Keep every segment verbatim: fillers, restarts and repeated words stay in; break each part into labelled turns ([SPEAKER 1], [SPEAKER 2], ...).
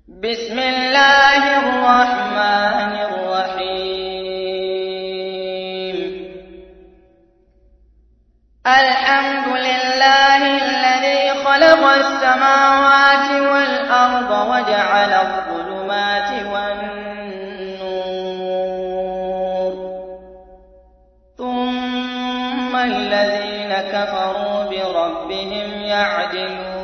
[SPEAKER 1] بسم الله الرحمن الرحيم. الحمد لله الذي خلق السماوات والأرض وجعل الظلمات والنور، ثم الذين كفروا بربهم يعدلون.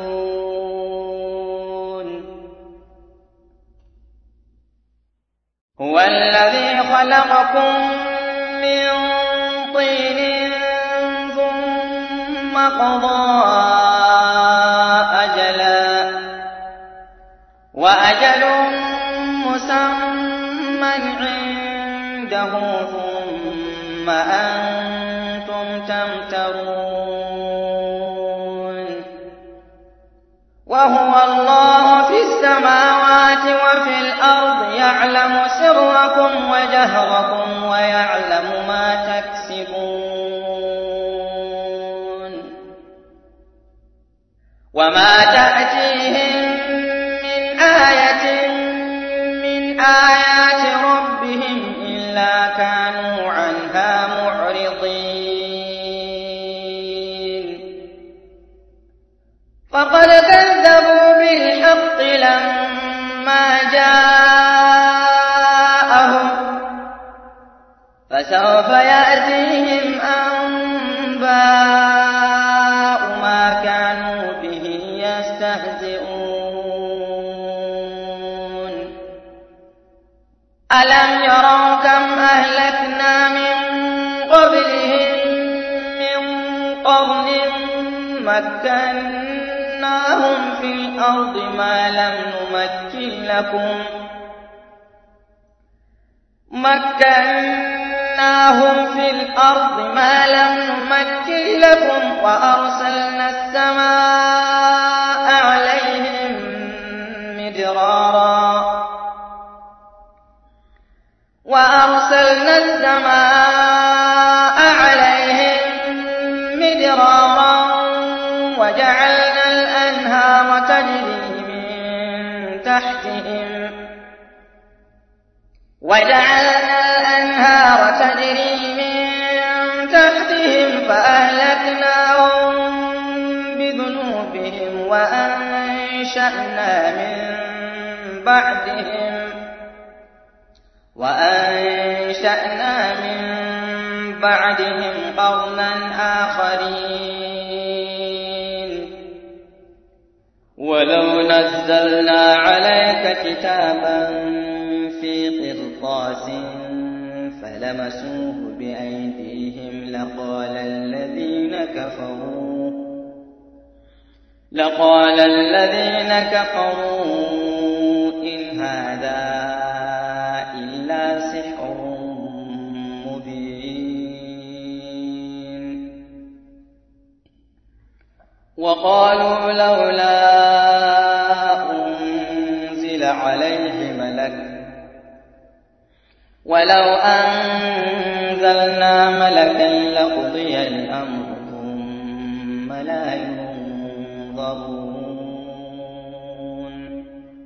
[SPEAKER 1] هو الذي خلقكم من طين ثم قضى أجلا وأجل مسمى عنده ثم أنتم تمترون. وهو الله في السماوات وفي الأرض يعلم سركم وجهركم ويعلم ما تكسبون. وما تأتيهم من آية من آيات ربهم إلا كانوا عنها معرضين. فقد كذبوا بالحق لما جاءهم، فسوف يأتيهم أنباء ما كانوا به يستهزئون. ألم يروا كم أهلكنا من قبلهم من قرن مكناهم في الأرض ما لم نمكن لكم مكناهم في الأرض ما لم نمكن لكم وأرسلنا السماء عليهم مدرارا وأرسلنا السماء عليهم مدرارا وجعلنا الأنهار تجري من تحتهم وجعلنا الأنهار تجري من تحتهم فأهلكناهم بذنوبهم وأنشأنا من بعدهم وأنشأنا من بعدهم قرنا آخرين. ولو نزلنا عليك كتابا في قرطاس فلمسوه بأيديهم لقال الذين كفروا لقال الذين كفروا إن هذا إلا سحر مبين. وقالوا لولا أنزل عليه ملك ولو أنزلنا ملكا لقضي الأمر ثم لا ينظرون.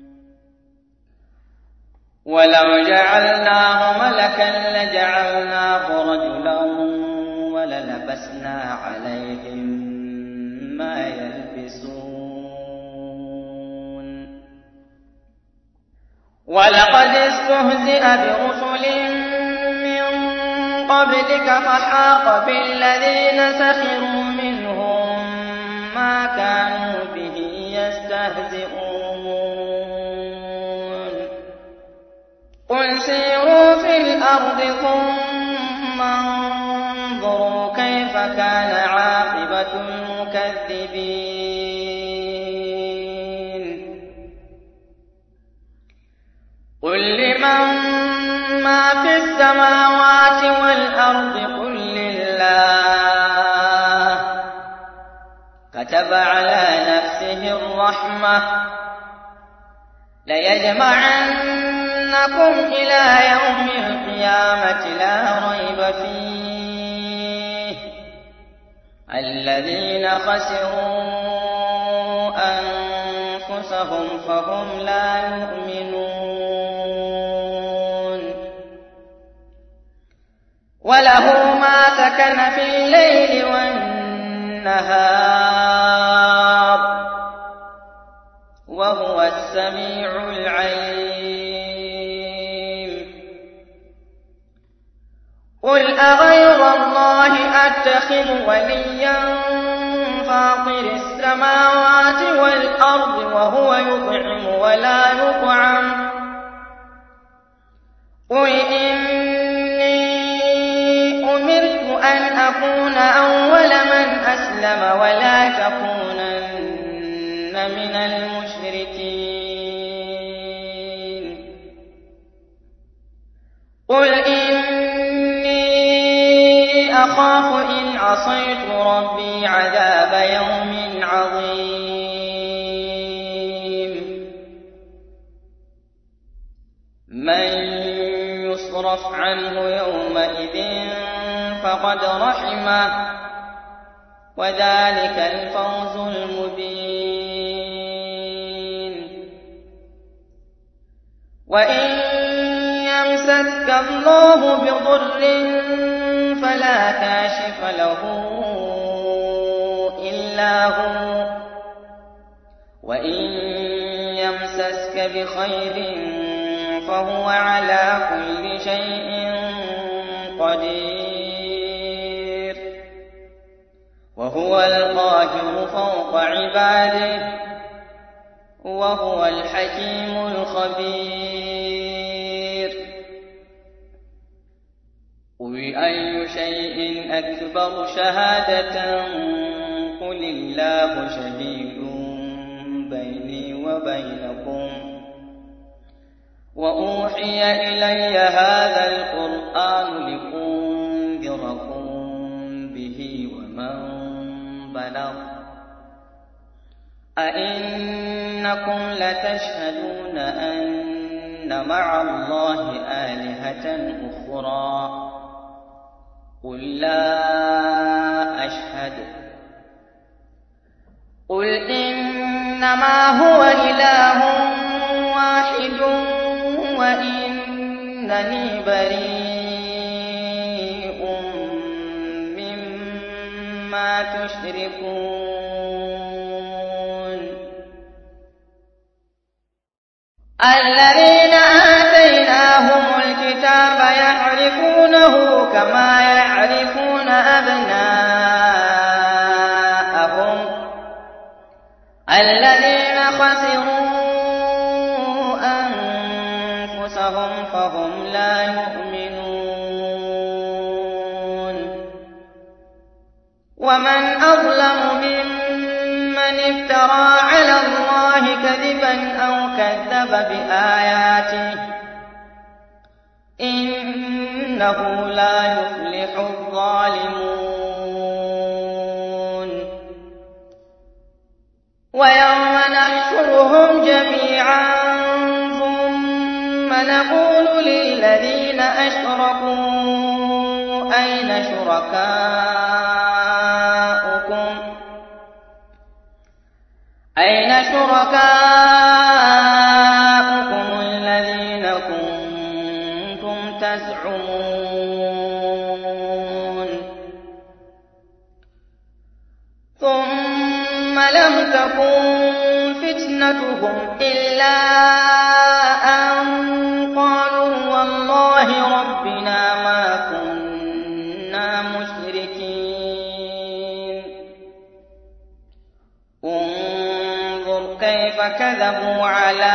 [SPEAKER 1] ولو جعلناه ملكا لجعلناه رجلا وللبسنا عليهم ما يلبسون. ولقد استهزئ برسل من قبلك فحاق بالذين سخروا منهم ما كانوا به يستهزئون. قل سيروا في الأرض ثم انظروا كيف كان عاقبة المكذبين. قل لمن ما في السماوات والأرض قل لله كتب على نفسه الرحمة ليجمعنكم إلى يوم القيامة لا ريب فيه الذين خسروا أنفسهم أنفسهم فهم لا يؤمنون وله ما سكن في الليل والنهار وهو السميع العليم قل أغير الله أتخذ وليا فاطر السماوات والأرض وهو يطعم ولا يطعم قل إني أمرت أن أكون أول من أسلم ولا تكونن من المشركين قل إني أخاف إن عصيت ربي عذاب يوم عظيم من يصرف عنه يومئذ فقد رحمه وذلك الفوز المبين وإن يمسسك الله بضر فلا كاشف له إلا هو وإن يمسسك بخير فهو على كل شيء قدير وهو القاهر فوق عباده وهو الحكيم الخبير قل أي شيء أكبر شهادة قل الله شهيد بيني وبينكم وأوحي إلي هذا القرآن لأنذركم به ومن بلغ أئنكم لتشهدون أن مع الله آلهة أخرى قل لا أشهد قل إنما هو إله واحد وإنني بريء مما تشركون الذين آتيناهم الكتاب يعرفونه كما يعرفون أبناءهم الذين خسروا أنفسهم فهم لا يؤمنون ومن أظلم ممن افترى على الله كذبا أو كذب بآياته إنه لا يفلح الظالمون ويوم نحشرهم جميعا ثم نقول للذين أشركوا أين شركاؤكم أين شركاؤكم الذين كنتم تزعمون ثم لم تكن فتنتهم إلا أن قالوا والله ربنا ما كنا مشركين انظر كيف كذبوا على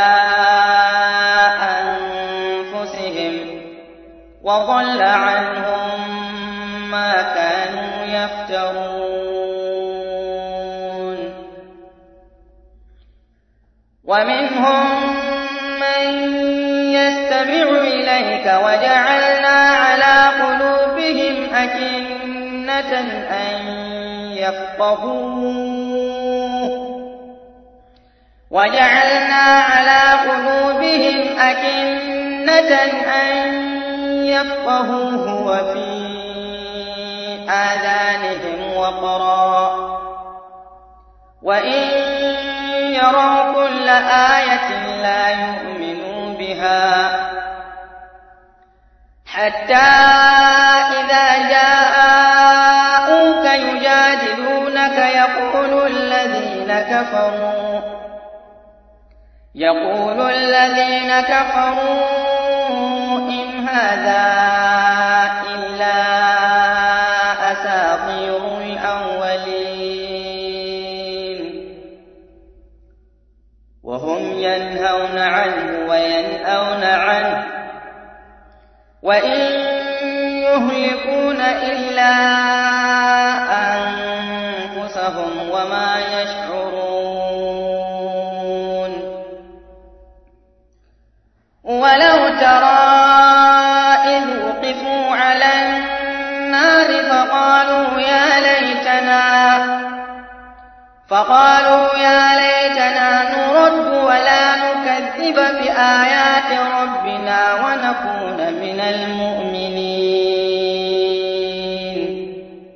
[SPEAKER 1] أنفسهم وضل عنهم ما كانوا يفترون ومنهم من يستمع إليك وجعلنا على قلوبهم أكنة أن يفقهوه وجعلنا على قلوبهم أكنة أن يفقهوه وفي آذانهم وقرا وإن يروا كل آية لا يؤمنوا بها حتى إذا جاءوك يجادلونك يقول الذين كفروا يقول الذين كفروا إن هذا إلا أساطير الأولين وهم ينهون عنه وينأون عنه وإن يهلكون إلا أنفسهم وما يشعرون ولو ترى إذ وقفوا على النار فقالوا يا ليتنا فقالوا يا ليتنا نرد ولا نكذب بآيات ربنا ونكون من المؤمنين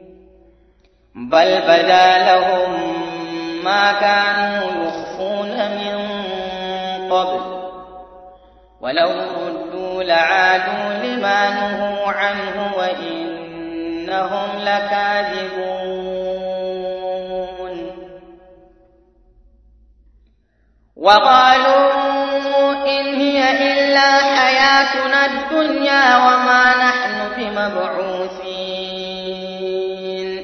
[SPEAKER 1] بل بدا لهم ما كانوا يخفون من قبل ولو ردوا لعادوا لما نهوا عنه وإنهم لكاذبون وقالوا إن هي إلا حياتنا الدنيا وما نحن بمبعوثين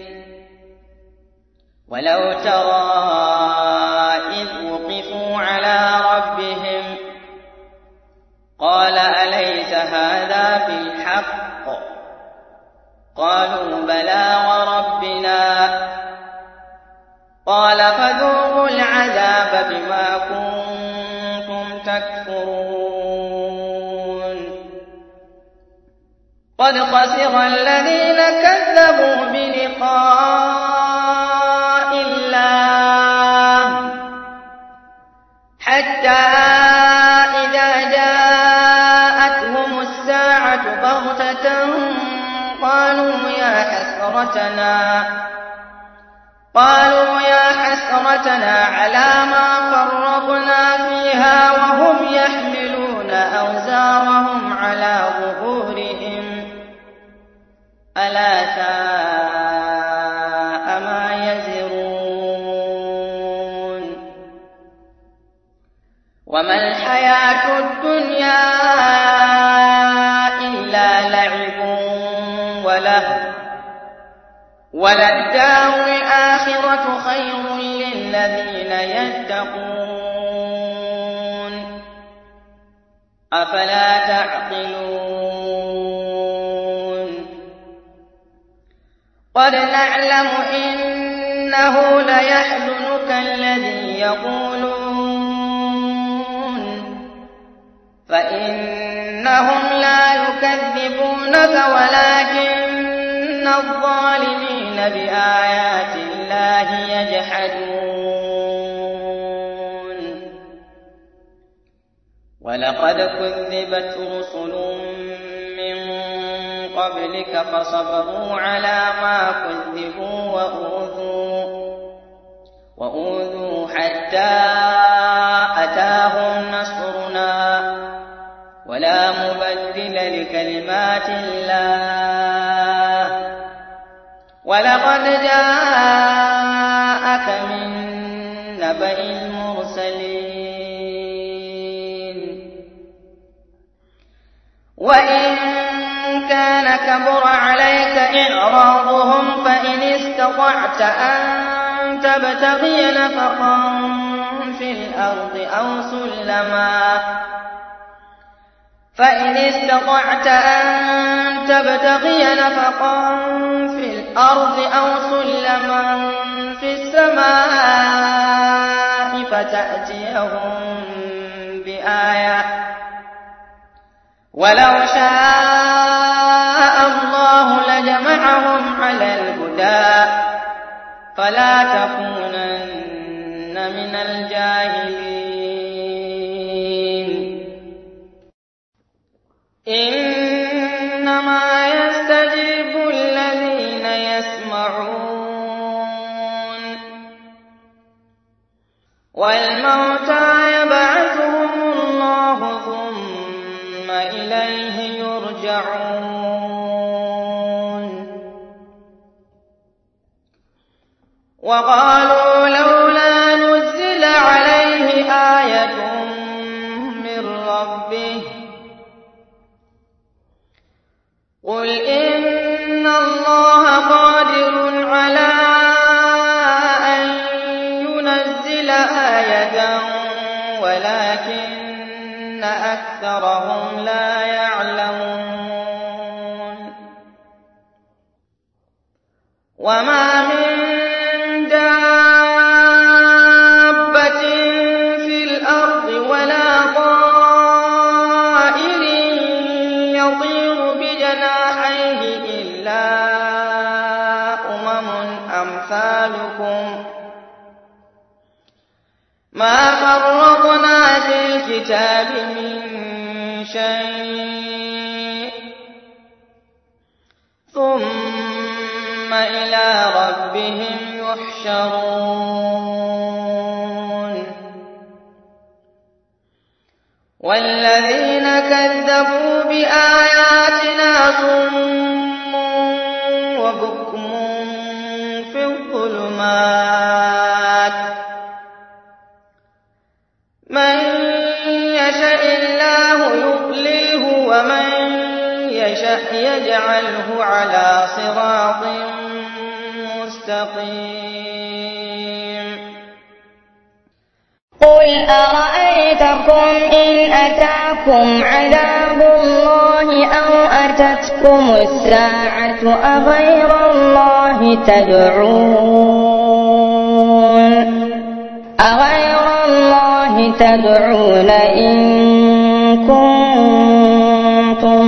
[SPEAKER 1] ولو ترى إذ وقفوا على ربهم قال أليس هذا بالحق قالوا بلى وربنا قال فذوقوا العذاب بما كنتم تكفرون قد خسر الذين كذبوا بلقاء الله حتى إذا جاءتهم الساعة بغتة قالوا يا حسرتنا قالوا يا حسرتنا على ما فرطنا فيها وهم يحملون أوزارهم على ظهورهم ألا ساء ما يزرون وما الحياة الدنيا إلا لعب وله وللدار الآخرة خير للذين يتقون أفلا تعقلون قد نعلم إنه ليحزنك الذي يقولون فإنهم لا يكذبونك ولكن الظالمين بآيات الله يجحدون ولقد كذبت رسل من قبلك فصبروا على ما كذبوا وأوذوا وأوذوا حتى أتاهم نصرنا ولا مبدل لكلمات الله ولقد جاءك من نبأ المرسلين وإن كان كبر عليك إعراضهم فإن استطعت أن تبتغي نفقا في الأرض أو سلما فإن استطعت أن تبتغي نفقا في الأرض أو سلما في السماء فتأتيهم بآية ولو شاء الله لجمعهم على الهدى فلا تكونن من الجاهلين إنما يستجيب الذين يسمعون والموتى وقالوا لولا نزل عليه آية من ربه قل إن الله قادر على أن ينزل آية ولكن أكثرهم لا يعلمون وما من دابة في الأرض ولا طائر يطير بجناحيه إلا أمم أمثالكم ما فرطنا في الكتاب من شيء ثم إلى ربهم يحشرون والذين كذبوا بآياتنا صم وبكم في الظلمات من يشاء الله يضلله ومن يشاء يجعله على صراط مستقيم
[SPEAKER 2] قل أرأيتكم إن أتاكم عذاب الله أو أتتكم الساعة أغير الله تدعون أغير الله تدعون إن كنتم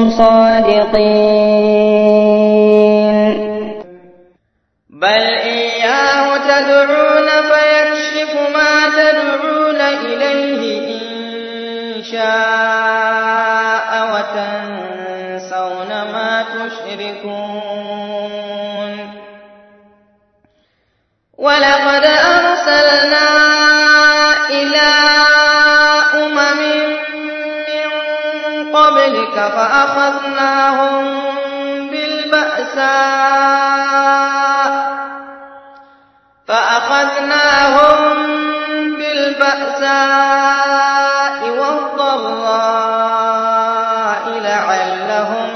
[SPEAKER 2] صادقين
[SPEAKER 1] بل إياه تدعون فيكشف ما تدعون إليه إن شاء وتنسون ما تشركون ولقد أرسلنا إلى أمم من قبلك فأخذناهم بالبأساء فأخذناهم بالبأساء والضراء لعلهم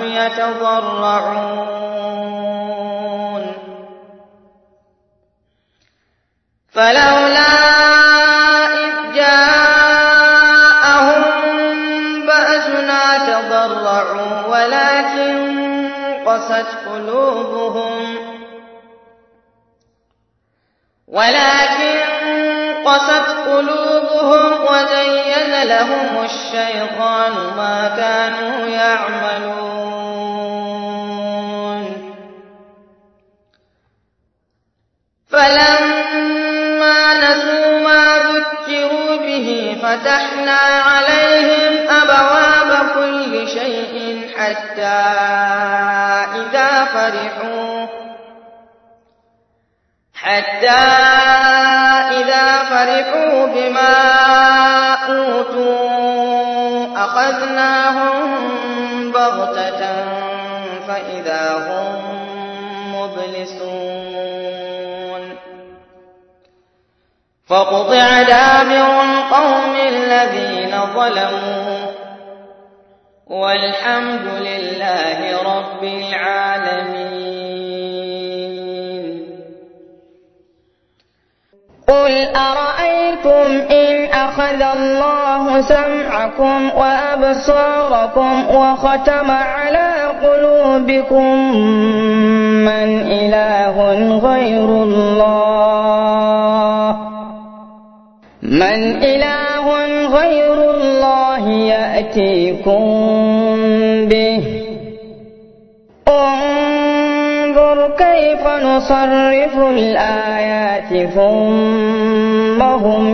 [SPEAKER 1] يتضرعون فلولا إذ جاءهم بأسنا تضرعوا ولكن قست قلوبهم ولكن قست قلوبهم وزين لهم الشيطان ما كانوا يعملون فلما نسوا ما ذكروا به فتحنا عليهم أبواب كل شيء حتى إذا فرحوا حتى إذا فرحوا بما أوتوا أخذناهم بغتة فإذا هم مبلسون فقطع دابر القوم الذين ظلموا والحمد لله رب العالمين
[SPEAKER 2] قل أرأيتم إن أخذ الله سمعكم وأبصاركم وختم على قلوبكم من إله غير الله من إله غير الله يأتيكم به انظر كيف نصرف الآيات ثم هم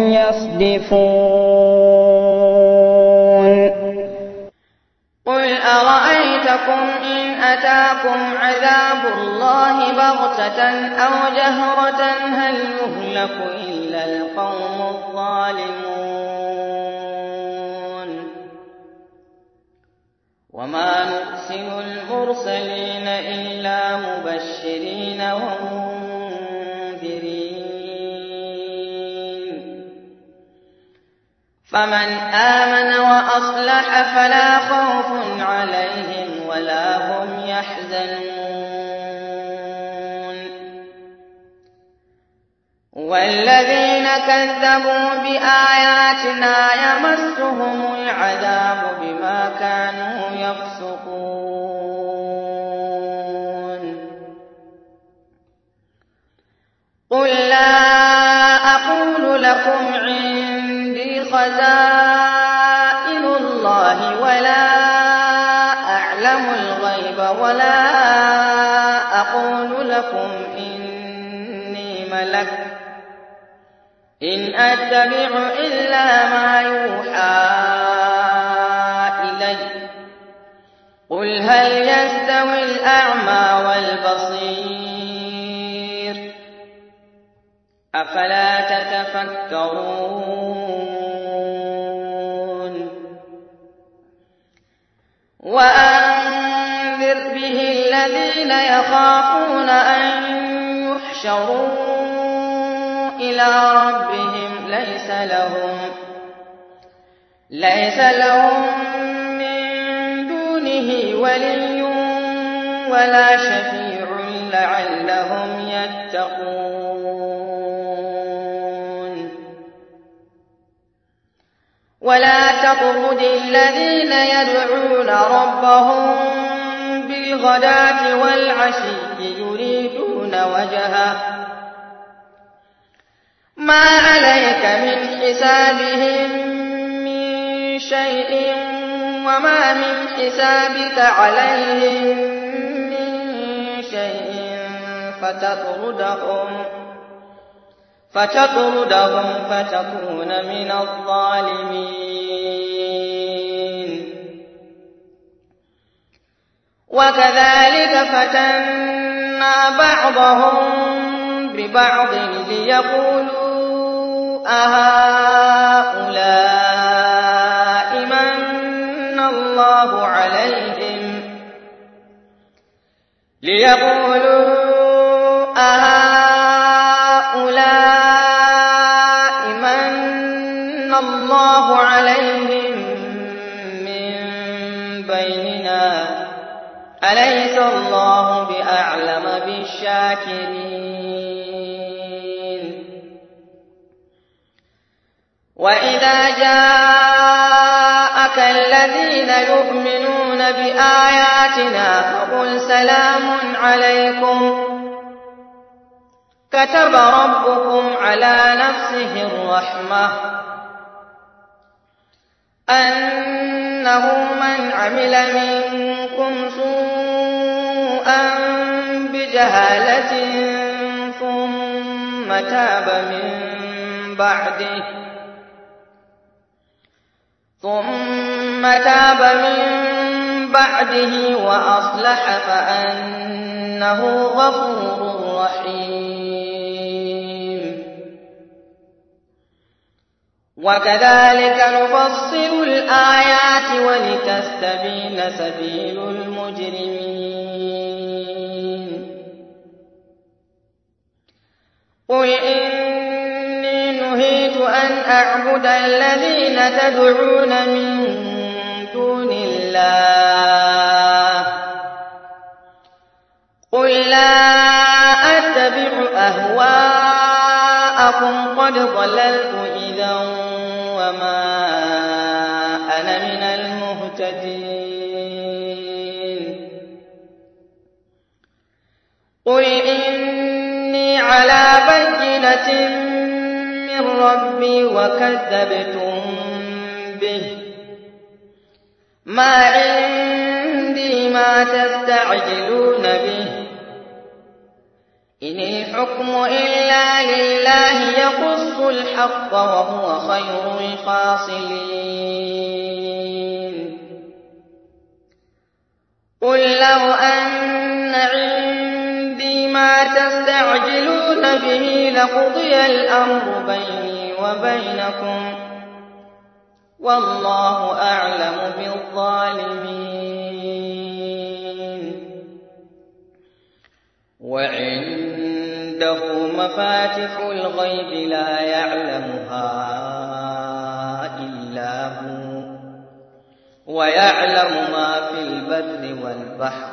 [SPEAKER 2] يصدفون
[SPEAKER 1] قل أرأيتكم إن أتاكم عذاب الله بغتة أو جهرة هل يهلك إلا القوم الظالمون وما نرسل المرسلين إلا مبشرين ومنذرين فمن آمن وأصلح فلا خوف عليهم ولا هم يحزنون والذين كذبوا بآياتنا يمسهم العذاب بما كانوا يفسقون قل لا أقول لكم عندي خزائن الله ولا أعلم الغيب ولا أقول لكم إني ملك إن أتبع إلا ما يوحى إلي قل هل يستوي الأعمى والبصير أفلا تتفكرون وأنذر به الذين يخافون أن يحشروا إلى ربهم ليس لهم ليس لهم من دونه ولي ولا شفيع لعلهم يتقون ولا تطرد الذين يدعون ربهم بالغداة والعشي يريدون وجهه ما عليك من حسابهم من شيء وما من حسابك عليهم من شيء فتطردهم فتطردهم فتكون من الظالمين وكذلك فتنا بعضهم ببعض ليقولوا أهؤلاء من الله عليهم ليقولوا أهؤلاء من الله عليهم من بيننا أليس الله بأعلم بالشاكرين وإذا جاءك الذين يؤمنون بآياتنا فقل سلام عليكم كتب ربكم على نفسه الرحمة أنه من عمل منكم سوءا بجهالة ثم تاب من بعده ثم تاب من بعده وأصلح فأنه غفور رحيم وكذلك نفصل الآيات ولتستبين سبيل المجرمين قل إني نهيت أن أعبد الذين تدعون من دون الله قل لا أتبع أهواءكم قد ضللت إذا وما أنا من المهتدين قل إني على بينة من ربي وكذبتم به ما عندي ما تستعجلون به إن الحكم إلا لله يقص الحق وهو خير الفاصلين قل لو أن عندي ما تستعجلون به لقضي الأمر بيني وبينكم والله أعلم بالظالمين وعنده مفاتح الغيب لا يعلمها إلا ويعلم ما في البر والبحر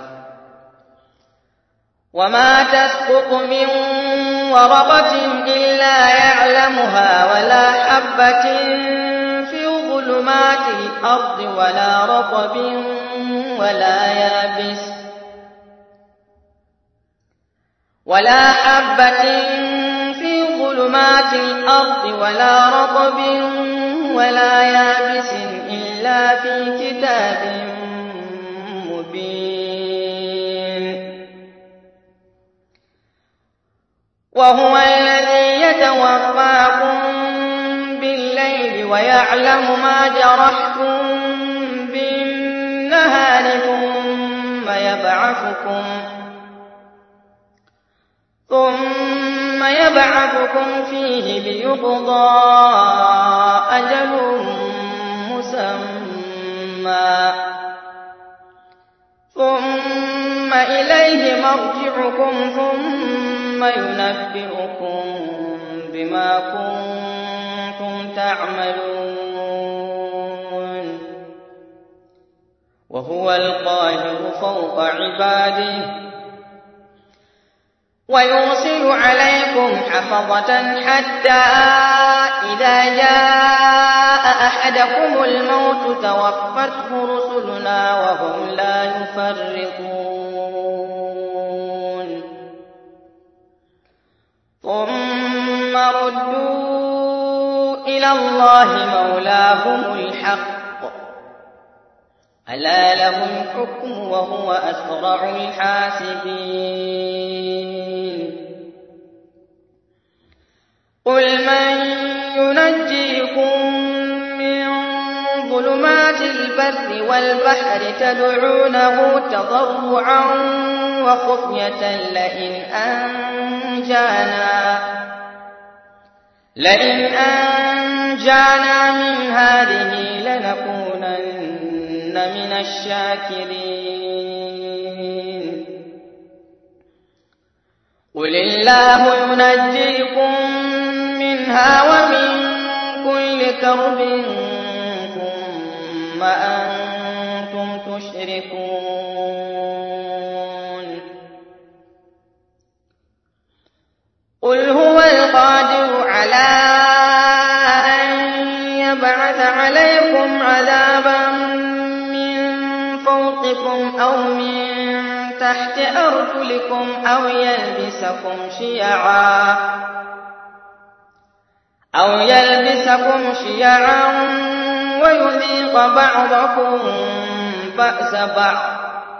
[SPEAKER 1] وما تسقط من ورقة إلا يعلمها ولا حبة في ظلمات الأرض ولا رطب ولا يابس ولا حبة في ظلمات الأرض ولا رطب ولا يابس إلا في كتاب مبين. وهو الذي يتوفاكم بالليل ويعلم ما جرحتم بالنهار ثم يبعثكم ثم يبعثكم فيه ليقضى أجل مسمى ثم إليه مرجعكم ثم ينبئكم بما كنتم تعملون. وهو القاهر فوق عباده ويرسل عليكم حفظة حتى إذا جاء أحدكم الموت توفته رسلنا وهم لا يفرطون ثم ردوا إلى الله مولاهم الحق ألا له الحكم وهو أسرع الحاسبين. قل من ينجيكم من ظلمات البر والبحر تدعونه تضرعا وخفية لئن أنجانا لئن أنجانا من هذه لنكونن من الشاكرين. قل الله ينجيكم منها ومن كل كرب ثم أنتم تشركون. قل هو القادر على أن يبعث عليكم عذابا فوقكم أو من تحت أرجلكم أو يلبسكم شيعا أو يلبسكم شيعا ويذيق بعضكم بأس بعض.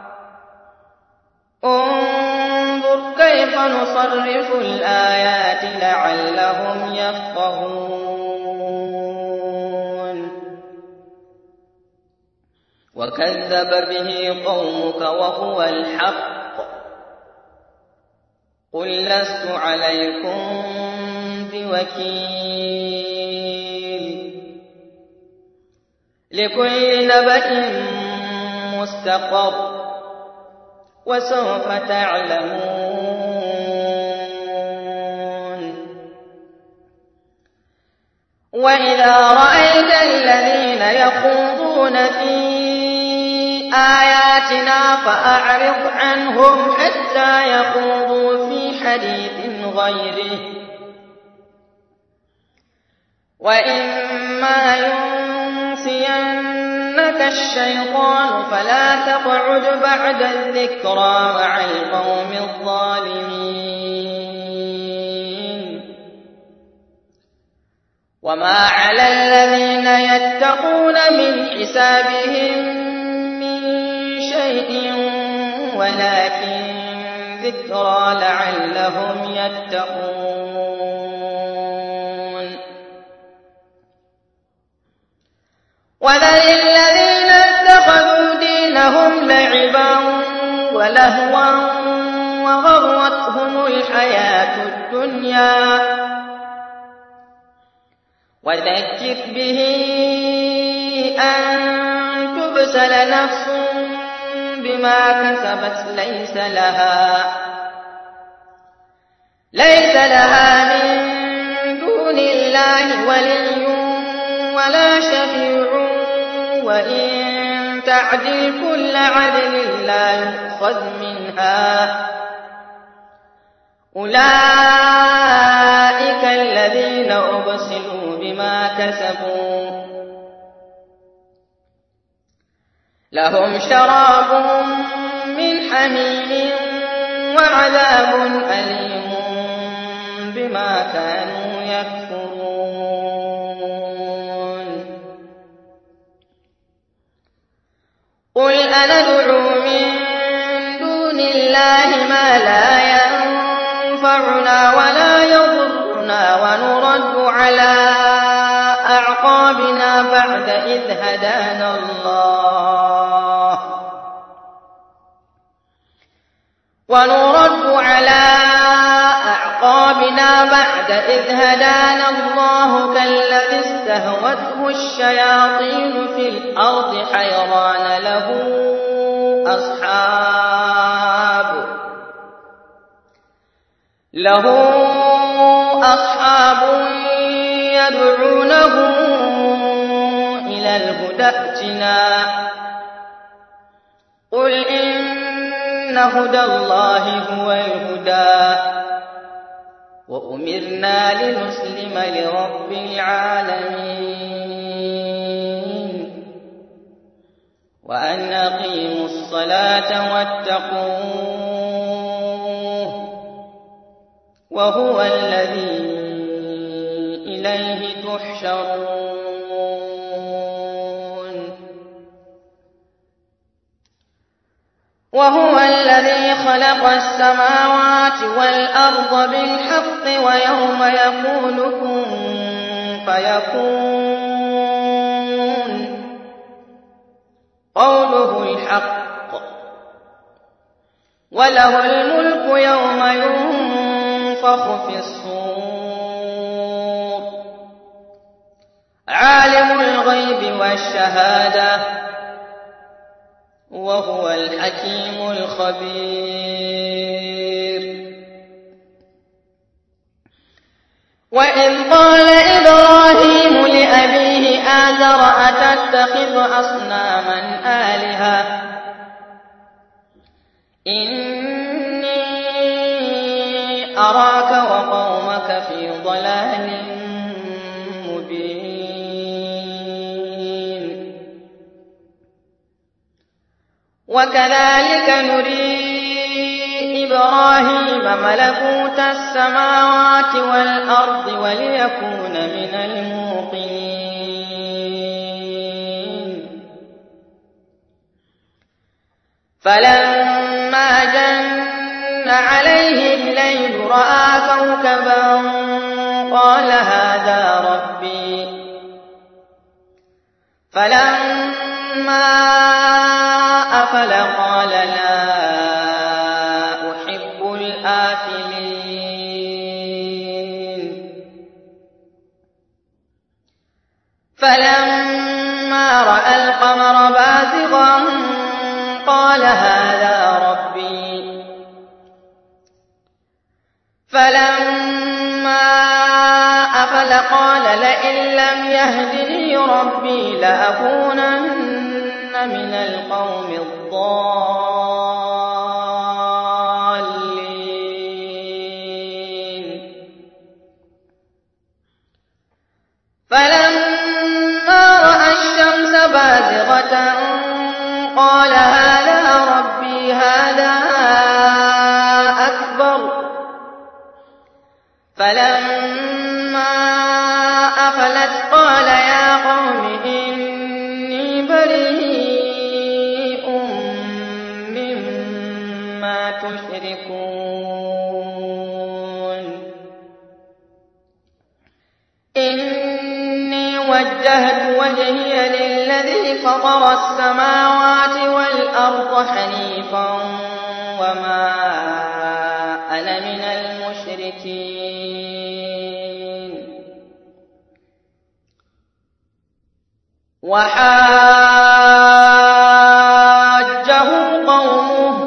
[SPEAKER 1] انظر كيف نصرف الآيات لعلهم يفقهون. وكذب به قومك وهو الحق قل لست عليكم بوكيل. لكل نبأ مستقر وسوف تعلمون. وإذا رأيت الذين يخوضون في آياتنا فأعرض عنهم حتى يخوضوا في حديث غيره وإما ينسينك الشيطان فلا تقعد بعد الذكرى مع القوم الظالمين. وما على الذين يتقون من حسابهم ولكن ذكرى لعلهم يتقون. وذل الذين اتخذوا دينهم لعبا ولهوا وغرتهم الحياة الدنيا وذكر به أن تبسل نفس بما كسبت ليس لها ليس لها من دون الله ولي ولا شفيع وإن تعدل كل عدل لا يؤخذ منها. أولئك الذين أبسلوا بما كسبوا لهم شراب من حميم وعذاب أليم بما كانوا يكفرون. قل أندعو من دون الله ما لا ينفعنا ولا يضرنا ونرد على أعقابنا بعد إذ هدانا الله ونرد على أعقابنا بعد إذ هدانا الله كالذي استهوته الشياطين في الأرض حيران له أصحاب له أصحاب يدعونه إلى الهدى ائتنا. قل إن هدى الله هو الهدى وأمرنا لنسلم لرب العالمين وأن أقيموا الصلاة واتقوه وهو الذي إليه تحشرون. وهو الذي خلق السماوات والأرض بالحق ويوم يقول كن فيكون قوله الحق وله الملك يوم ينفخ في الصور عالم الغيب والشهادة وهو الحكيم الخبير. وإذ قال إبراهيم لأبيه آزر أتتخذ أصناما آلهة إني أراك وقومك في ضلال مبين. وكذلك نري إبراهيم ملكوت السماوات والأرض وليكون من الموقنين. فلما جن عليه الليل رأى كوكبا قال هذا ربي. فلما أفل قال لا أحب الآفلين. فلما رأى القمر بازغا قال هذا ربي. فلما أفل قال لئن لم يهدني ربي لأكونن من القوم الضالين. فلما رأى الشمس بازغة قال هذا ربي هذا أكبر. فلما أفلت قال يا قوم إني بريء مما تشركون. إني وجهت وجهي للذي فطر السماوات والأرض حنيفا وما أنا من المشركين. وحاجه قومه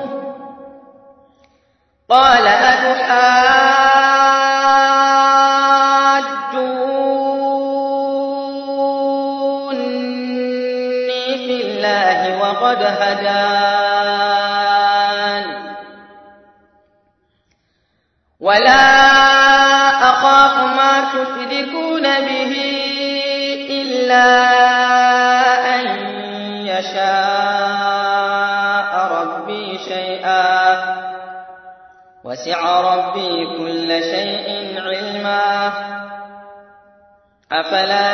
[SPEAKER 1] قال أتحاجوني في بالله وقد هدان ولا أخاف ما تشركون به إلا أن يشاء ربي شيئا وسع ربي كل شيء علما أفلا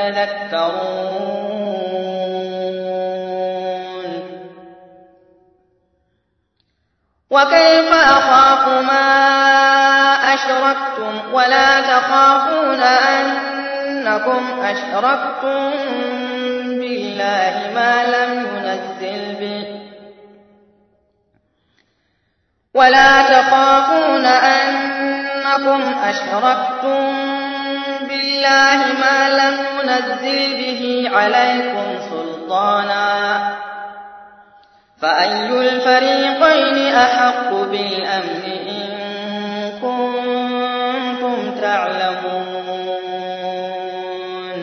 [SPEAKER 1] تتذكرون وكيف أخاف ما أشركتم ولا تخافون أنكم أشركتم بالله ما لم ينزل به ولا تخافون أنكم أشركتم بالله ما لم ينزل به عليكم سلطانا فأي الفريقين أحق بالأمن إن كنتم تعلمون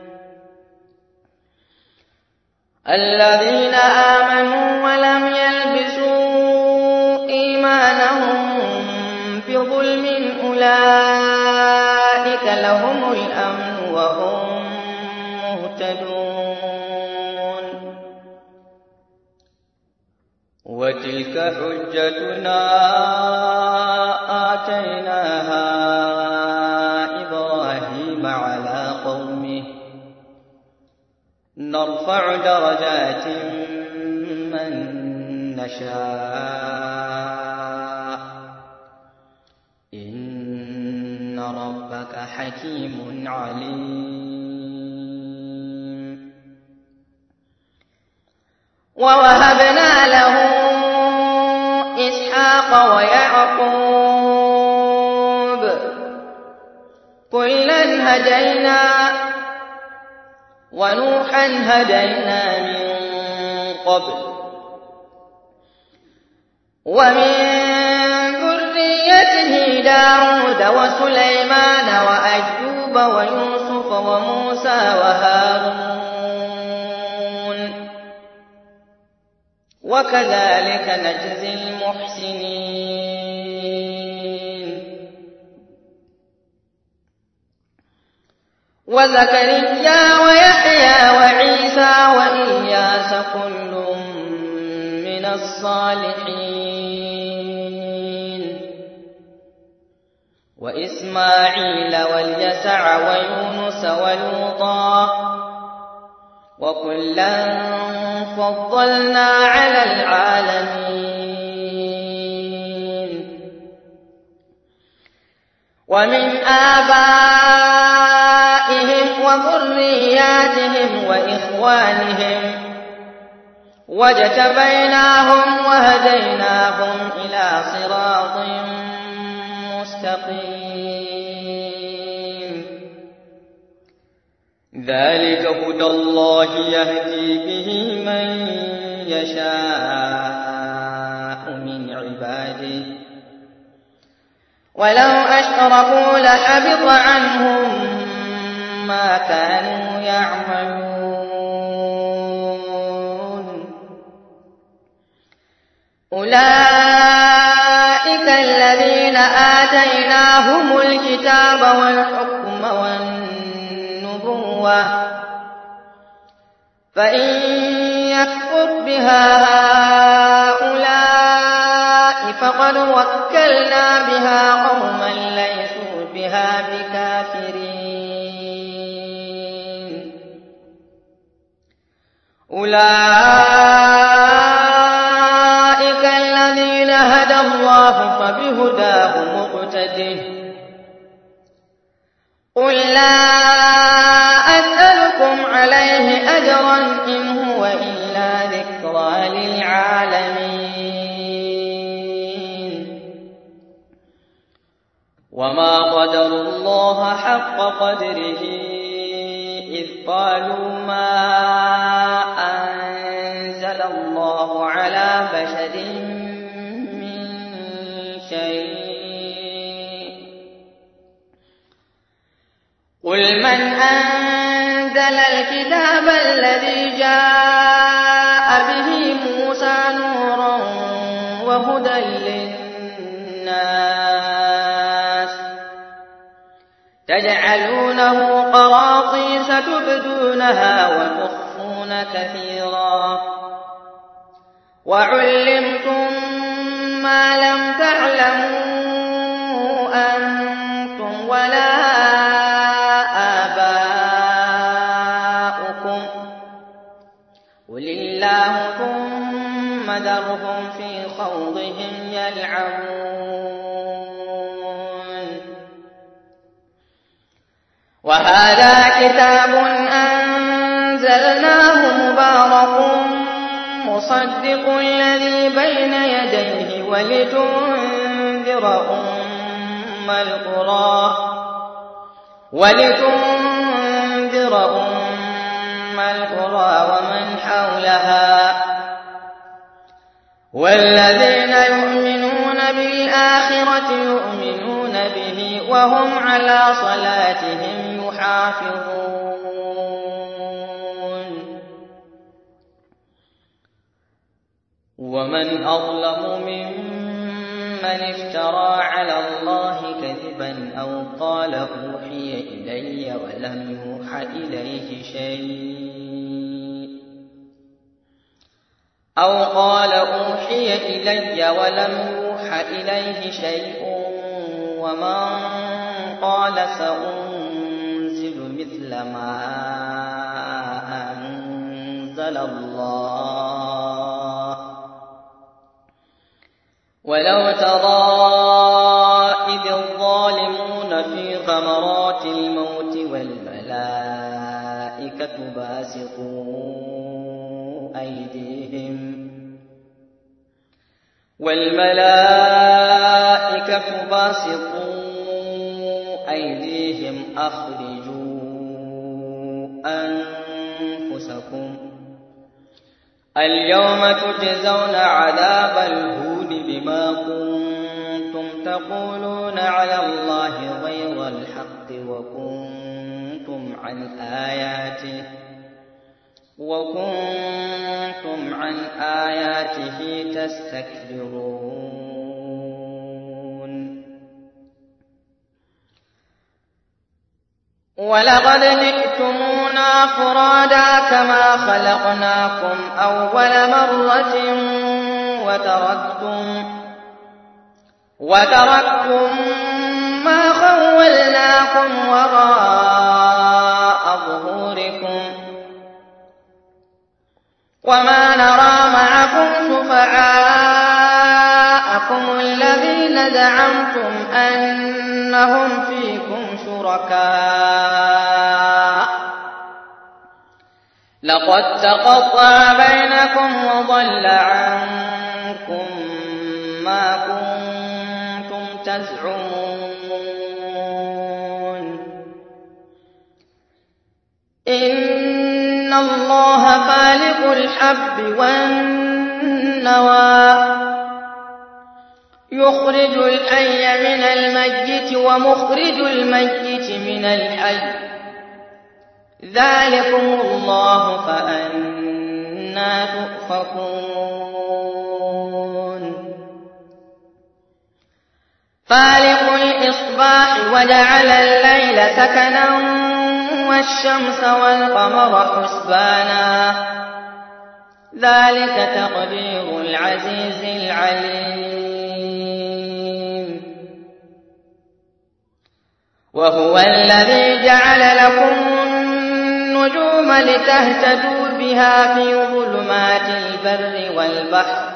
[SPEAKER 1] الذين آمنوا ولم يلبسوا إيمانهم بظلم أولئك لهم الأمن وهم مهتدون وتلك حجتنا آتيناها إبراهيم على قومه نرفع درجات من نشاء إن ربك حكيم عليم ووهبنا له إسحاق ويعقوب كلا هدينا ونوحا هدينا من قبل ومن ذريته داود وسليمان وأيوب ويوسف وموسى وهارون وكذلك نجزي المحسنين وزكريا ويحيى وعيسى وإلياس كل من الصالحين وإسماعيل واليسع ويونس ولوطا وكلا فضلنا على العالمين ومن آبائهم وذرياتهم وإخوانهم واجتبيناهم وهديناهم إلى صراط مستقيم ذلك هدى الله يهدي به من يشاء من عباده ولو أشركوا لحبط عنهم ما كانوا يعملون أولئك الذين آتيناهم الكتاب والحكم والنبوة فإن يكفر بها هؤلاء فقد وكلنا بها قوما ليسوا بها بكافرين أولئك الذين هدى الله فبهداه مقتده قل لا أسألكم عليه أجرا إن هو إلا ذكرى للعالمين وما قدروا الله حق قدره إذ قالوا ما أنزل الله على بشر من شيء قل من أنزل الكتاب الذي جاء وتجعلونه قراطيس تبدونها وتخفون كثيرا وعلمتم ما لم تعلموا أنتم ولا آباؤكم قل الله ثم ذرهم في خوضهم يلعبون وهذا كتاب أنزلناه مبارك مصدق الذي بين يديه ولتنذر أم القرى ولتنذر أم القرى ومن حولها والذين يؤمنون بالآخرة يؤمنون به وهم على صلاتهم يحافظون ومن أظلم ممن افترى على الله كذبا أو قال أوحي إلي ولم يوحى إليه شيء أو قال أوحي إلي ولم يوحى إليه شيء ومن قال سأنزل مثل ما أنزل الله ولو ترى إذ الظالمون في غمرات الموت والملائكة باسطوا أيديهم والملائكة باسطوا أيديهم أخرجوا أنفسكم اليوم تجزون عذاب الهون بما كنتم تقولون على الله غير الحق وكنتم عن آياته وكنتم عن آياته تستكبرون ولقد جئتمونا فرادا كما خلقناكم أول مرة وتركتم وتركتم ما خولناكم وراء ظهوركم وما نرى معكم شفعاءكم الذين زعمتم أنهم فيكم شركاء لقد تقطع بينكم وضل عنكم ما كنتم تزعمون إن الله فالق الحب والنوى يخرج الحي من الميت ومخرج الميت من الحي ذلكم الله فأنى تؤفكون فالق الإصباح وجعل الليل سكنا والشمس والقمر حسبانا ذلك تقدير العزيز العليم وهو الذي جعل لكم النجوم لتهتدوا بها في ظلمات البر والبحر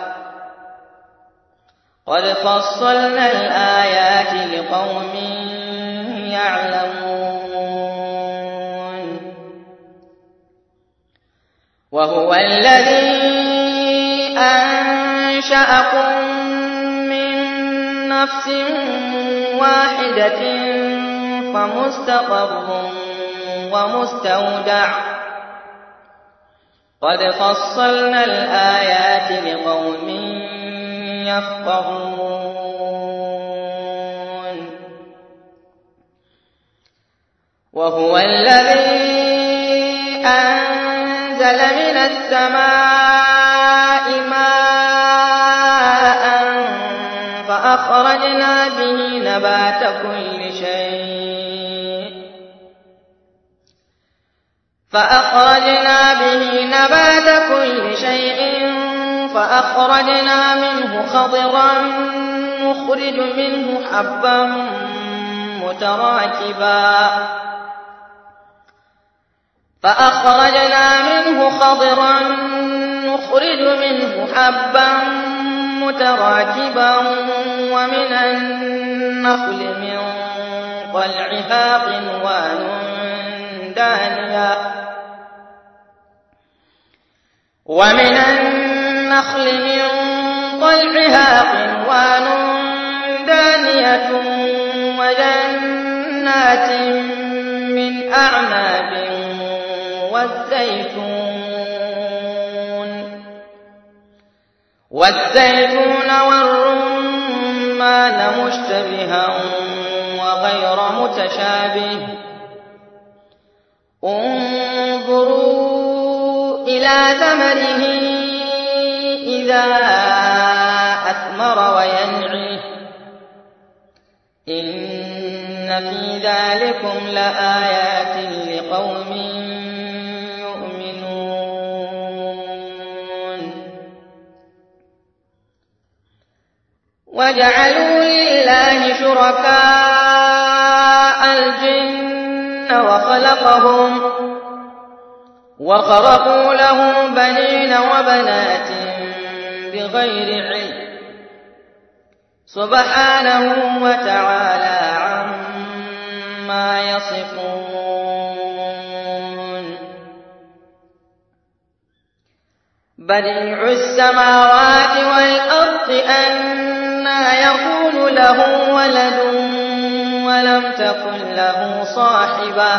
[SPEAKER 1] قد فصلنا الآيات لقوم يعلمون وهو الذي أنشأكم من نفس واحدة فمستقر ومستودع قد فصلنا الآيات لقوم يفقهون وهو الذي أنزل من السماء ماء فأخرجنا به نبات كل شيء فأخرجنا به نبات كل شيء فأخرجنا منه خضرا نخرج منه حبا متراكبا فأخرجنا منه خضرا نخرج منه حبا متراكبا ومن النخل من طلعها قنوان دانية ومن النخل من طلعها قنوان دانية وجنات من أعناب والزيتون والزيتون والرمان مشتبها وغير متشابه انظروا إلى ثمره إذا أثمر وينعه إن في ذلكم لآيات لقوم يؤمنون وجعلوا لله شركاء الجن وخلقهم وخرقوا له بنين وبنات بغير علم سبحانه وتعالى عما يصفون بديع السماوات والأرض أنى يكون له ولد ولم تكن له صاحبة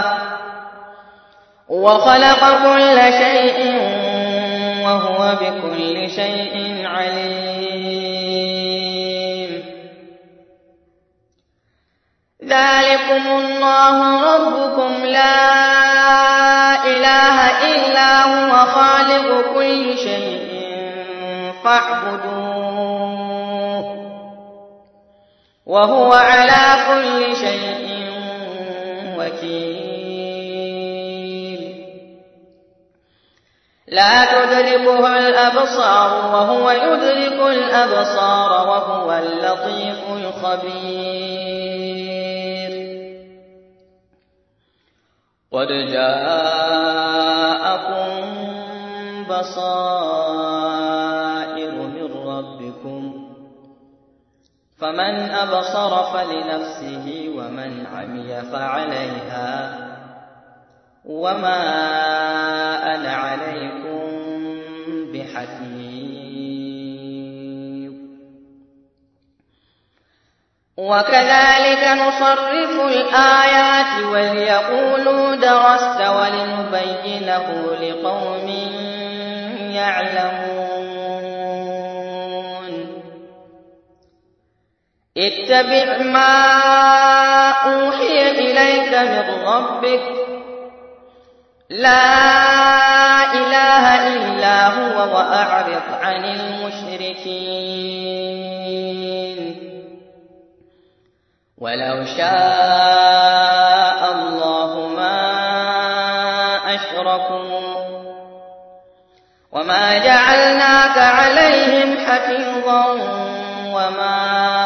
[SPEAKER 1] وخلق كل شيء وهو بكل شيء عليم ذلكم الله ربكم لا إله إلا هو خالق كل شيء فاعبدوه وهو على كل شيء وكيل لا تدركه الأبصار وهو يدرك الأبصار وهو اللطيف الخبير قد جاءكم بصائر من ربكم فمن أبصر فلنفسه ومن عمي فعليها وما أنا عليكم بحفيظ وكذلك نصرف الآيات وليقولوا درست ولنبينه لقوم يعلمون اتبع ما أوحي إليك من ربك لا إله إلا هو وأعرض عن المشركين ولو شاء الله ما أشركوا وما جعلناك عليهم حفيظا وما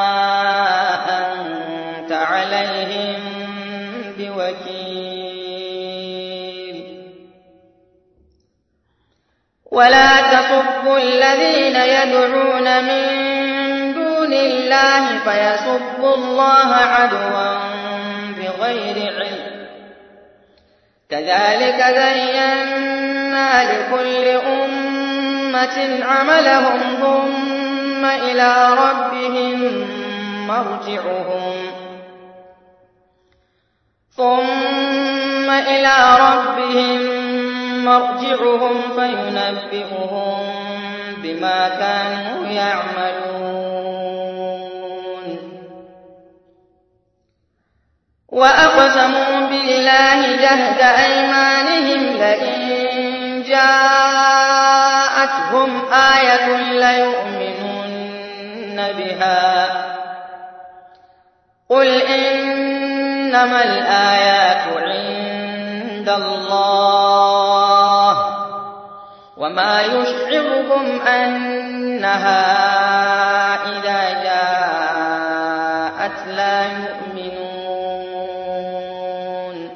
[SPEAKER 1] أنت عليهم بوكيل ولا تسبوا الذين يدعون من دون الله فيسبوا الله عدوا بغير علم كذلك زينا لكل أمة عملهم ثم إلى ربهم مرجعهم ثم إلى ربهم مرجعهم فينبئهم بما كانوا يعملون وأقسموا بالله جهد أيمانهم لئن جاءتهم آية ليؤمنن بها قل إنما الآيات عند الله وما يشعركم أنها إذا جاءت لا يؤمنون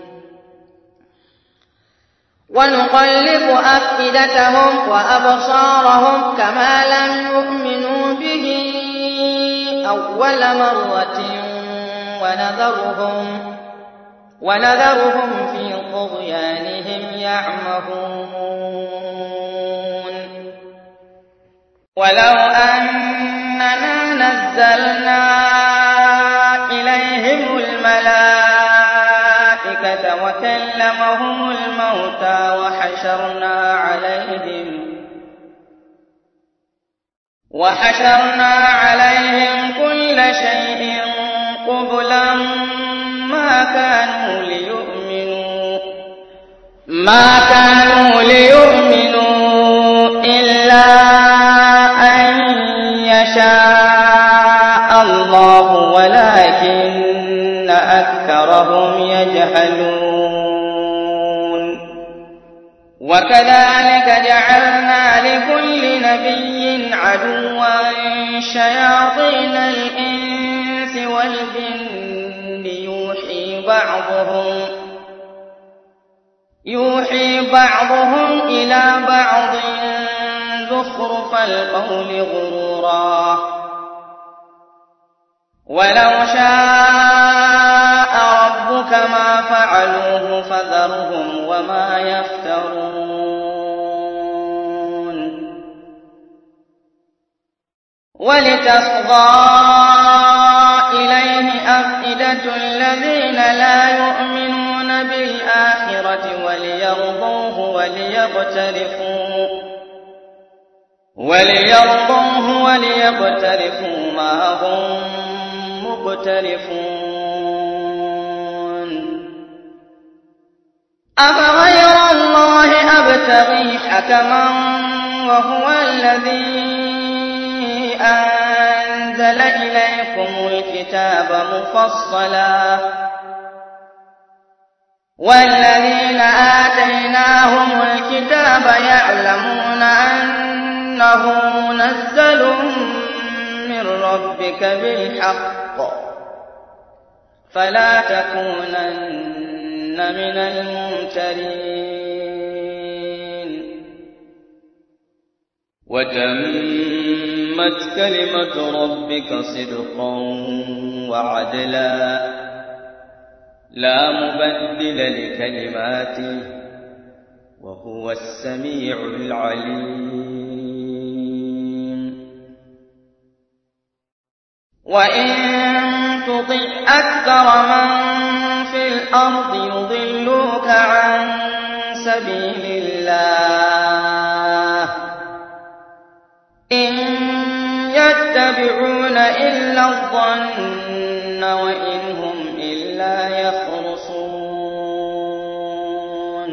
[SPEAKER 1] ونقلب أفئدتهم وأبصارهم كما لم يؤمنوا به أول مرة ونذرهم ونذرهم في طغيانهم يعمهون ولو أننا نزلنا إليهم الملائكة وكلمهم الموتى وحشرنا عليهم وحشرنا عليهم كل شيء قبلا ما كانوا ليؤمنوا ما كانوا ليؤمنوا إلا أن يشاء الله ولكن أكثرهم يجهلون وكذلك جعلنا لكل نبي عدوا شياطين الإنس والجن يوحي بعضهم يوحي بعضهم إلى بعض زخرف القول غرورا ولو شاء ربك ما فعلوه فذرهم وما يفترون ولتصغى إليه أفئدة الذين لا يؤمنون بالآخرة وليرضوه وليقترفوا وليرضوه وليقترفوا ما هم مقترفون أفغير الله أبتغي حكما وهو الذي أنزل إليكم الكتاب مفصلا والذين آتيناهم الكتاب يعلمون أنه منزل من ربك بالحق فلا تكونن من الممترين وتمت كلمة ربك صدقا وعدلا لا مبدل لكلماته وهو السميع العليم وإن تطع أكثر من في الأرض يضلوك عن سبيل الله إن يتبعون إلا الظن وإن هم إلا يخرصون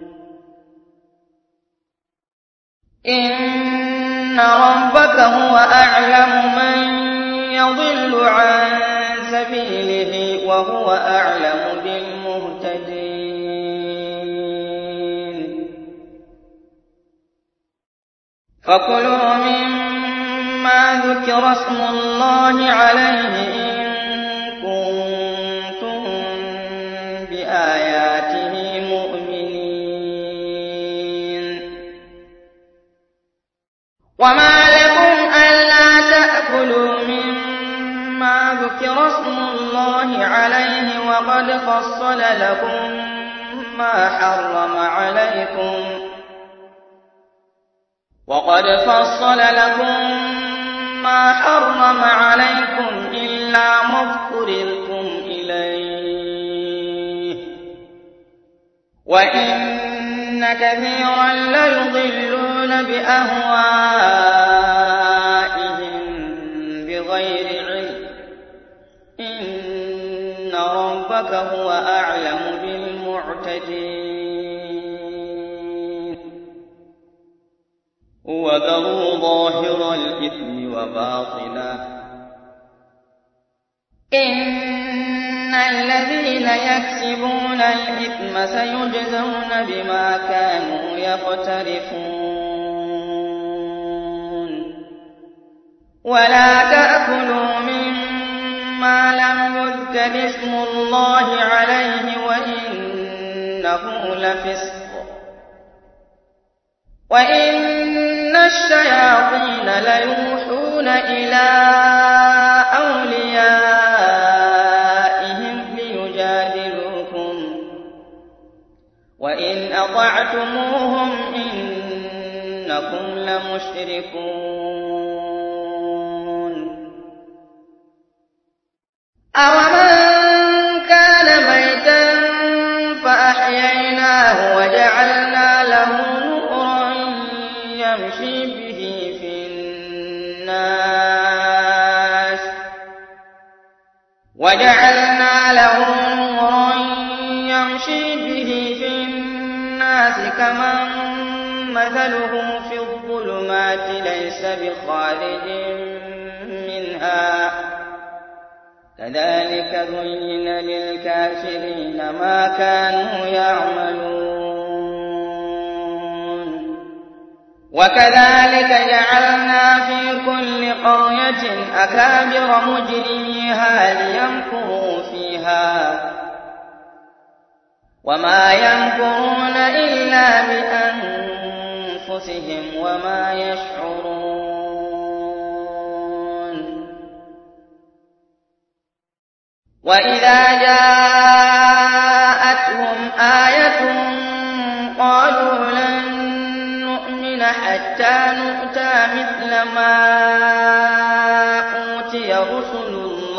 [SPEAKER 1] إن ربك هو أعلم من يضل عن سبيله وهو أعلم بالمهتدين فكلوا مما ذكر اسم الله عليه إن كنتم بآياته مؤمنين وما لكم ألا تأكلوا مما ذكر اسم الله عليه وقد فصل لكم ما حرم عليكم وقد فصل لكم ما حرم عليكم إلا ما اضطررتم إليه وإن كثيرا ليضلون بأهوائهم بغير علم إن ربك هو أعلم بالمعتدين وذروا ظاهر الإثم وباطنه إن الذين يكسبون الإثم سيجزون بما كانوا يقترفون ولا تأكلوا مما لم يذكر اسم الله عليه وإنه لفسق وإن الشياطين ليوحون إلى أوليائهم ليجادلوكم وإن أطعتموهم إنكم لمشركون أومن كان ميتا فأحييناه وجعلنا له نورا يمشي به في الناس وجعلنا له نورا يمشي به في الناس كمن مثله في الظلمات ليس بخارج منها كذلك زين للكافرين ما كانوا يعملون وكذلك جعلنا في كل قرية أكابر مجرميها ليمكروا فيها وما يمكرون إلا بأنفسهم وما يشعرون وإذا جاءتهم آية قالوا لن نؤمن حتى نؤتى مثل ما أوتي رسل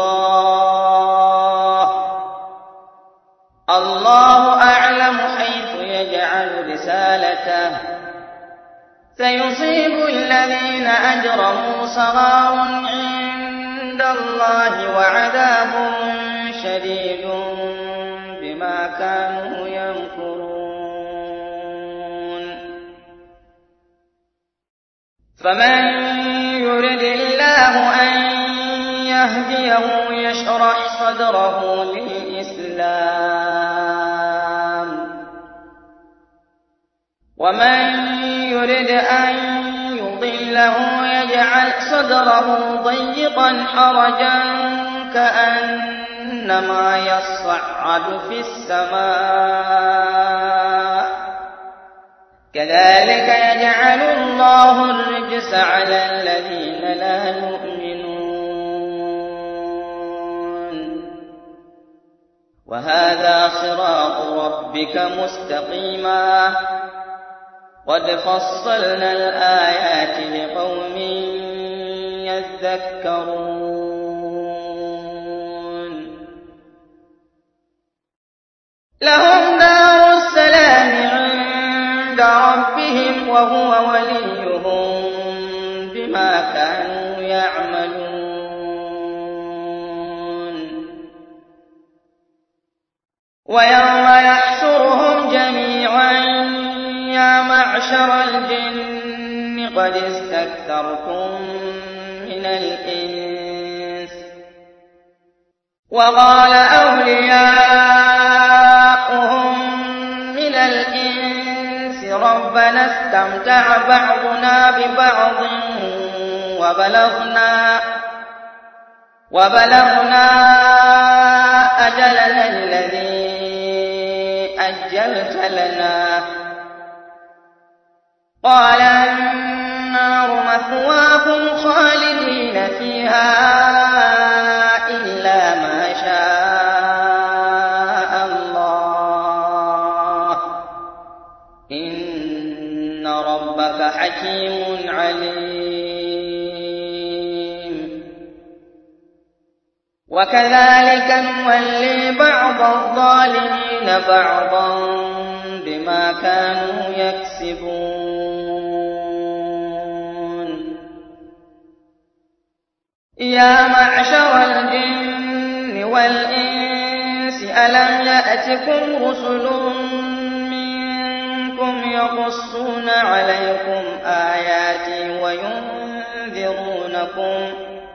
[SPEAKER 1] الله الله أعلم حيث يجعل رسالته سيصيب الذين أجرموا صغار عند الله وعذاب شديد بما كانوا يمكرون فمن يرد الله أن يهديه يشرح صدره للإسلام ومن يرد أن يضله يجعل صدره ضيقا حرجا كأنما يصعد في السماء كذلك يجعل الله الرجس على الذين لا يؤمنون وهذا صراط ربك مستقيما قد فصلنا الآيات لقوم يذكرون لهم دار السلام عند ربهم وهو وليهم بما كانوا يعملون ويوم يحشرهم جميعا يا معشر الجن قد استكثرتم من الإنس وقال أولياؤهم من الإنس ربنا استمتع بعضنا ببعض وبلغنا وبلغنا أجلنا الذي أجلت لنا قال النار مثواكم خالدين فيها إلا ما شاء الله إن ربك حكيم عليم وكذلك نولي بعض الظالمين بعضا بما كانوا يكسبون يا معشر الجن والإنس ألم يأتكم رسل منكم يقصون عليكم آياتي وينذرونكم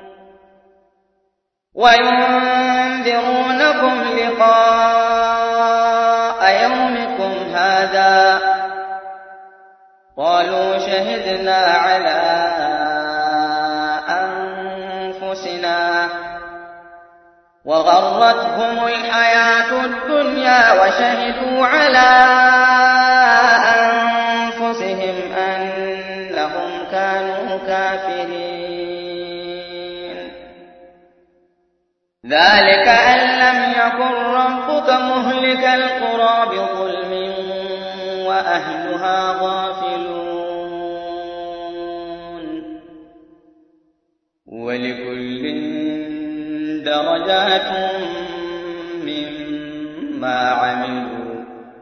[SPEAKER 1] وينذرونكم لقاء يومكم هذا قالوا شهدنا على وغرتهم الحياة الدنيا وشهدوا على أنفسهم أنهم كانوا كافرين. ذلك أن لم يكن ربك مهلك القرى بظلم وأهلها غافلون. ولكل درجات مما عملوا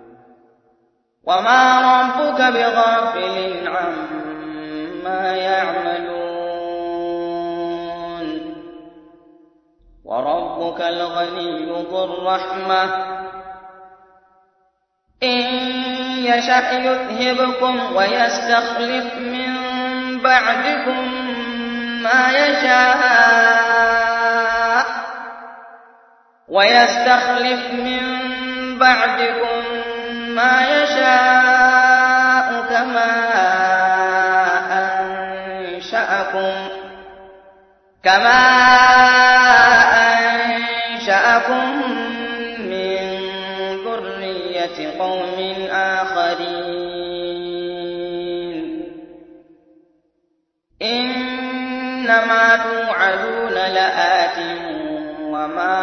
[SPEAKER 1] وما ربك بغافل عما يعملون. وربك الغني ذو الرحمة إن يشأ يذهبكم ويستخلف من بعدكم ما يشاء ويستخلف من بعدكم ما يشاء كما أنشأكم كما أنشأكم من ذرية قوم آخرين. إنما توعدون لآت وما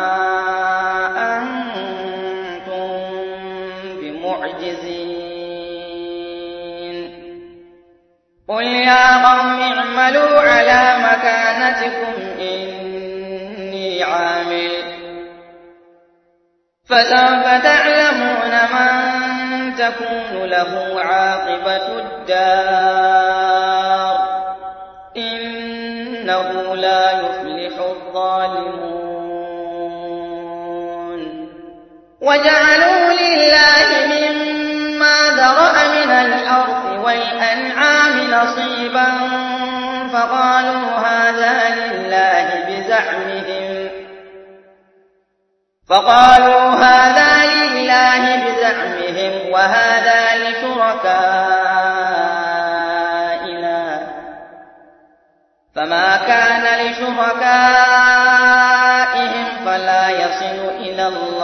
[SPEAKER 1] أنتم بمعجزين. قل يا قوم اعملوا على مكانتكم إني عامل فسوف تعلمون من تكون له عاقبة الدار إنه لا يفلح الظالمون. وجعلوا لله مما ذرأ من الأرض والأنعام نصيبا فقالوا هذا لله بزعمهم فقالوا هذا لله بزعمهم وهذا لشركائنا فما كان لشركائهم فلا يصل إلى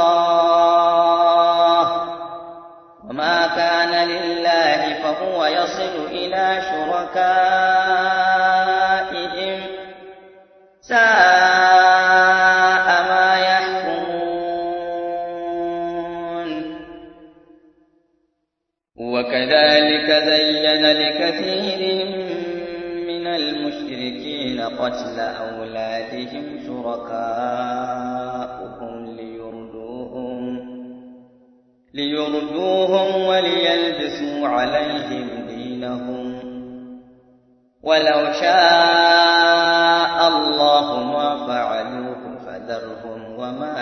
[SPEAKER 1] الله وما كان لله فهو يصل إلى شركائهم ساء ما يحكمون. وكذلك زين لكثير من المشركين قتل أولادهم شركاؤهم ليردوهم ليردوهم وليلبسوا عليهم دينهم ولو شاء الله ما فعلوه فذرهم وما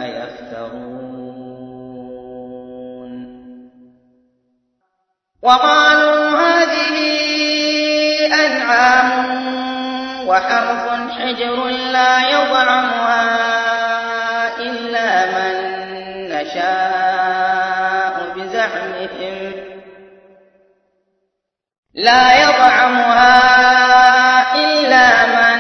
[SPEAKER 1] يفترون. وقالوا هذه أنعام وحرث حجر لا يطعمها إلا من نشاء بزعمهم لا يطعمها إلا من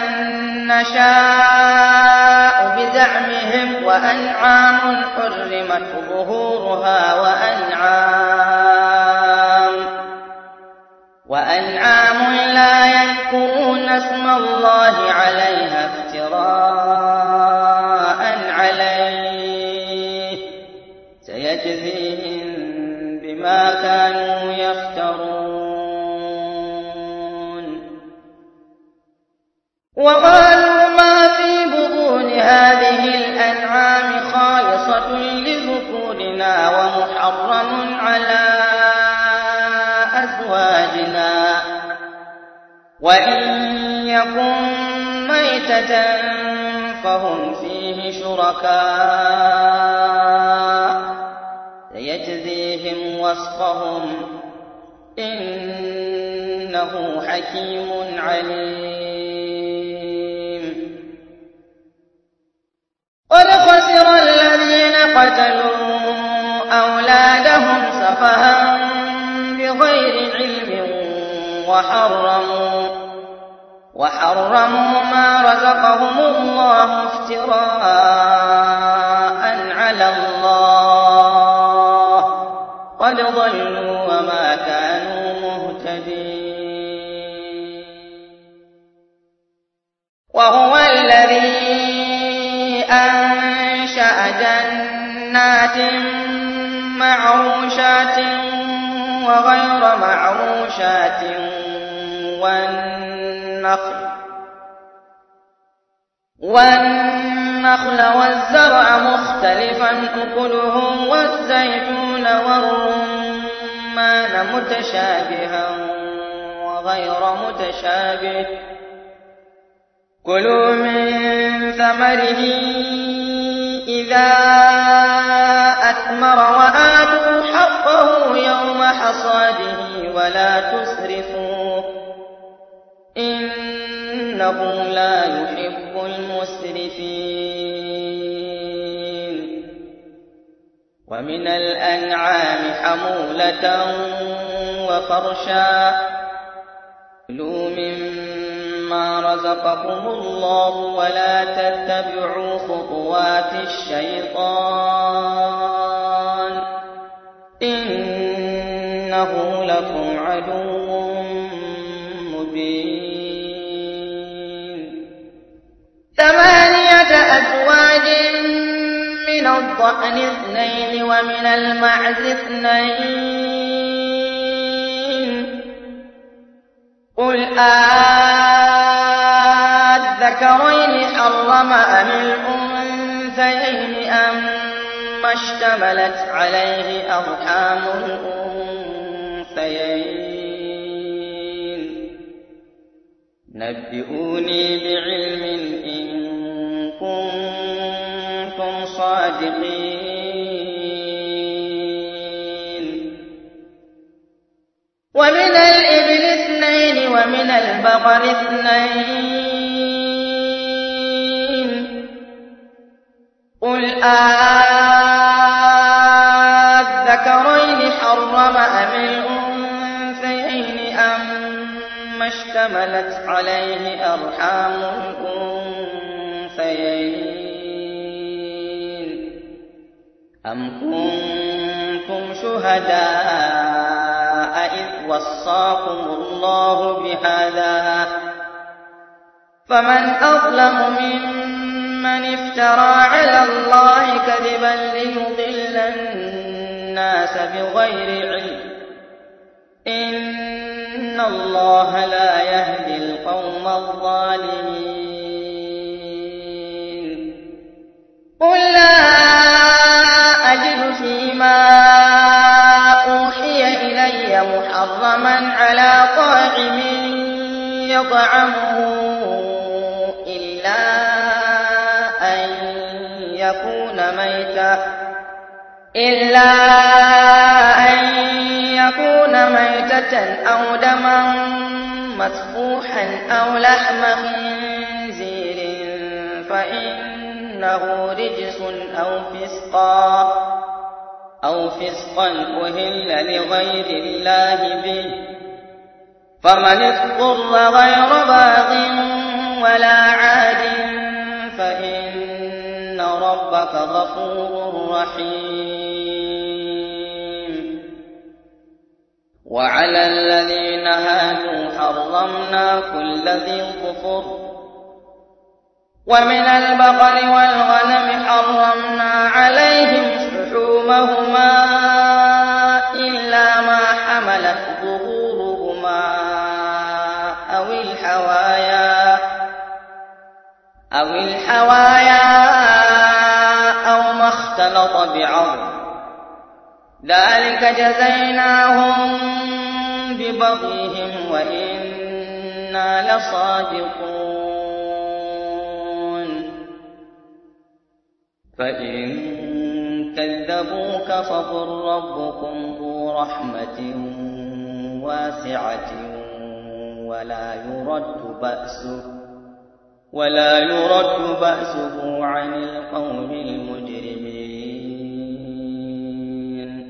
[SPEAKER 1] نشاء بزعمهم وأنعام حرمت ظهورها وأنعام وأنعام لا يذكرون اسم الله عليها افتراء عليه سيجزيهم بما كانوا يفترون. وقالوا ما في بطون هذه الأنعام خالصة لذكورنا ومحرم على أزواجنا وإن يكن ميتة فهم فيه شركاء سيجزيهم وصفهم إنه حكيم عليم. قد خسر الذين قتلوا أولادهم سفها بغير علم وحرموا وحرموا ما رزقهم الله افتراء على الله قد ضلوا وما كانوا مهتدين. وهو الذي أنشأ جنات معروشات وغير معروشات والنخل والنخل والزرع مختلفا أكله والزيتون والرمان متشابها وغير متشابه كلوا من ثمره إذا أثمر وآتوا حقه يوم حصاده ولا تسرفوا إنه لا يحب المسرفين. ومن الأنعام حمولة وفرشا كلوا مما رزقكم الله ولا تتبعوا خطوات الشيطان إنه لكم عدو مبين. ثمانية أزواج من الضأن اثنين ومن المعز اثنين قل آذكرين حرم أم الأنثيين أم اشتملت عليه أرحام الأنثيين نبئوني بعلم إن كنتم صادقين. ومن الإبل اثنين ومن البقر اثنين قل آذكرين حرم أم الأنثيين أم اشتملت عليه أرحام الأنثيين أم كنتم شهداء إذ وصاكم الله بهذا فمن أظلم ممن افترى على الله كذبا ليضل الناس بغير علم إن الله لا يهدي القوم الظالمين. قل لا أجد فيما أوحي إلي محرما على طاعم يطعمه إلا أن يكون ميتا إلا أن يكون ميتة أو دما مسفوحا أو لحم خنزير فإنه رجس أو فسقا أو فسقا أهل لغير الله به فمن اضطر غير باغ ولا عاد فإن ربك غفور رحيم. وعلى الذين هادوا حرمنا كل ذي ظفر ومن البقر والغنم حرمنا عليهم شحومهما إلا ما حملت ظهورهما أو الحوايا أو الحوايا أو ما اختلط بعظم ذلك جزيناهم ببغيهم وإنا لصادقون. فإن كذبوك فقل ربكم ذو رحمة واسعة ولا يرد بأسه ولا يرد بأسه عن القوم المجرمين.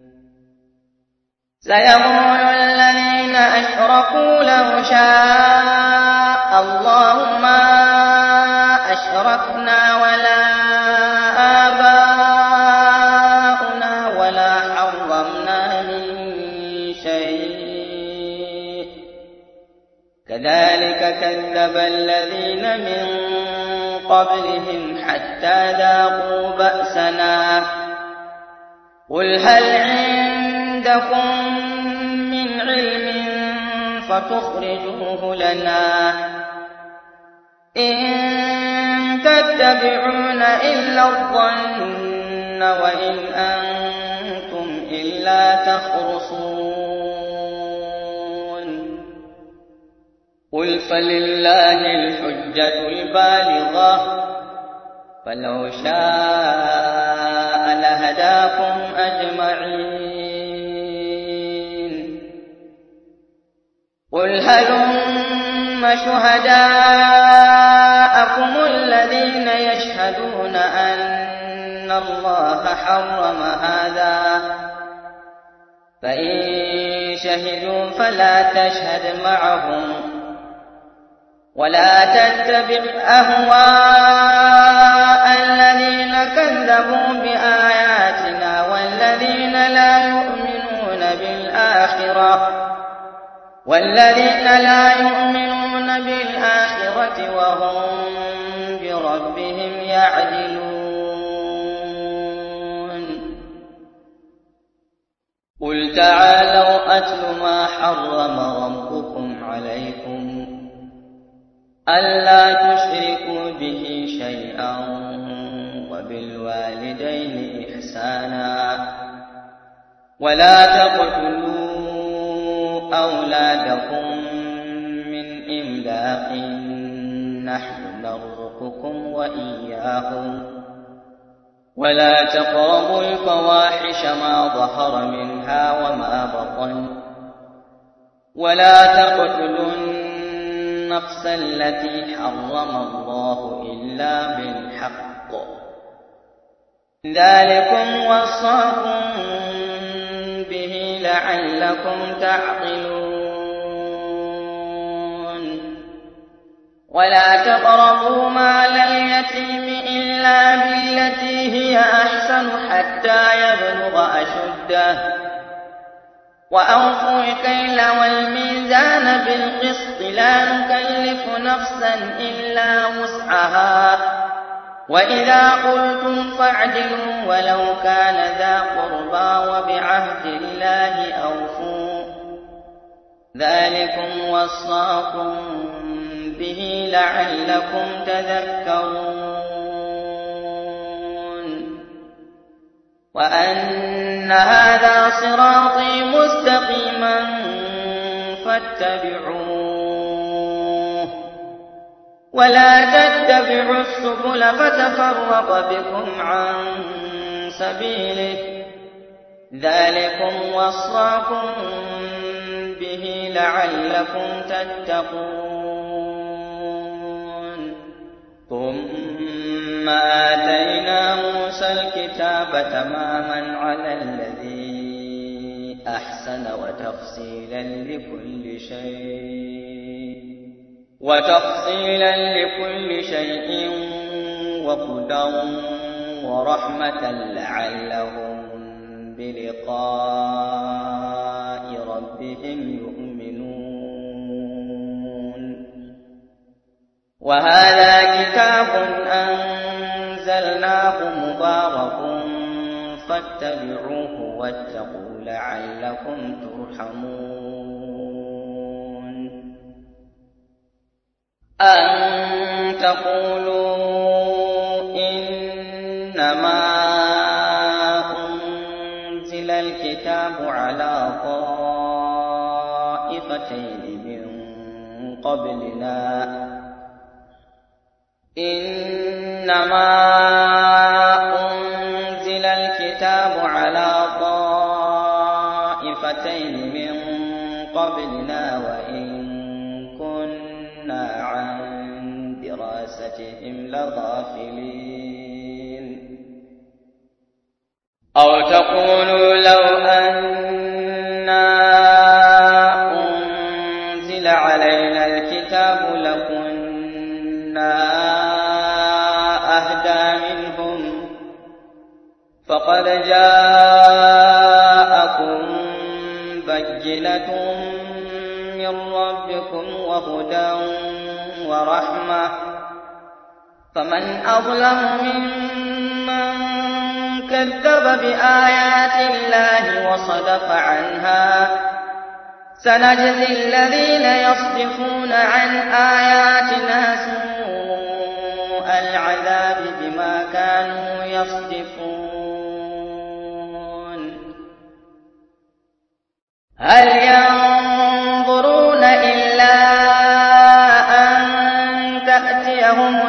[SPEAKER 1] سيقول الذين أشركوا لو شاء الله ما أشركنا ولا آباؤنا كذب الذين من قبلهم حتى ذاقوا بأسنا قل هل عندكم من علم فتخرجوه لنا إن تتبعون إلا الظن وإن أنتم إلا تخرصون قل فلله الحجة البالغة فلو شاء لهداكم أجمعين قل هلم شهداءكم الذين يشهدون أن الله حرم هذا فإن شهدوا فلا تشهد معهم ولا تتبع أهواء الذين كذبوا بآياتنا والذين لا يؤمنون بالآخرة والذين لا يؤمنون بالآخرة وهم بربهم يعدلون قل تعالوا أتل ما حرم ربكم عليكم ألا تشركوا به شيئا وبالوالدين إحسانا ولا تقتلوا أولادكم من إملاق نحن نرزقكم وإياهم ولا تقربوا الفواحش ما ظهر منها وما بطن ولا تقتلوا النفس التي حرم الله إلا بالحق ذلكم وصاكم به لعلكم تعقلون ولا تقربوا مال اليتيم إلا بالتي هي أحسن حتى يبلغ أشده وأوفوا الكيل والميزان بالقسط لا نكلف نفسا إلا وسعها وإذا قلتم فاعدلوا ولو كان ذا قربى وبعهد الله أوفوا ذلكم وصاكم به لعلكم تذكرون وأن هذا صراطي مستقيما فاتبعوه ولا تتبعوا السبل فتفرق بكم عن سبيله ذلكم وصاكم به لعلكم تتقون ثم آتينا موسى الكتاب تماما على الذي أحسن وتفصيلا لكل شيء وتفصيلا لكل شيء وهدى ورحمة لعلهم بلقاء ربهم يؤمنون وهذا كتاب أنزلناه مبارك فاتبعوه واتقوا لعلكم ترحمون أن تقولوا إنما أنزل الكتاب على طائفتين من قبلنا إنما أنزل الكتاب على طائفتين من قبلنا وإن كنا عن دراستهم لغافلين أو تقولوا لو أنا أنزل علينا الكتاب لكنا أهدى منهم فقد جاءكم بينة من ربكم وهدى ورحمة فمن أظلم ممن كذب بآيات الله وصدف عنها سنجزي الذين يصدفون عن آياتنا سوء العذاب بما كانوا يصدفون هل ينظرون إلا أن تأتيهم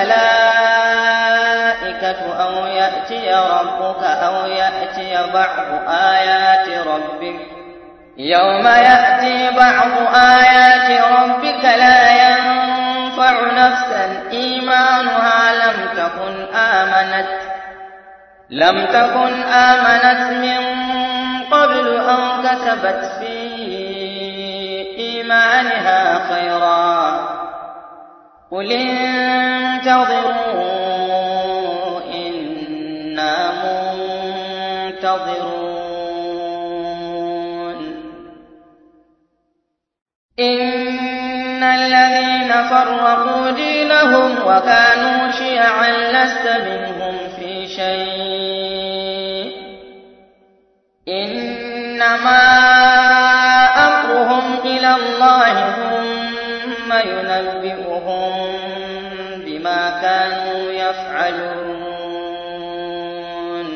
[SPEAKER 1] الملائكة أو يأتي ربك أو يأتي بعض آيات ربك يوم يأتي بعض آيات ربك لا ينفع نفسا إيمانها لم تكن آمنت لم تكن آمنت من قبل أو كسبت في إيمانها خيرا قل انتظروا إنا منتظرون إن الذين فرقوا دينهم وكانوا شيعا لست منهم في شيء إنما أمرهم إلى الله ثم ينبئهم بما كانوا يفعلون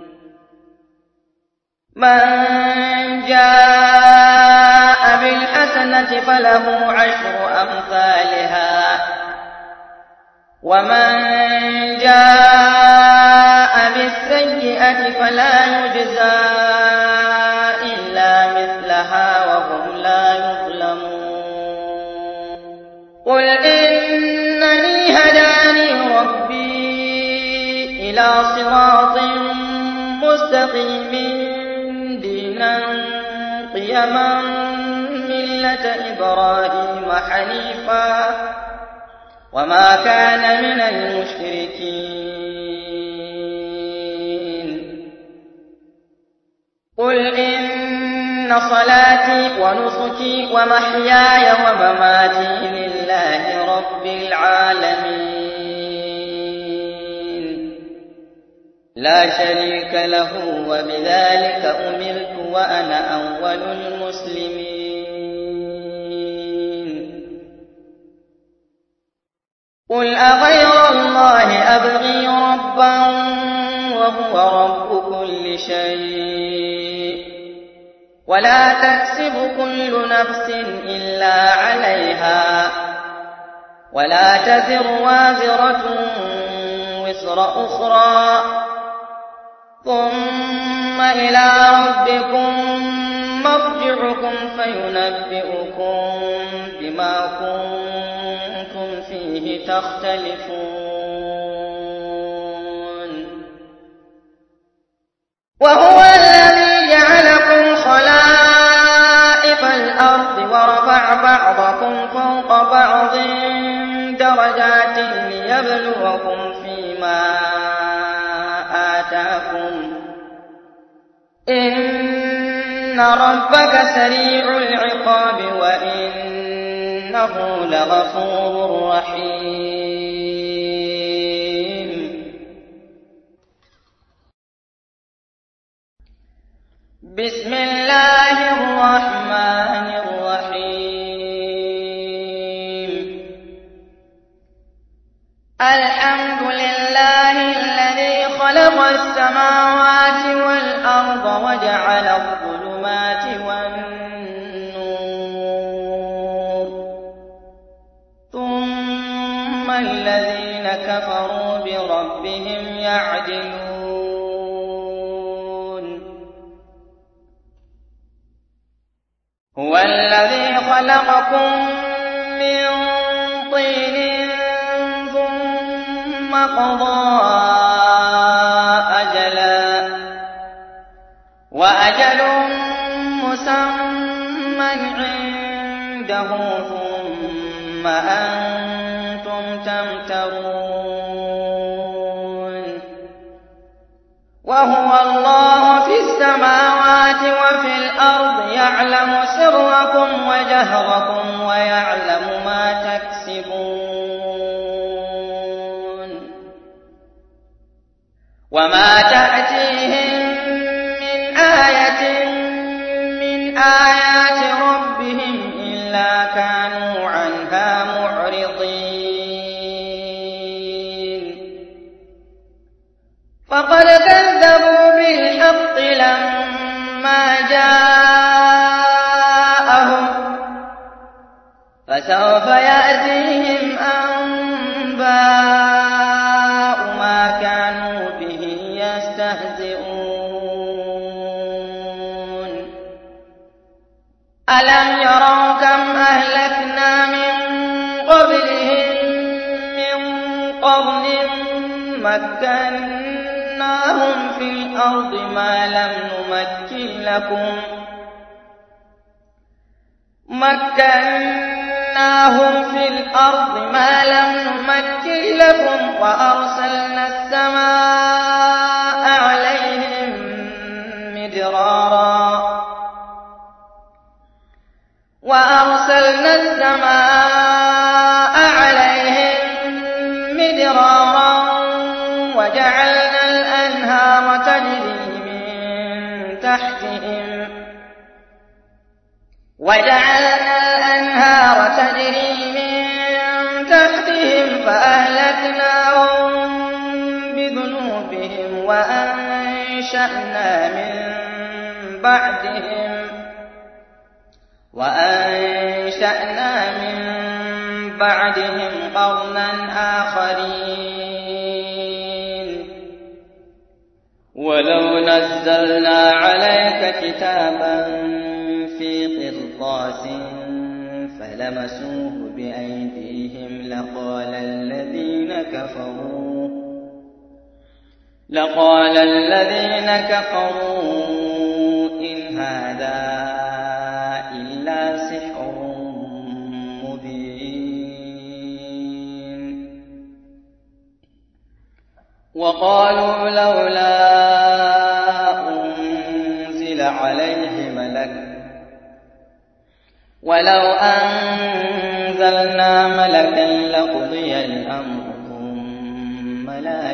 [SPEAKER 1] من جاء بالحسنة فله عشر أمثالها ومن جاء بالسيئة فلا يجزى إلا مثلها وهم لا يظلمون قل إنني هداني ربي إلى صراط مستقيم دينا قيما ملة إبراهيم حنيفا وما كان من المشركين قل إن صلاتي ونسكي ومحياي ومماتي لله رب العالمين لا شريك له وبذلك أمرت وأنا أول المسلمين قل أغير الله أبغي ربا وهو رب كل شيء ولا تكسب كل نفس إلا عليها ولا تزر وازرة وزر أخرى ثم إلى ربكم مرجعكم فينبئكم بما كنتم فيه تختلفون وهو الذي جعلكم خلائف الأرض ورفع بعضكم فوق بعض درجات ليبلوكم فيما آتاكم إن ربك سريع العقاب وإنه لغفور رحيم بسم الله الرحمن الرحيم الحمد لله الذي خلق السماوات والأرض وجعل الظلمات والنور ثم الذين كفروا بربهم يعدلون هو الذي خلقكم من طين ثم قضى أجلا وأجل مسمى عنده ثم أنتم تمترون وهو الله في السماوات وفي الأرض يعلم سركم وجهركم ويعلم ما تكسبون وما تأتيهم من آية من آيات ربهم إلا كانوا عنها معرضين فقد كذبوا بالحق لما جاءهم فسوف يأتيهم أنباء ما كانوا به يستهزئون ألم يروا كم أهلكنا من قبلهم من قرن مكناهم في الأرض ما لم نمكن لكم مكناهم في الأرض ما لم نمكن لكم وأرسلنا السماء عليهم مدرارا وأرسلنا السماء عليهم مدرارا وجعلنا الأنهار تجري من تحتهم وجعلنا الأنهار تجري من تحتهم فأهلكناهم بذنوبهم وأنشأنا من بعدهم وأنشأنا من بعدهم قرنا آخرين ولو نزلنا عليك كتابا في قرطاس فلمسوه بأيديهم لقال الذين كفروا لقال الذين كفروا إن هذا إلا سحر مبين وقالوا لولا أنزل عليه ملك ولو أنزلنا ملكا لقضي الأمر ثم لا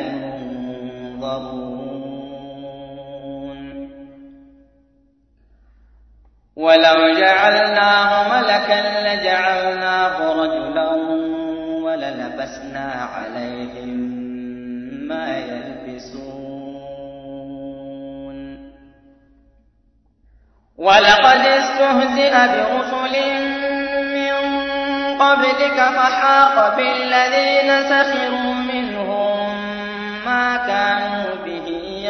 [SPEAKER 1] ينظرون ولو جعلناه ملكا لجعلناه رجلا وللبسنا عليهم ما يلبسون ولقد استهزئ برسل من قبلك فحاق بالذين سخروا منهم ما كانوا به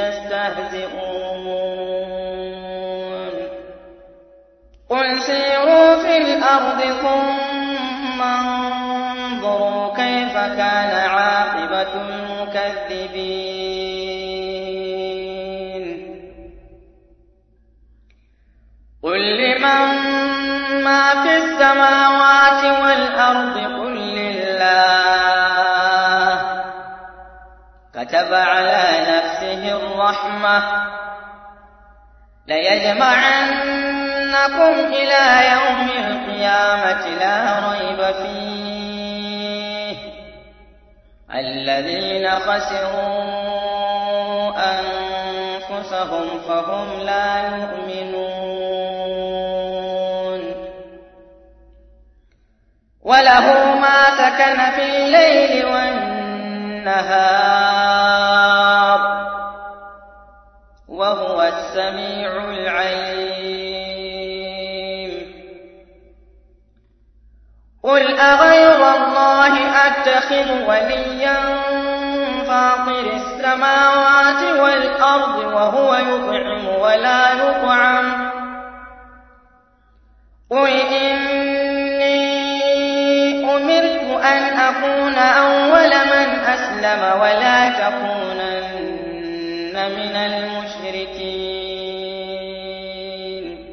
[SPEAKER 1] يستهزئون قل سيروا في الأرض ثم انظروا كيف كان عاقبة المكذبين قل لمن ما في السماوات والأرض قل لله كتب على نفسه الرحمة ليجمعنكم إلى يوم القيامة لا ريب فيه الذين خسروا أنفسهم فهم لا يؤمنون وله ما سكن في الليل والنهار وهو السميع العليم قل أغير الله أتخذ وليا فاطر السماوات والأرض وهو يطعم ولا يطعم قل إني أمرت أن أكون أول من أسلم ولا تكونن من المشركين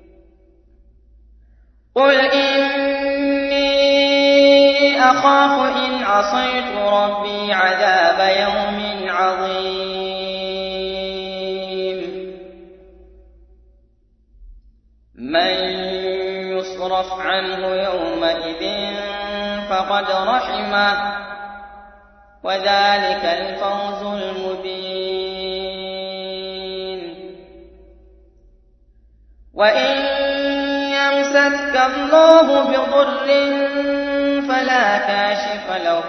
[SPEAKER 1] قل إني أخاف إن عصيت ربي عذاب يوم عظيم من يصرف عنه يومئذ فقد رحمه وذلك الفوز المبين وإن يمسسك الله بضر فلا كاشف له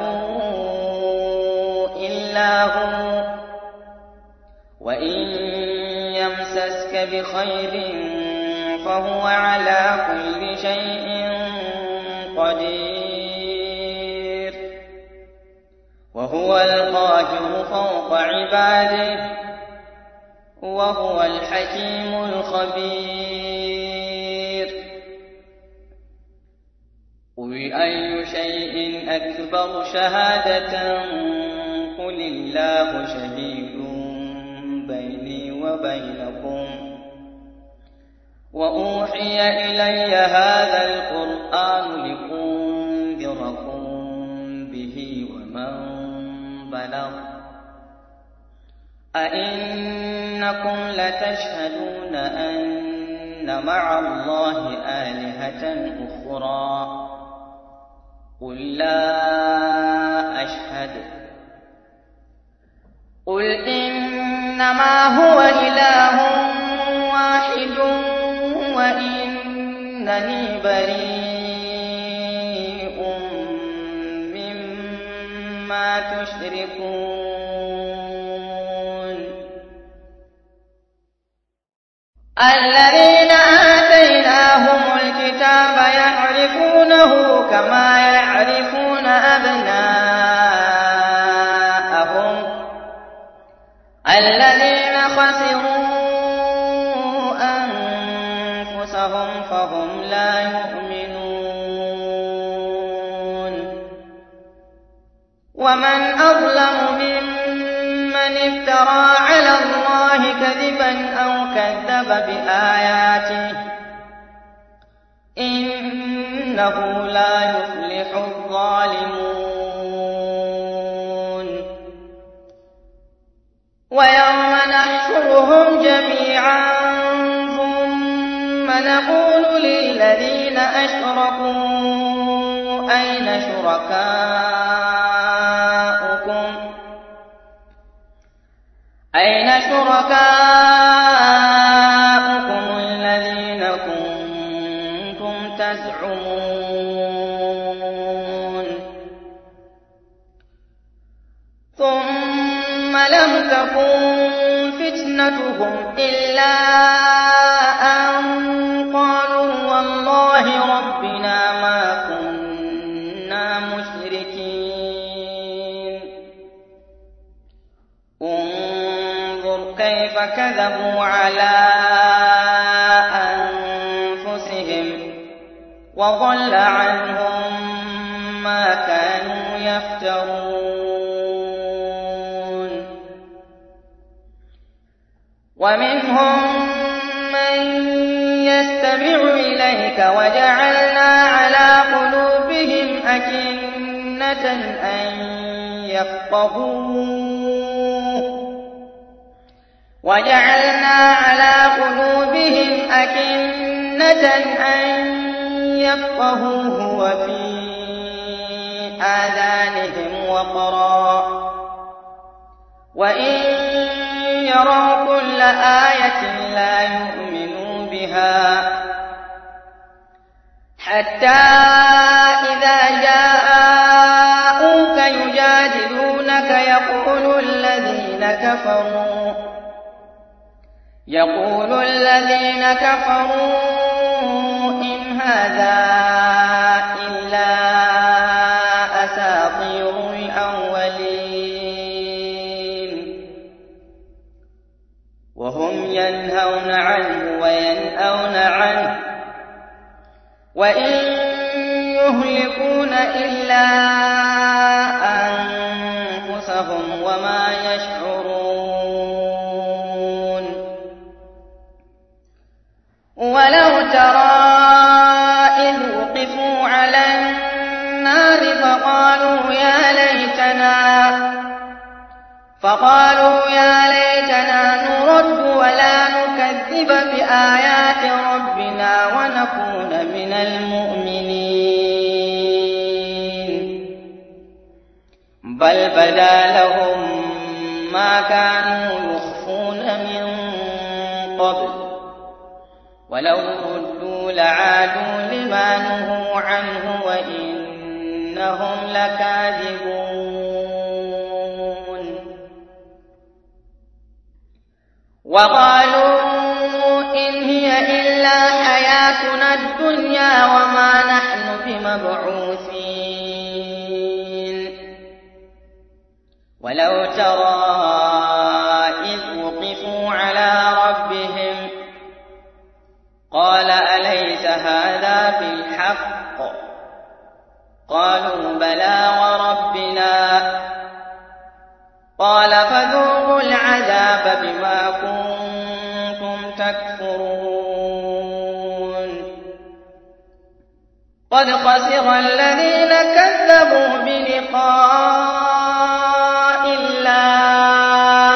[SPEAKER 1] إلا هو، وإن يمسسك بخير فهو على كل شيء قدير، وهو القاهر فوق عباده، وهو الحكيم الخبير. قل أي شيء أكبر شهادة؟ قل الله شهيد بيني وبينكم، وأوحي إلي هذا القرآن لأنذركم به ومن بلغ. أئنكم لتشهدون أن مع الله آلهة أخرى؟ قل لا أشهد. قل إنما هو إله واحد وإنني بريء مما تشركون. الذين آتيناهم الكتاب يعرفونه كما يعرفون أبناءهم، الذين خسروا أنفسهم فهم لا يؤمنون. ومن أظلم ممن افترى على الله كذبا أو كذب بآياته، إنه لا يفلح الظالمون. ويوم نحشرهم جميعا ثم نقول للذين أشركوا أين شركاؤكم أين شركاؤكم الذين كنتم تزعمون؟ ثم لم تكن فتنتهم إلا أن قالوا والله ربنا ما كنا مشركين. انظر كيف كذبوا على أنفسهم وضل عنهم ما كانوا يفترون. ومنهم من يستمع إليك وجعلنا على قلوبهم أكنة أن يفقهوه وجعلنا على قلوبهم أكنة أن يفقهوه وفي آذانهم وقرا وإن يروا كل آية لا يؤمنوا بها حتى إذا جاءوك يجادلونك يقول الذين كفروا يقول الذين كفروا إن هذا إلا أساطير الأولين. وهم ينهون عنه وينأون عنه وإن يهلكون إلا أنفسهم وما يشعرون. ولو ترى إذ وقفوا على النار فقالوا يا ليتنا فقالوا يا ليتنا نرد ولا نكذب بآيات ربنا ونكون من المؤمنين. بل بدا لهم ما كانوا يخفون من قبل ولو ردوا لعادوا لما نهوا عنه وإنهم لكاذبون وقالوا إن هي إلا حياتنا الدنيا وما نحن بمبعوثين ولو ترى إذ وقفوا على ربهم قال أليس هذا بالحق قالوا بلى وربنا قال فذوقوا العذاب بما كنتم تكفرون قد خسر الذين كذبوا بلقاء الله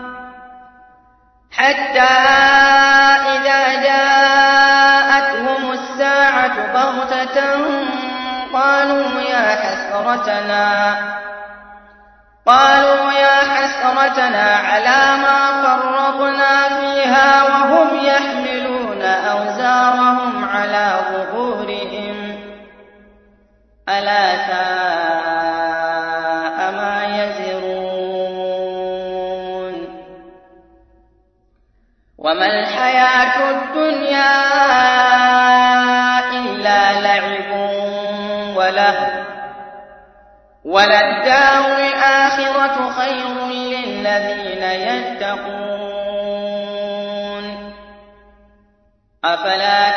[SPEAKER 1] حتى إذا جاءتهم الساعة بغتة قالوا يا حسرتنا قالوا يا حسرتنا على ما فرطنا فيها وهم يحملون أوزارهم على ظهورهم ألا ساء ما يزرون وما الحياة الدنيا إلا لعب وله وللدار الآخرة خير للذين يتقون أفلا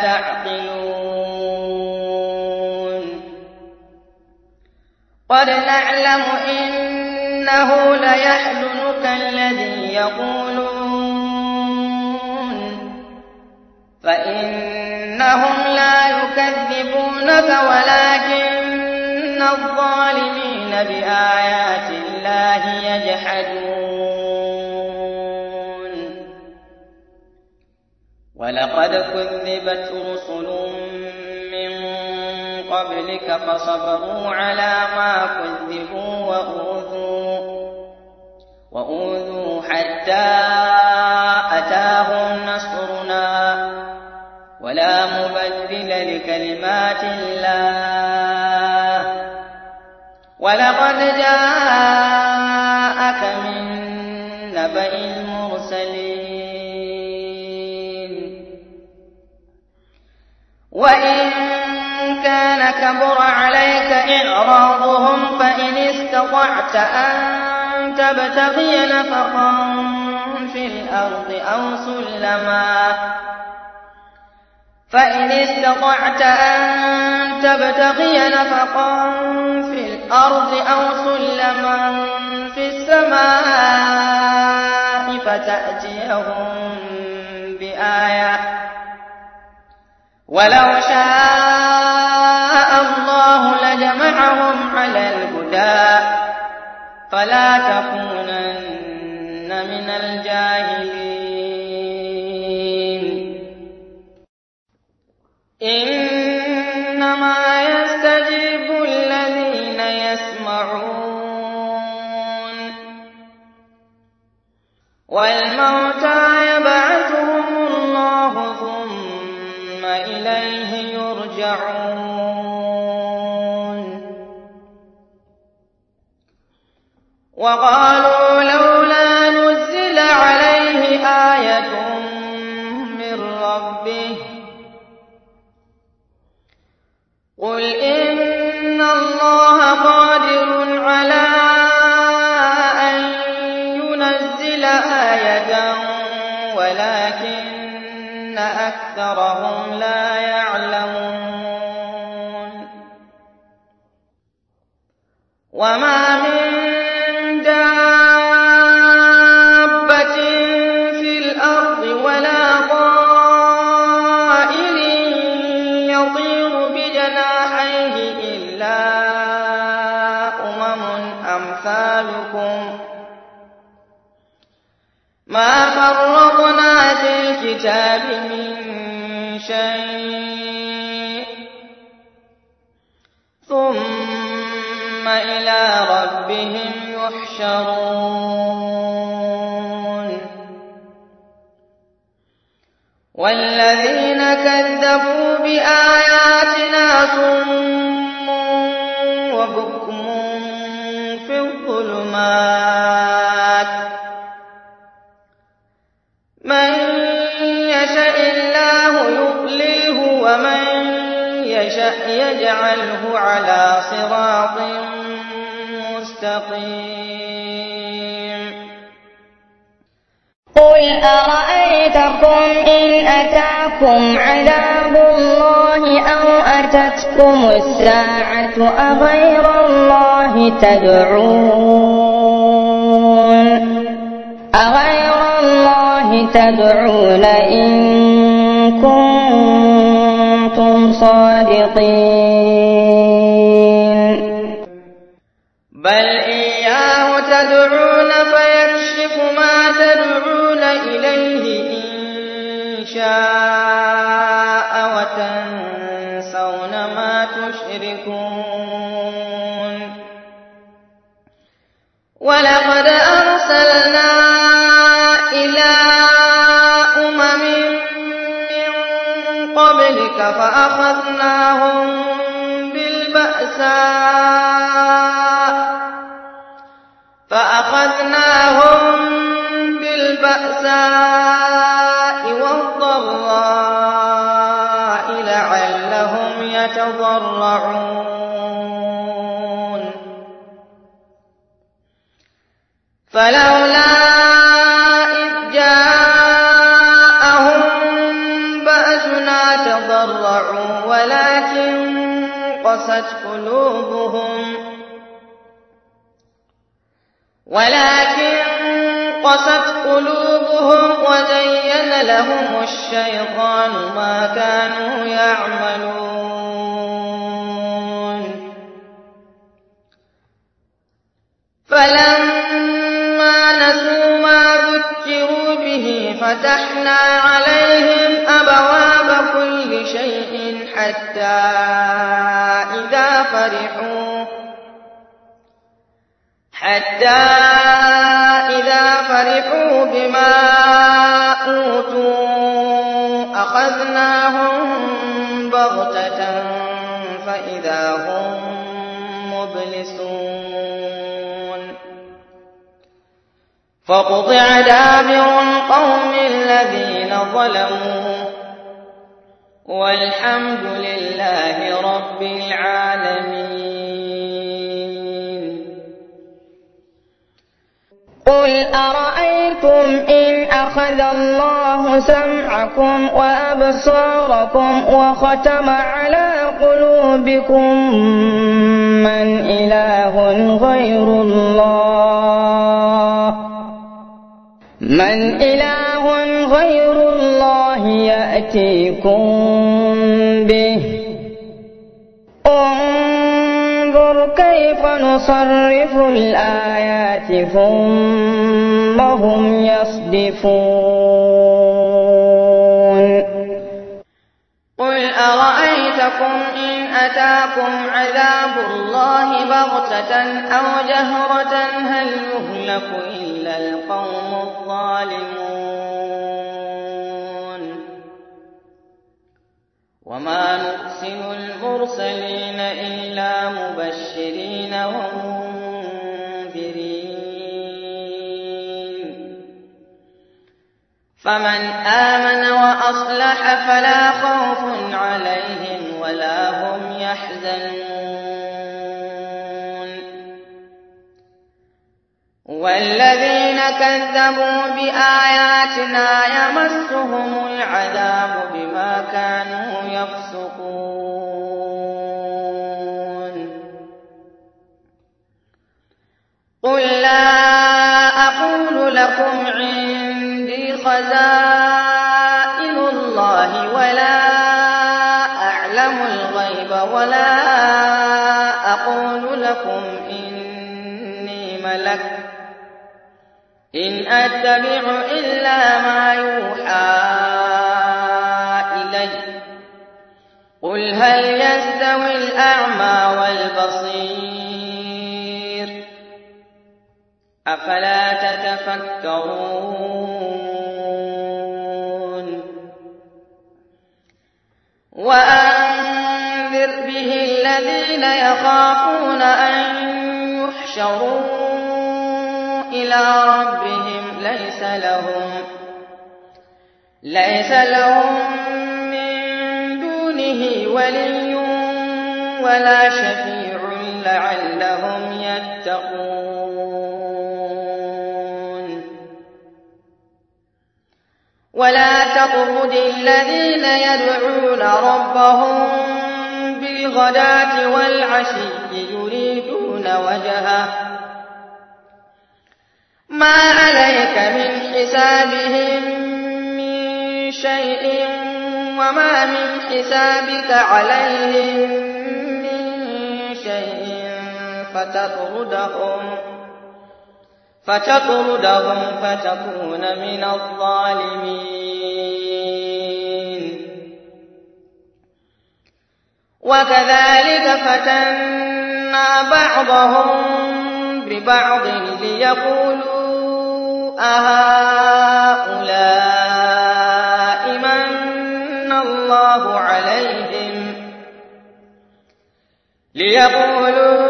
[SPEAKER 1] تعقلون قد نعلم إنه ليحزنك الذي يقولون فإنهم لا يكذبونك ولكن الظالمين بآيات الله يجحدون ولقد كذبت رسل من قبلك فصبروا على ما كذبوا وأوذوا وأوذوا حتى أتاهم نصرنا ولا مبدل لكلمات الله ولقد جاءك من نبأ المرسلين وإن كان كبر عليك إعراضهم فإن استطعت أن تبتغي نفقا في الأرض أو سلما فإن استطعت أن تبتغي نفقا في الأرض أو سلما في السماء فتأتيهم بآية ولو شاء الله لجمعهم على الهدى فلا تكونن من الجاهلين إنما يستجيب الذين يسمعون والموتى يبعثهم الله ثم إليه يرجعون وقالوا لولا نزل عليه آية من ربه قل إن الله قادر على أن ينزل آية ولكن أكثرهم لا يعلمون وما من دابة في الأرض ولا طائر يطير بجناحيه إلا أمم أمثالكم ما فرطنا في الكتاب من شيء ثم إلى ربهم يحشرون والذين كذبوا بآياتنا صم وبكم في الظلمات من يشاء الله يضلله ومن يشاء يجعله على صراط مستقيم
[SPEAKER 2] قل أرأيتكم إن أتاكم عذاب الله أو أتتكم الساعة أغير الله تدعون أغير الله تدعون إن كنتم صادقين
[SPEAKER 1] بل إياه تدعون فيكشف ما تدعون إليه إن شاء وتنسون ما تشركون ولقد أرسلنا إلى أمم من قبلك فأخذناهم بالبأساء فأخذناهم بالبأساء والضراء لعلهم يتضرعون فلولا إذ جاءهم بأسنا تضرعوا ولكن قست قلوبهم ولكن قست قلوبهم وزين لهم الشيطان ما كانوا يعملون فلما نسوا ما ذكروا به فتحنا عليهم أبواب كل شيء حتى إذا فرحوا حتى إذا فرحوا بما أوتوا أخذناهم بغتة فإذا هم مبلسون فقطع دابر القوم الذين ظلموا والحمد لله رب العالمين
[SPEAKER 2] قل أرأيتم إن أخذ الله سمعكم وأبصاركم وختم على قلوبكم من إله غير الله من إله غير الله يأتيكم به انظر كيف نصرف الآيات ثم هم يصدفون
[SPEAKER 1] قل أرأيتكم إن أتاكم عذاب الله بغتة أو جهرة هل يهلك إلا القوم الظالمون وما نرسل المرسلين إلا مبشرين ومنذرين فمن آمن وأصلح فلا خوف عليهم ولا هم يحزنون والذين كذبوا بآياتنا يمسهم العذاب بما كانوا يفسقون قل لا أقول لكم عندي خزائن الله ولا أعلم الغيب ولا أقول لكم إني ملك إن أتبع إلا ما يوحى إلي قل هل يستوي الأعمى والبصير أفلا تتفكرون وأنذر به الذين يخافون أن يحشروا إلى ربهم ليس لهم ليس لهم من دونه ولي ولا شفيع لعلهم يتقون. ولا تطرد الذين يدعون ربهم بالغداة والعشي يريدون وجهه ما عليك من حسابهم من شيء وما من حسابك عليهم من شيء فتطردهم فتطردهم فتكون من الظالمين. وكذلك فتنا بعضهم ببعض ليقولوا أهؤلاء من الله عليهم ليقولوا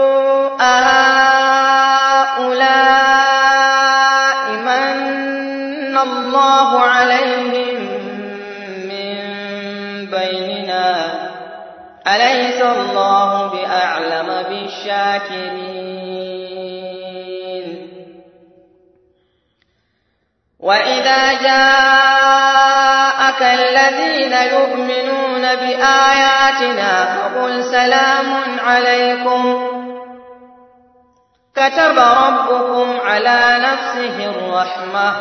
[SPEAKER 1] أهؤلاء من الله عليهم من بيننا أليس الله بأعلم بالشاكرين. وإذا جاءك الذين يؤمنون بآياتنا فقل سلام عليكم كتب ربكم على نفسه الرحمة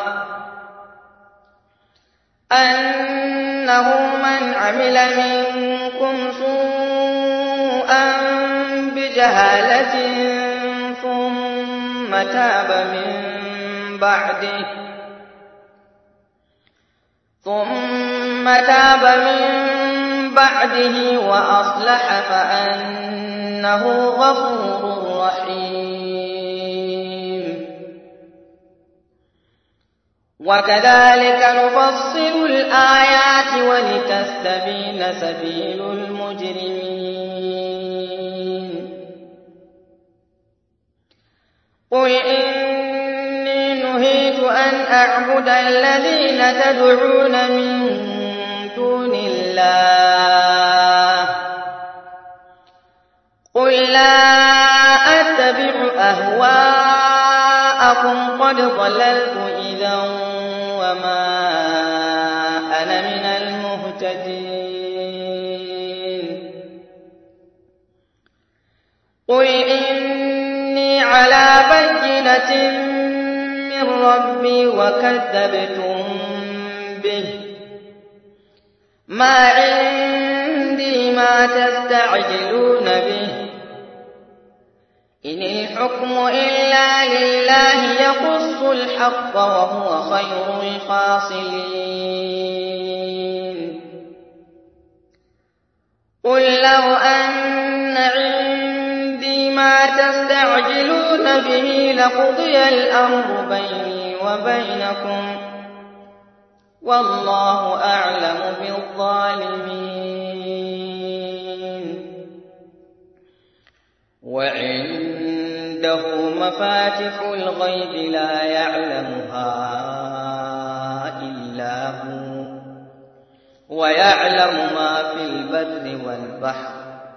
[SPEAKER 1] أنه من عمل منكم سوءا بجهالة ثم تاب من بعده ثم تاب من بعده وأصلح فأنه غفور رحيم. وكذلك نفصل الآيات ولتستبين سبيل المجرمين. قل إني نهيت أن أعبد الذين تدعون من دون الله قل لا أتبع أهواءكم قد ضللت إذا وما أنا من المهتدين. قل إني على بينة من ربي وكذبتم به ما عندي ما تستعجلون به إن الحكم إلا لله يقص الحق وهو خير الفاصلين. قل لو أن عندي ما تستعجلون به لقضي الأمر بيني وبينكم والله أعلم بالظالمين. وعنده مفاتح الغيب لا يعلمها إلا هو ويعلم ما في البر والبحر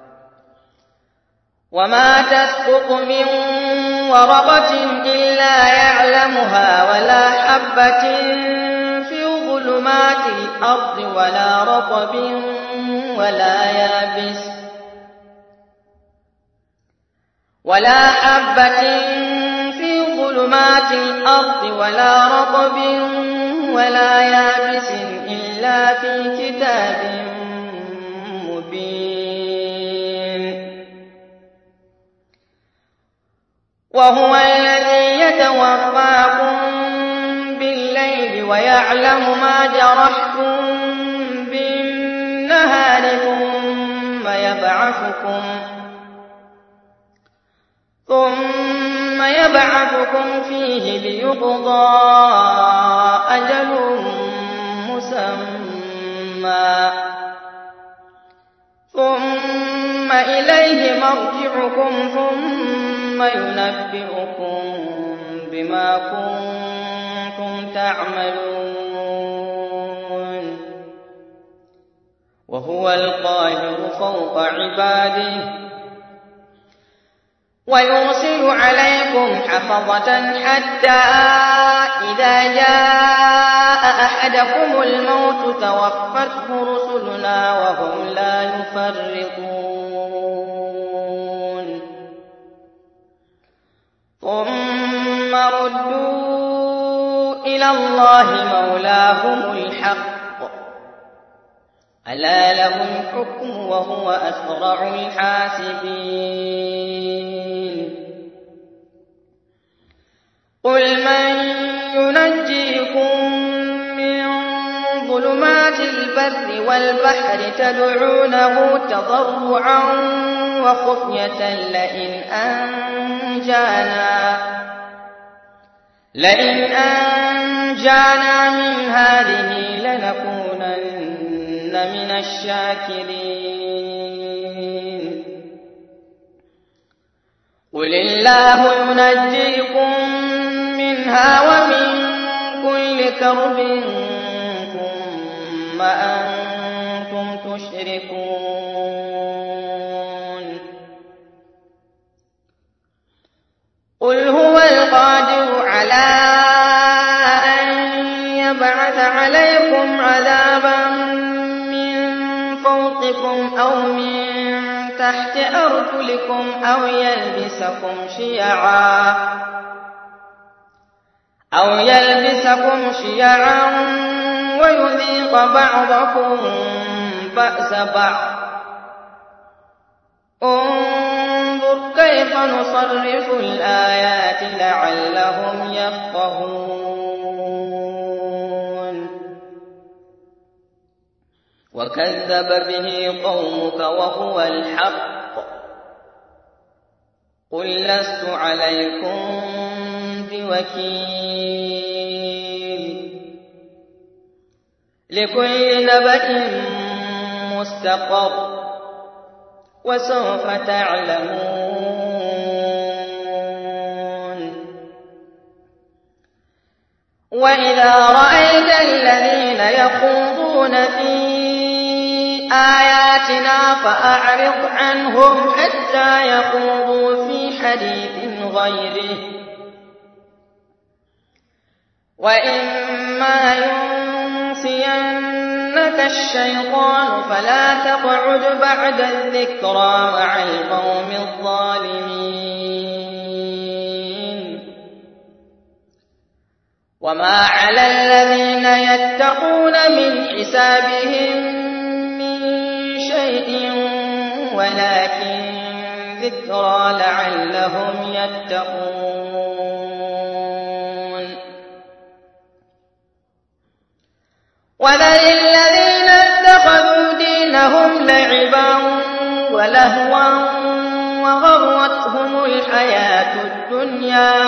[SPEAKER 1] وما تسقط من ورقة إلا يعلمها ولا حبة في ظلمات الأرض ولا رطب ولا يابس ولا حبة في ظلمات الأرض ولا رطب ولا يابس إلا في كتاب مبين. وهو الذي يتوفاكم بالليل ويعلم ما جرحتم بالنهار ثم يبعثكم ثم يبعثكم فيه ليقضى أجل مسمى ثم إليه مرجعكم ثم ينبئكم بما كنتم تعملون وهو القاهر فوق عباده ويرسل عليكم حفظة حتى إذا جاء أحدكم الموت توفته رسلنا وهم لا يفرطون ثم ردوا إلى الله مولاهم الحق ألا له الحكم وهو أسرع الحاسبين قل من ينجيكم من ظلمات البر والبحر تدعونه تضرعا وخفية لئن أنجانا لئن أنجانا من هذه لنكونن من الشاكرين قل الله ينجيكم منها ومن كل كرب ثم أنتم تشركون قل هو القادر على أن يبعث عليكم عذابا أو من تحت أرجلكم أو يلبسكم شيعا أو يلبسكم شيعا ويذيق بعضكم بأس بعض انظر كيف نصرف الآيات لعلهم يفقهون وكذب به قومك وهو الحق قل لست عليكم بوكيل لكل نبأ مستقر وسوف تعلمون وإذا رأيت الذين يخوضون في آياتنا فأعرض عنهم حتى يخوضوا في حديث غيره وإما ينسينك الشيطان فلا تقعد بعد الذكرى مع القوم الظالمين وما على الذين يتقون من حسابهم شيء ولكن ذكرى لعلهم يتقون وذل الذين اتخذوا دينهم لعبا ولهوا وغرتهم الحياة الدنيا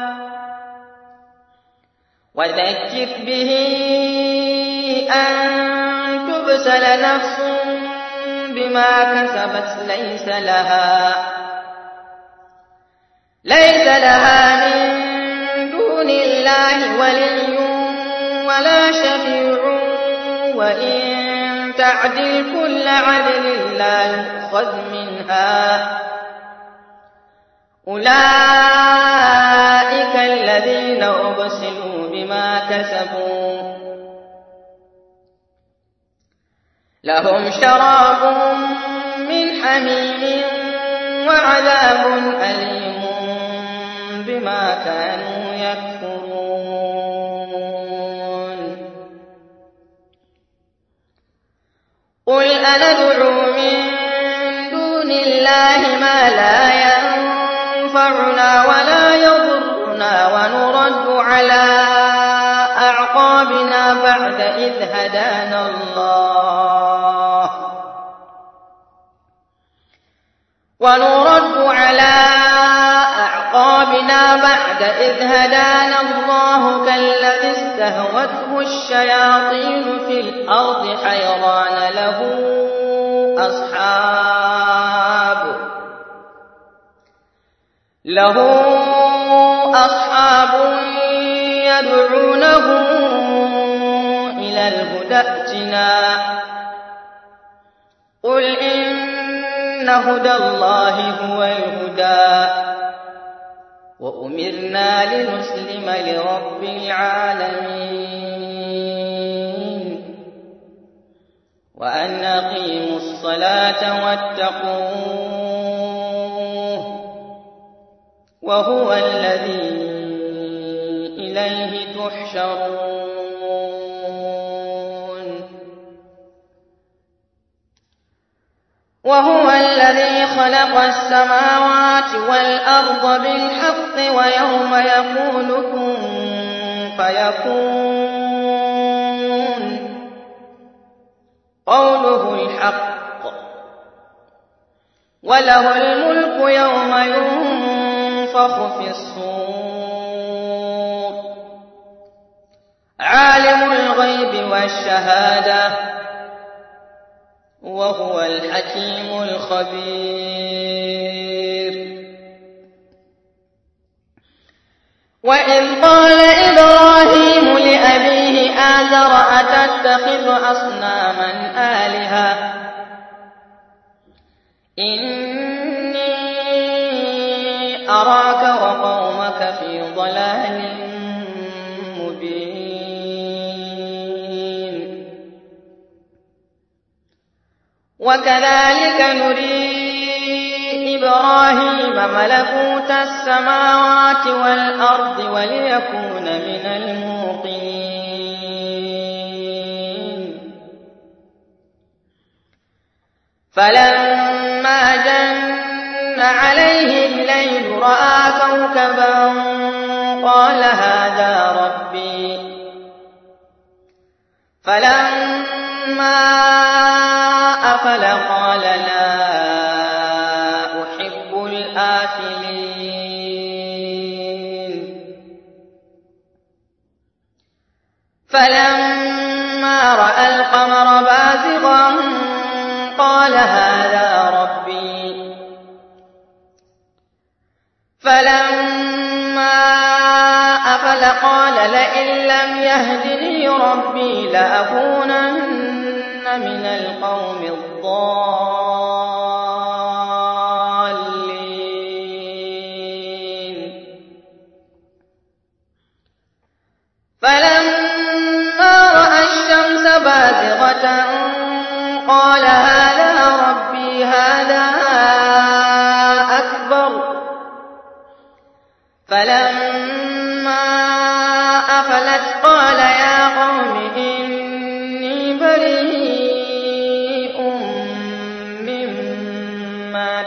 [SPEAKER 1] وذكر به أن تبسل نفس بما كسبت ليس لها ليس لها من دون الله ولي ولا شفيع وإن تعدل كل عدل لا يؤخذ منها أولئك الذين أبسلوا بما كسبوا لهم شراب من حميم وعذاب أليم بما كانوا يكفرون قل أندعو من دون الله ما لا ينفعنا ولا يضرنا ونرد على أعقابنا بعد إذ هدانا الله ونرد على أعقابنا بعد إذ هدانا الله كالذي استهوته الشياطين في الأرض حيران له أصحاب له أصحاب يدعونه إلى الهدى ائتنا قل إن هدى الله هو الهدى وأمرنا لنسلم لرب العالمين وأن أقيموا الصلاة واتقوه وهو الذي إليه تحشرون وهو الذي خلق السماوات والأرض بالحق ويوم يقول كن فيكون قوله الحق وله الملك يوم ينفخ في الصور عالم الغيب والشهادة وهو الحكيم الخبير وإذ قال إبراهيم لأبيه آزر أتتخذ أصناما آلهة إني أراك وقومك في ضلال مبين وكذلك نري إبراهيم ملكوت السماوات والأرض وليكون من الموقنين فلما جن عليه الليل رأى كوكبا قال هذا ربي فلما أفل قال لا أحب الآفلين فلما رأى القمر بازغا قال هذا ربي فلما أفل قال لئن لم يهدني ربي لأكونن من القوم الضالين فلما رأى الشمس بازغة قال هذا ربي هذا أكبر فلما أفلت قال يا قوم إني بريء مما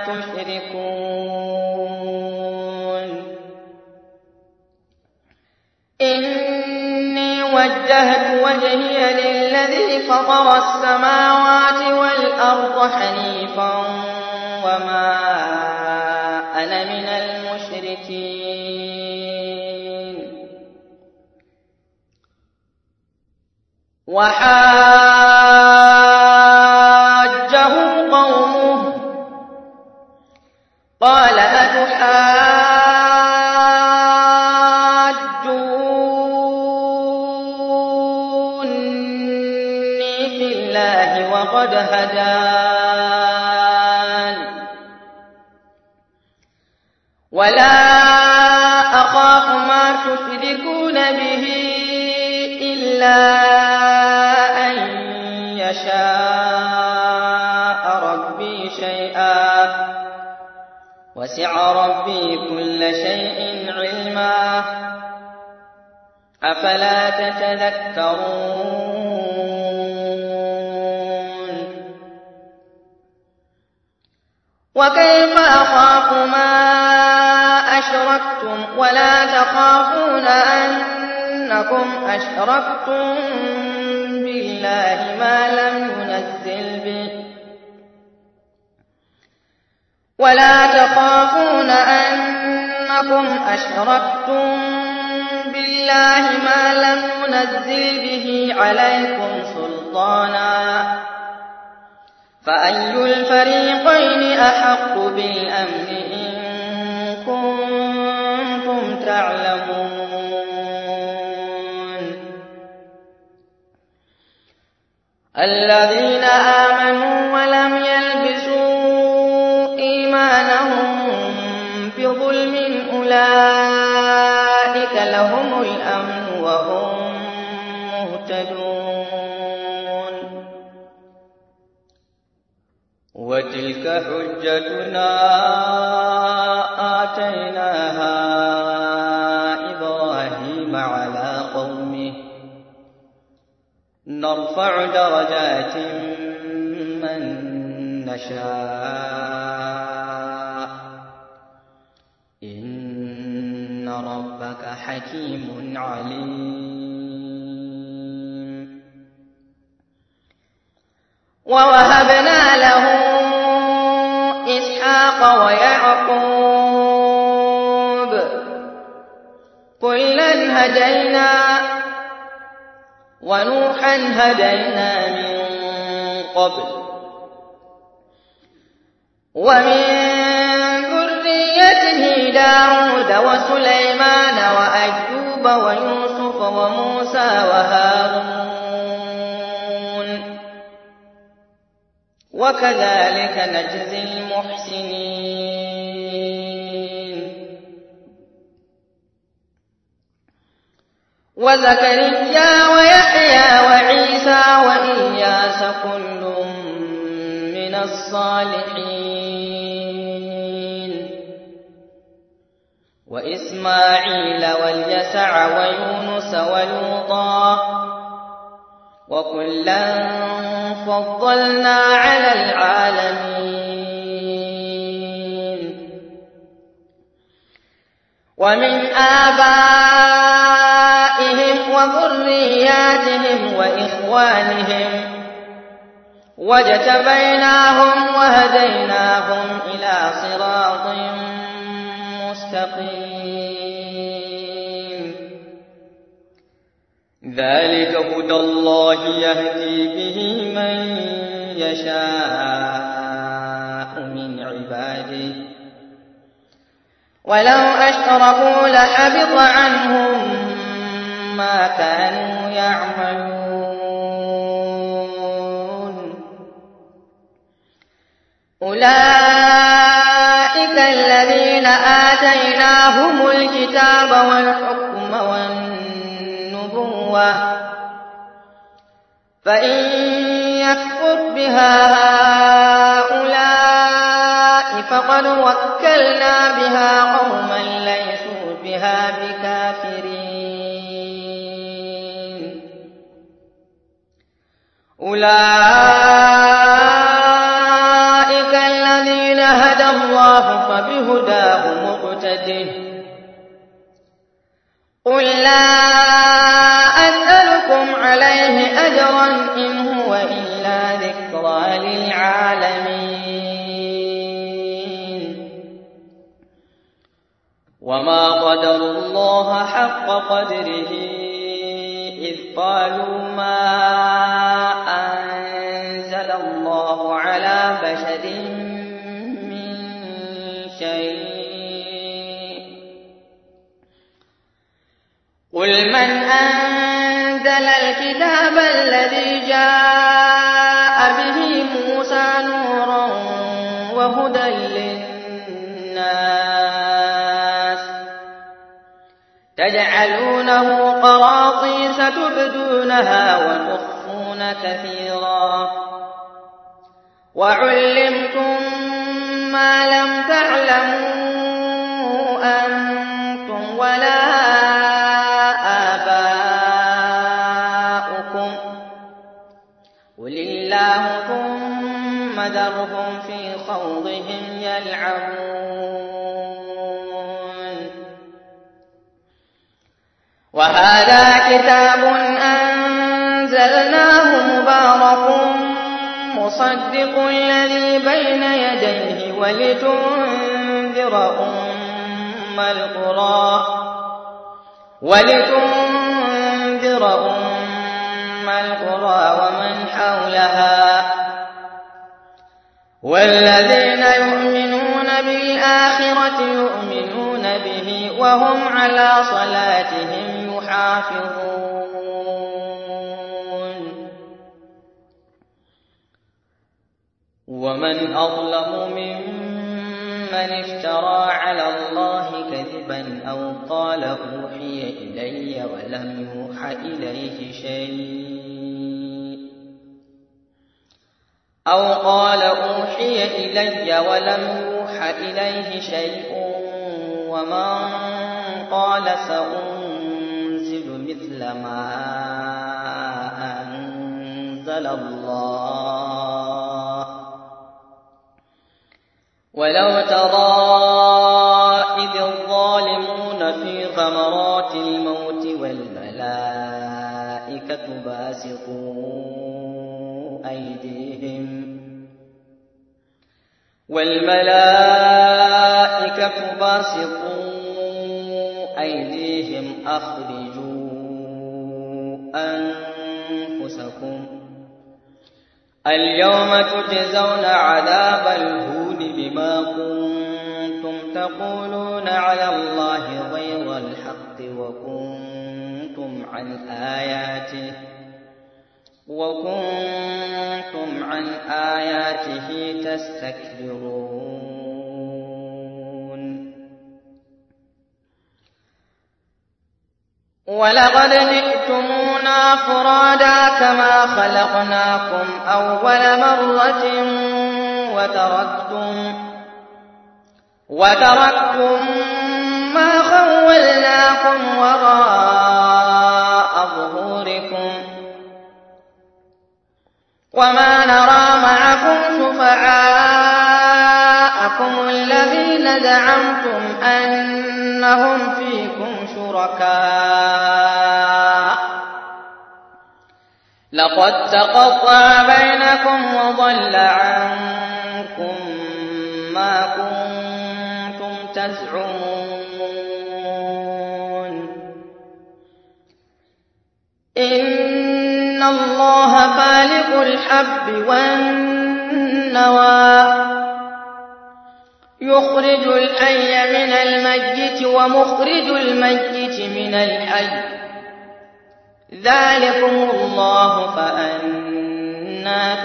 [SPEAKER 1] تشركون إني وجهت وجهي للذي فطر السماوات والأرض حنيفا وما أنا من المشركين وحاجه قومه قال أتحاجوني في الله وقد هدان ولا أخاف ما تشركون به إلا أن يشاء ربي شيئا وسع ربي كل شيء علما أفلا تتذكرون وكيف أخاف ما أشركتم ولا تخافون أنكم أشركتم بالله ما لم ينزل به ولا تخافون أن أنكم أشركتم بالله ما لم ينزل به عليكم سلطانا فأي الفريقين أحق بالأمن إن كنتم تعلمون الذين آمنوا ولم يلبسوا إيمانهم بظلم أولئك لهم الأمن وهم مهتدون وتلك حجتنا آتيناها إبراهيم على قومه نرفع درجات من نشاء إن ربك حكيم عليم ووهبنا له إسحاق ويعقوب كلا هدينا ونوحا هدينا من قبل ومن ذريته داود وسليمان وأيوب ويوسف وموسى وهارون وكذلك نجزي المحسنين وزكريا ويحيى وعيسى وإلياس كل من الصالحين وإسماعيل واليسع ويونس ولوطا وكلا فضلنا على العالمين ومن آبائهم وذرياتهم وإخوانهم واجتبيناهم وهديناهم إلى صراط مستقيم ذلك هدى الله يهدي به من يشاء من عباده ولو أشركوا لحبط عنهم ما كانوا يعملون أولئك الذين آتيناهم الكتاب والحكم والنبوة فإن يكفر بها هؤلاء فقد وكلنا بها قوما ليسوا بها بكافرين أولئك الذين هدى الله فبهداه مقتده قل لا أسألكم عليه أجرا إن هو إلا ذكرى للعالمين وما قدروا الله حق قدره إذ قالوا ما أنزل الله على بشر من شيء قل من أنزل الكتاب الذي جاء به موسى نورا وهدى للناس تجعلونه قراطيس تبدونها وتخفون كثيرا وعلمتم ما لم تعلموا أنتم ولا آباؤكم قل الله ثم ذرهم في خوضهم يلعبون وهذا كتاب أنزلناه مبارك مصدق الذي بين يديه ولتنذر أم القرى ولتنذر أم القرى ومن حولها والذين يؤمنون بالآخرة يؤمنون به وهم على صلاتهم يحافظون ومن أظلم ممن افترى على الله كذبا أو قال أوحي إلي ولم يوحى إليه شيء أو قال أوحي إلي ولم يوحى إليه شيء ومن قال سأنزل مثل ما أنزل الله ولو ترى إذ الظالمون في غمرات الموت والملائكة باسطوا أيديهم والملائكة باسطوا أيديهم أخرجوا أنفسكم اليوم تجزون عذاب الهون بما كنتم تقولون على الله غير الحق وكنتم عن آياته وكنتم عن آياته تستكبرون ولقد جئتمونا فرادا كما خلقناكم أول مرة وتركتم وتركتم ما خولناكم وراء ظهوركم وما نرى معكم شفعاءكم الذين زعمتم أنهم فيكم شركاء لقد تقطع بينكم وضل عنكم ما كنتم تزعمون إن الله فالق الحب والنوى يخرج الحي من الميت ومخرج الميت من الحي ذلكم الله فأنى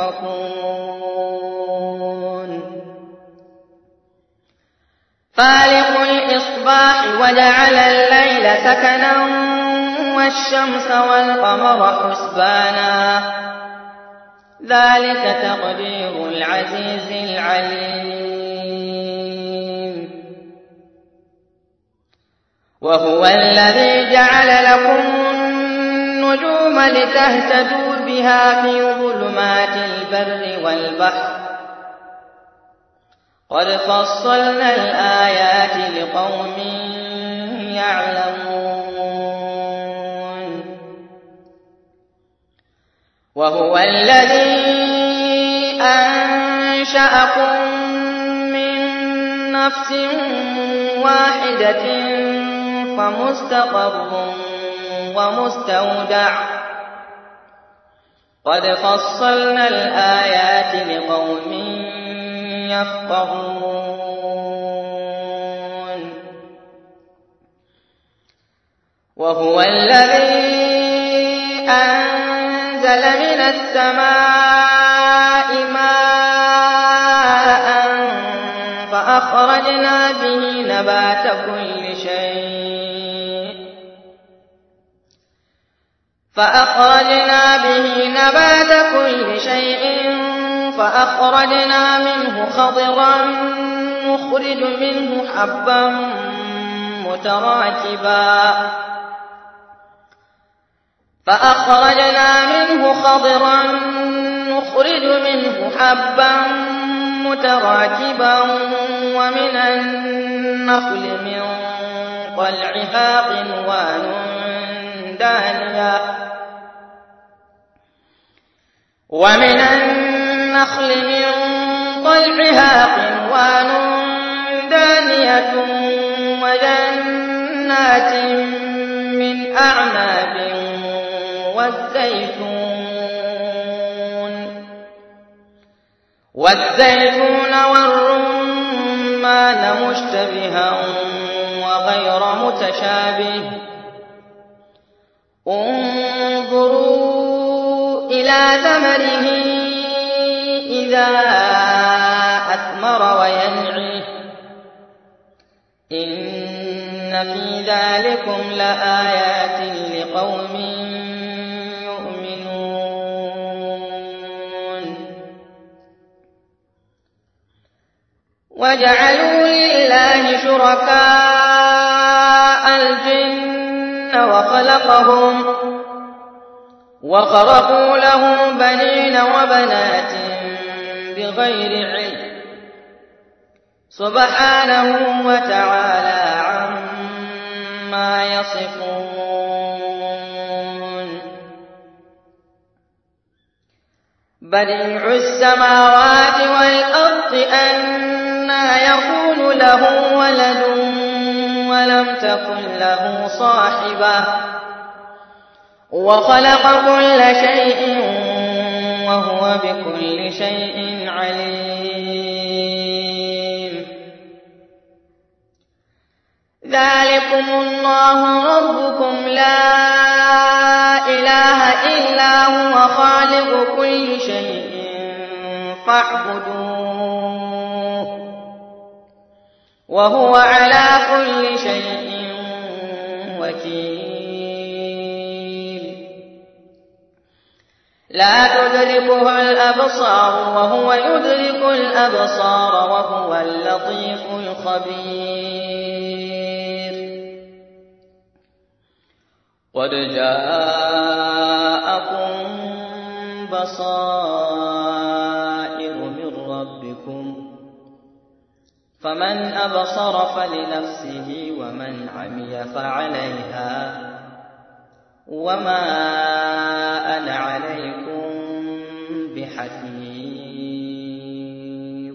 [SPEAKER 1] تؤفكون فالق الإصباح وجعل الليل سكنا والشمس والقمر حسبانا ذلك تقدير العزيز العليم وهو الذي جعل لكم النجوم لتهتدوا بها في ظلمات البر والبحر قد فصلنا الآيات لقوم يعلمون وهو الذي أنشأكم من نفس واحدة فمستقر ومستودع قد فصلنا الآيات لقوم يفقهون وهو الذي أنزل من السماء ماء فأخرجنا به نبات كل شيء فأخرجنا به نبات كل شيء فأخرجنا منه خضرا نخرج منه حبا متراكبا فأخرجنا منه خضرا نخرج منه حبا متراكبا ومن النخل من طلعها قنوان دانية ومن النخل من طلعها قنوان دانية وجنات من أعناب والزيتون والزيتون والرمان مشتبها وغير متشابه انظروا إلى ثمره إذا أثمر وينعه إن في ذلكم لآيات لقوم يؤمنون وجعلوا لله شركاء الجن وخلقهم وخرقوا له بنين وبنات بغير علم سبحانه وتعالى عما يصفون بديع السماوات والأرض أنى يكون له ولد ولم تكن له صاحبة وخلق كل شيء وهو بكل شيء عليم ذلكم الله ربكم لا إله إلا هو خالق كل شيء فاعبدوه وهو على كل شيء وكيل لا تدركه الأبصار وهو يدرك الأبصار وهو اللطيف الخبير قد جاءكم بصائر من ربكم فمن أبصر فلنفسه ومن عمي فعليها وما أنا عليكم بحفيظ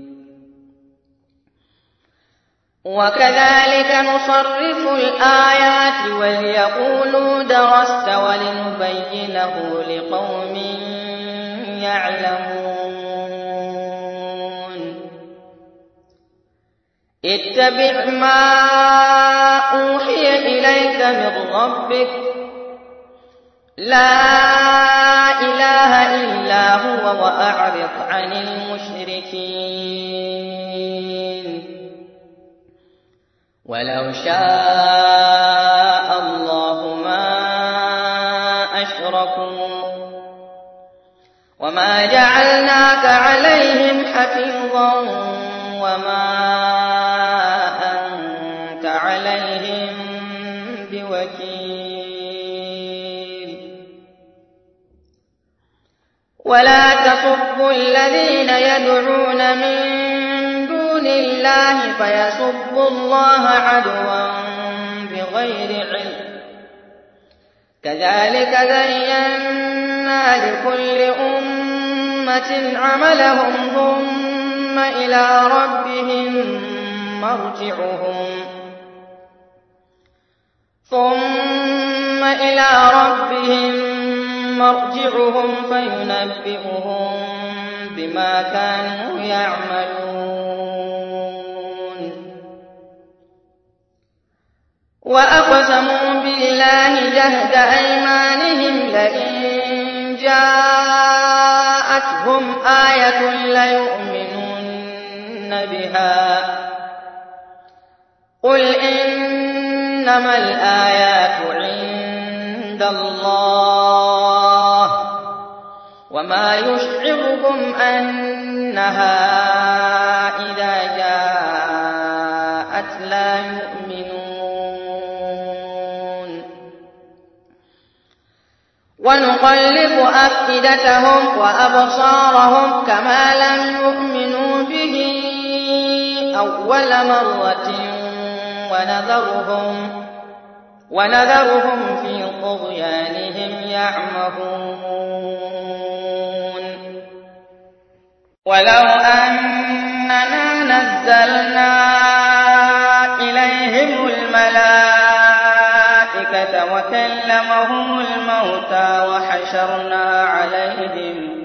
[SPEAKER 1] وكذلك نصرف الآيات وليقولوا درست ولنبينه لقوم يعلمون اتبع ما أوحي إليك من ربك لا إله إلا هو وأعرض عن المشركين ولو شاء الله ما أشركوا وما جعلناك عليهم حفيظا وما أنت عليهم بوكيل ولا تسبوا الذين يدعون من دون الله فيسبوا الله عدوا بغير علم كذلك زينا لكل أمة عملهم ثم إلى ربهم مرجعهم ثم إلى ربهم مرجعهم فينبئهم بما كانوا يعملون وأقسموا بالله جهد أيمانهم لئن جاءتهم آية ليؤمنن بها قل إنما الآيات عند الله وما يشعركم أنها إذا جاءت لا يؤمنون ونقلب أفئدتهم وأبصارهم كما لم يؤمنوا به أول مرة ونذرهم ونذرهم في طغيانهم يعمهون ولو أننا نزلنا إليهم الملائكة الملائكة وكلمهم الموتى وحشرنا عليهم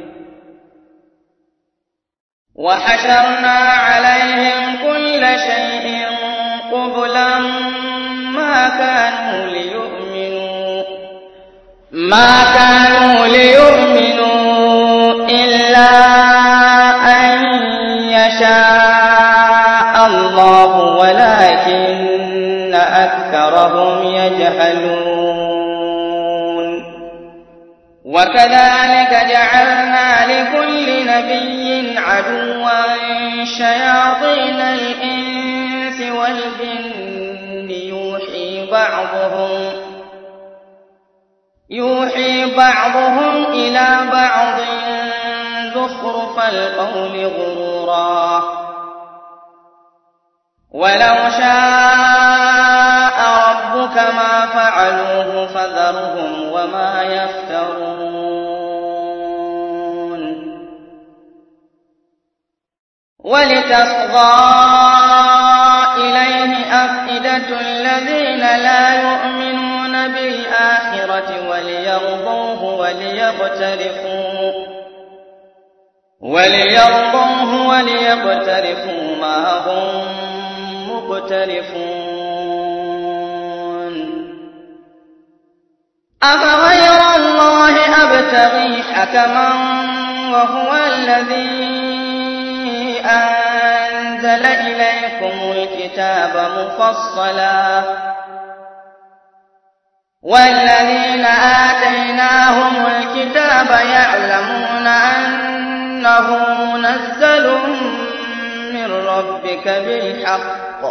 [SPEAKER 1] وحشرنا عليهم كل شيء قبلا ما كانوا ليؤمنوا ما كانوا ليؤمنوا إلا أن يشاء الله ولكن أكثرهم يجهلون وكذلك جعلنا لكل نبي عدوا شياطين الإنس والجن يوحي بعضهم يوحي بعضهم إلى بعض زخرف القول غرورا ولو شاء ربك ما فعلوه فذرهم وما يفترون ولتصغى إليه أفئدة الذين لا يؤمنون بالآخرة وليرضوه وليقترفوا وليرضوه وليقترفوا ما هم مقترفون أفغير الله أبتغي حكما وهو الذي أنزل إليكم الكتاب مفصلا والذين آتيناهم الكتاب يعلمون أنه منزل من ربك بالحق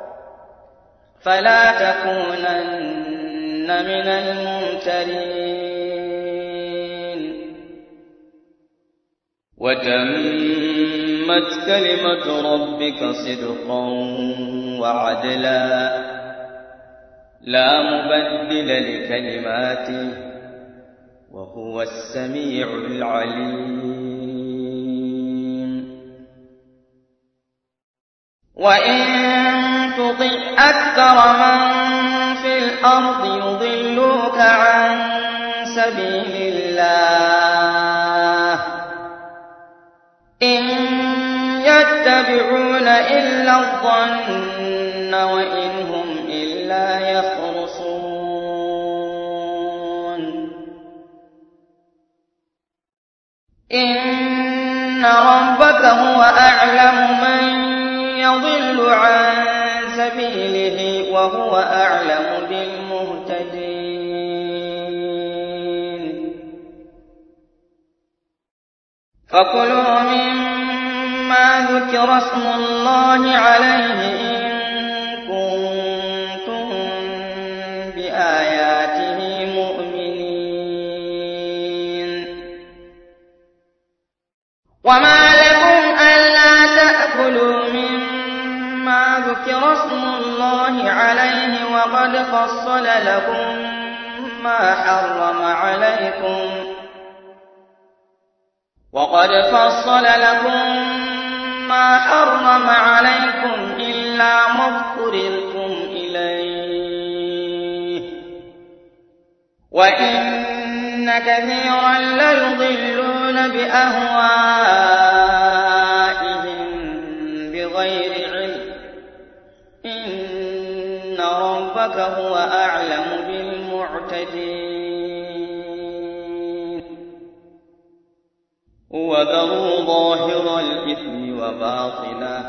[SPEAKER 1] فلا تكونن من الممترين وتمت كلمة ربك صدقا وعدلا لا مبدل لكلماته وهو السميع العليم وإن تطع أكثر من في الأرض يضلوك عن سبيل الله إن يتبعون إلا الظن وإن هم إلا يخرصون إن ربك هو أعلم من يضل عن سبيله وهو أعلم بالمهتدين فكلوا مما ذكر اسم الله عليه إن كنتم بآياته مؤمنين وما لكم ألا تأكلوا مما ذكر اسم الله عليه وقد فصل لكم ما حرم عليكم وقد فصل لكم ما حرم عليكم إلا ما اضطررتم إليه وإن كثيرا ليضلون بأهوائهم بغير علم إن ربك هو أعلم بالمعتدين وذروا ظاهر الإثم وباطنه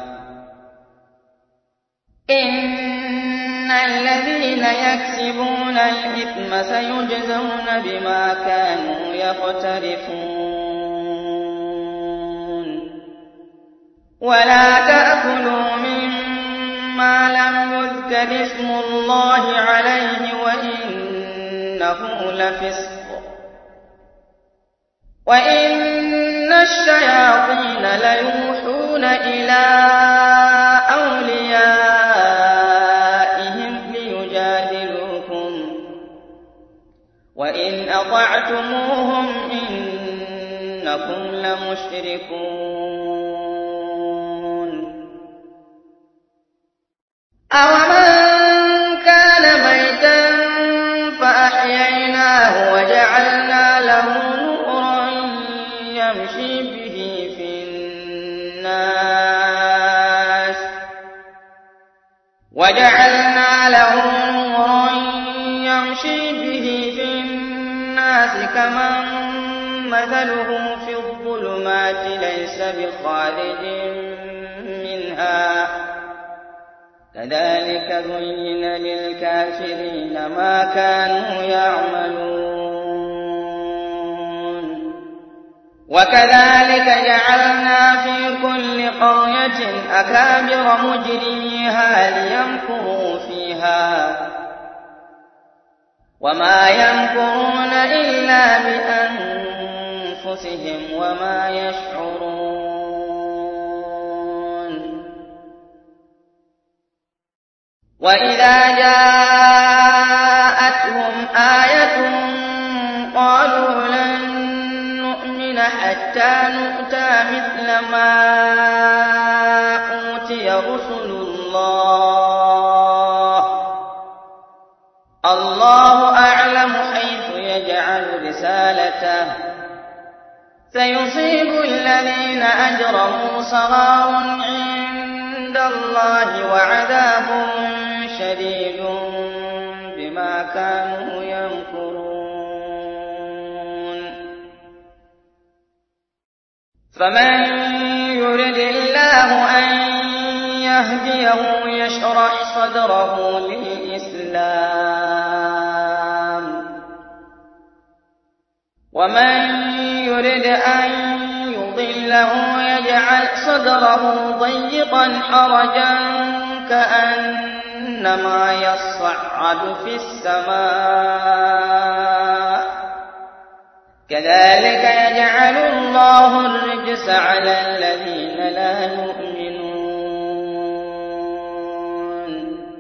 [SPEAKER 1] إن الذين يكسبون الإثم سيجزون بما كانوا يقترفون ولا تأكلوا مما لم يذكر اسم الله عليه وإنه لفسق وإن الشياطين ليوحون إلى أوليائهم ليجادلوكم وإن أطعتموهم إنكم لمشركون أومن كان ميتا وجعلنا له نورا يمشي به في الناس كمن مثله في الظلمات ليس بخارج منها كذلك زين للكافرين ما كانوا يعملون وكذلك جعلنا في كل قرية أكابر مجرميها ليمكروا فيها وما يمكرون إلا بأنفسهم وما يشعرون وإذا جاءتهم آية قالوا لن نؤمن حتى نؤتى مثل ما أوتي رسل الله الله أعلم حيث يجعل رسالته سيصيب الذين أجرموا صغار عند الله وعذاب شديد بما كانوا يمكرون فمن يرد الله أن يهديه يشرح صدره للإسلام ومن يرد أن يضله يجعل صدره ضيقا حرجا كأنما يصعد في السماء كذلك يجعل الله الرجس على الذين لا يؤمنون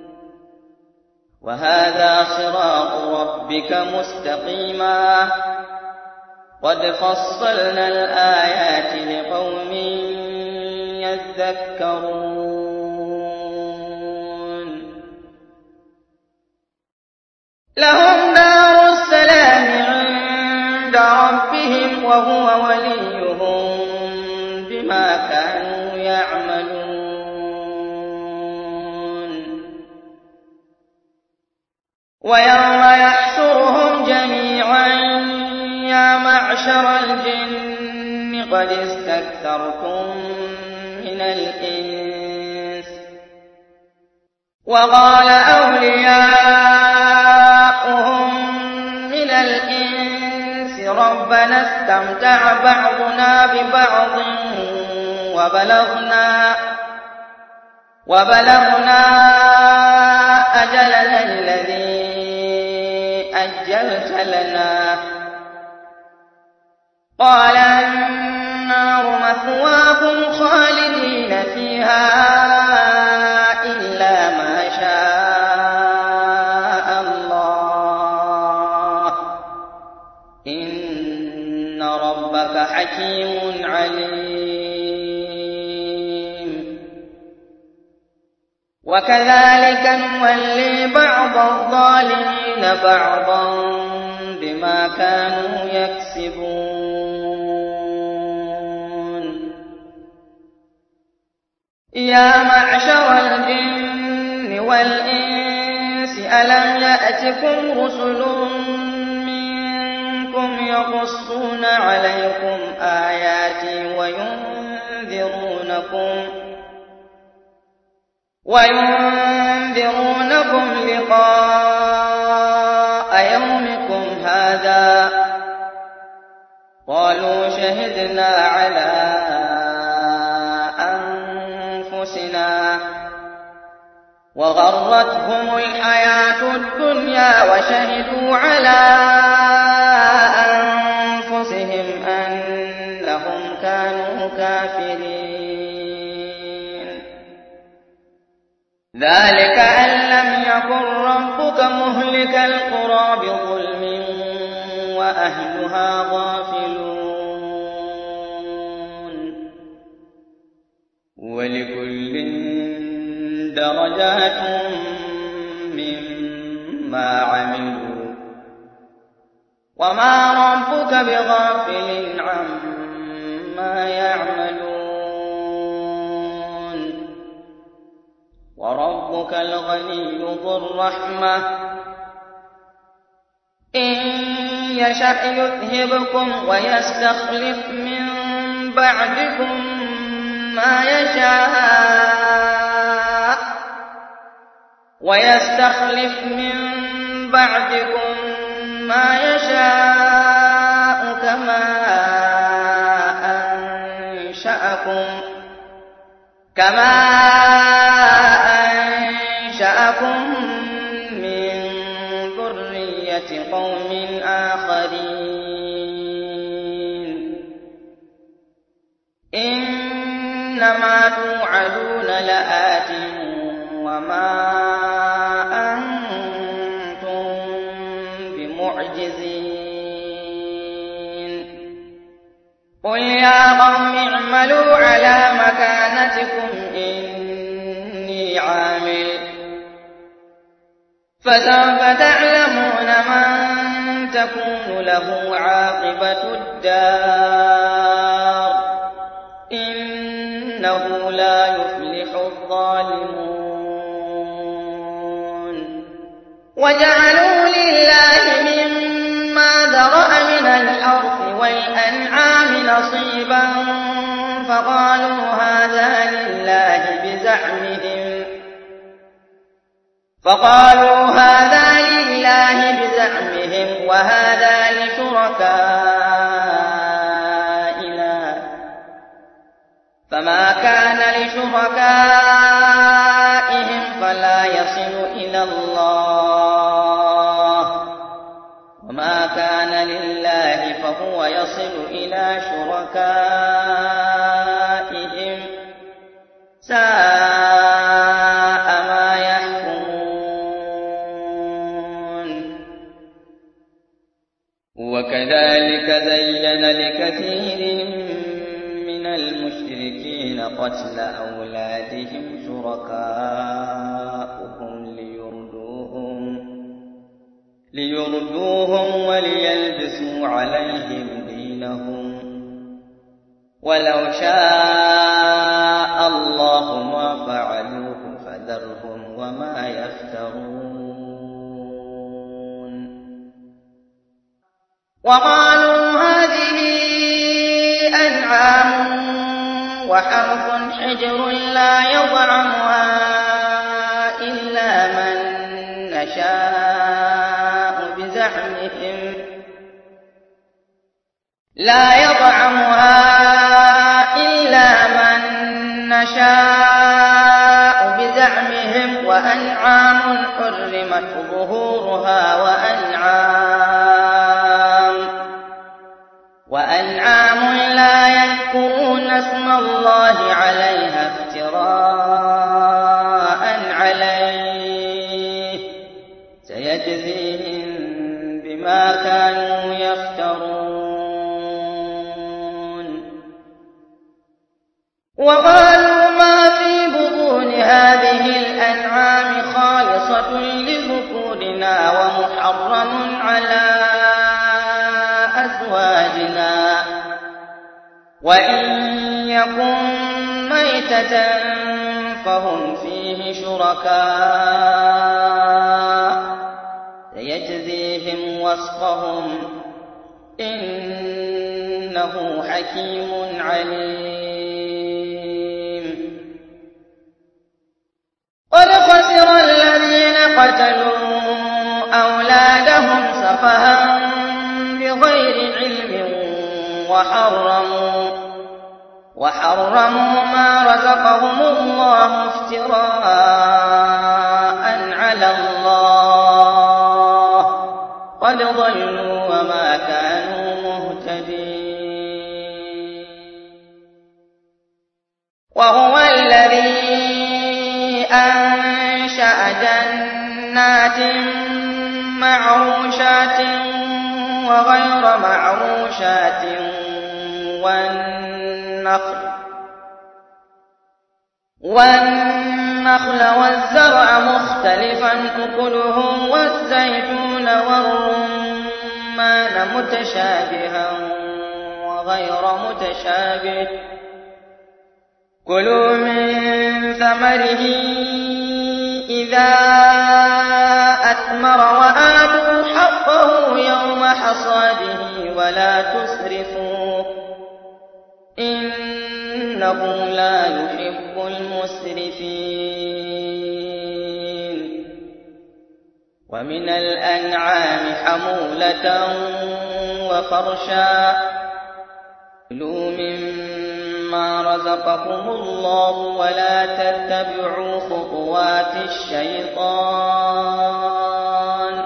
[SPEAKER 1] وهذا صراط ربك مستقيما قد فصلنا الآيات لقوم يذكرون لهم دار السلام عند ربهم وهو وليهم بما كانوا يعملون ويوم يحشرهم جميعا يا معشر الجن قد استكثرتم من الإنس وقال أولياؤهم من الإنس ربنا استمتع بعضنا ببعض وبلغنا وبلغنا أجلنا الذي أجلت لنا قال النار مثواكم خالدين فيها إلا ما شاء الله إن ربك حكيم عليم وكذلك نولي بعض الظالمين بعضا بما كانوا يكسبون يا معشر الجن والإنس ألم يأتكم رسل منكم يقصون عليكم آياتي وينذرونكم وينذرونكم لقاء يومكم هذا قالوا شهدنا على أنفسنا وغرتهم الحياة الدنيا وشهدوا على أنفسهم أنهم كانوا كافرين ذلك أن لم يكن ربك مهلك القرى بظلم وأهلها غافلون ولكل درجات مما عملوا وما ربك بغافل عما يعملون ورب وربك الغني ذو الرحمة إن يشأ يذهبكم ويستخلف من بعدكم ما يشاء ويستخلف من بعدكم ما يشاء كما أنشأكم كما أنشأكم من ذرية قوم آخرين إنما توعدون لآت وما أنتم بمعجزين قل يا قوم اعملوا على مكانتكم إني عامل فسوف تعلمون من تكون له عاقبة الدار إنه لا يفلح الظالمون وجعلوا لله مما ذرأ من الأرض والأنعام نصيبا فقالوا هذا لله بزعمهم فقالوا هذا لله بزعمهم وهذا لشركائنا فما كان لشركائهم فلا يصل إلى الله وما كان لله فهو يصل إلى شركائهم ساء ما يحكمون وكذلك زين لكثير من المشركين قتل أولادهم شركاؤهم ليردوهم ليردوهم وليلبسوا عليهم دينهم ولو شاء الله ما فعلوه فذرهم وما يفترون وقالوا هذه أنعام وحرث حجر لا يطعمها إلا من نشاء بزعمهم لا يطعمها إلا من نشاء بزعمهم وأنعام حرمت ظهورها وأنعام وأنعام لا يذكرون اسم الله عليها افتراء عليه سيجزيهم بما كانوا يفترون وقالوا ما في بطون هذه الأنعام خالصة لذكورنا ومحرم على أزواجنا وإن يكن ميتة فهم فيه شركاء سيجزيهم وصفهم إنه حكيم عليم قد خسر الذين قتلوا أولادهم سفها بغير علم وحرموا وحرموا ما رزقهم الله افتراء على الله قد ضلوا وما كانوا مهتدين وهو الذي أنشأ جنات معروشات وغير معروشات والنخل والنخل والزرع مختلفا أكله والزيتون والرمان متشابها وغير متشابه كلوا من ثمره إذا أثمر وآتوا حقه يوم حصاده ولا تسرفوا إنه لا يحب المسرفين. ومن الأنعام حمولة وفرشا كلوا مما رزقكم الله ولا تتبعوا خطوات الشيطان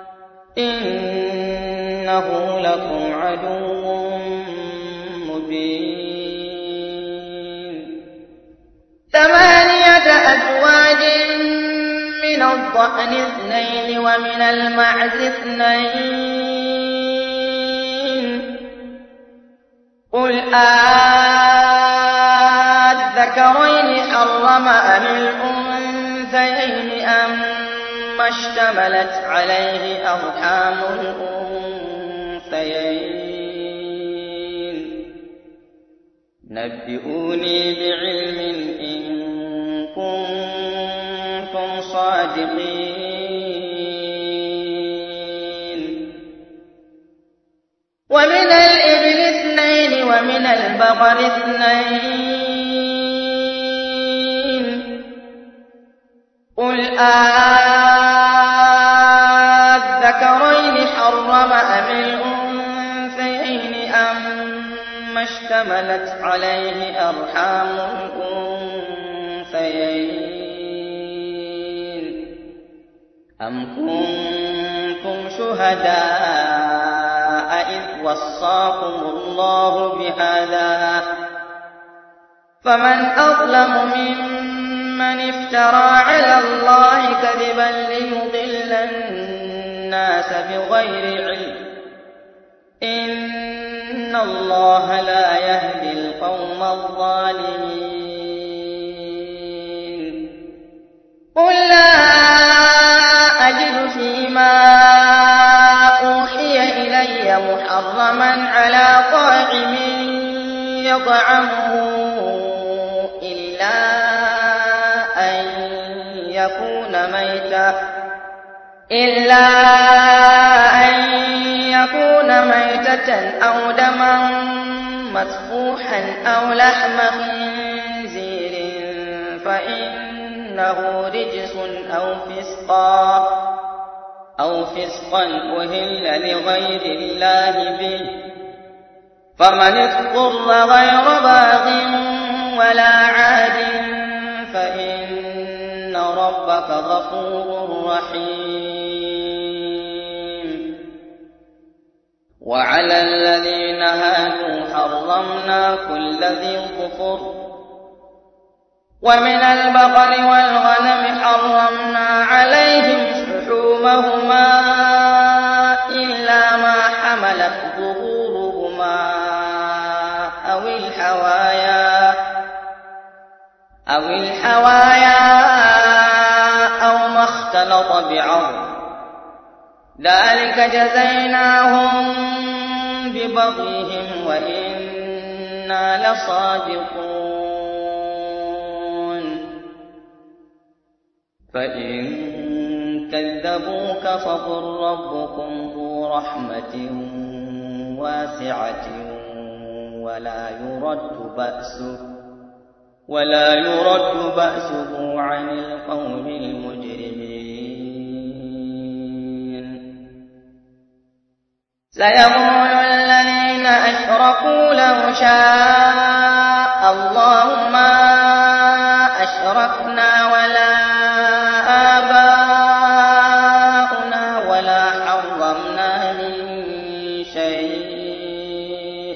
[SPEAKER 1] إنه لكم عدو مبين. ثمانية أزواج من الضأن اثنين ومن المعز اثنين قل آذكرين حرم أم الأنثيين أما اشتملت عليه أرحام الأنثيين نبئوني بعلم إن كنتم صادقين. ومن الإبل اثنين ومن البقر اثنين قل آذكرين حرم أم الأنثيين أما اشتملت عليه أرحام الأنثيين أم كنتم شهداء إذ وصاكم الله بهذا فمن أظلم ممن افترى على الله كذبا ليضل الناس بغير علم إن الله لا يهدي القوم الظالمين. قل لا أجد فيما أوحي إلي محرما على طاعم يطعمه إلا أن يكون ميتا إلا أن يكون ميتة أو دما مسفوحا أو لحم خنزير فإنه رجس أو فسقا أو فسقا أهل لغير الله به فمن اضطر غير باغ ولا عاد فإن ربك غفور رحيم. وعلى الذين هادوا حرمنا كل ذي ظفر ومن البقر والغنم حرمنا عليهم شحومهما إلا ما حملت ظهورهما أو الحوايا أو الحوايا أو ما اختلط بعظم ذلك جزيناهم ببغيهم وإنا لصادقون. فإن كذبوك فقل ربكم ذو رحمة واسعة ولا يرد بأسه ولا يرد بأسه عن القوم المجرمين. سيقول الذين أشركوا لو شاء الله ما أشركنا ولا آباؤنا ولا حرمنا من شيء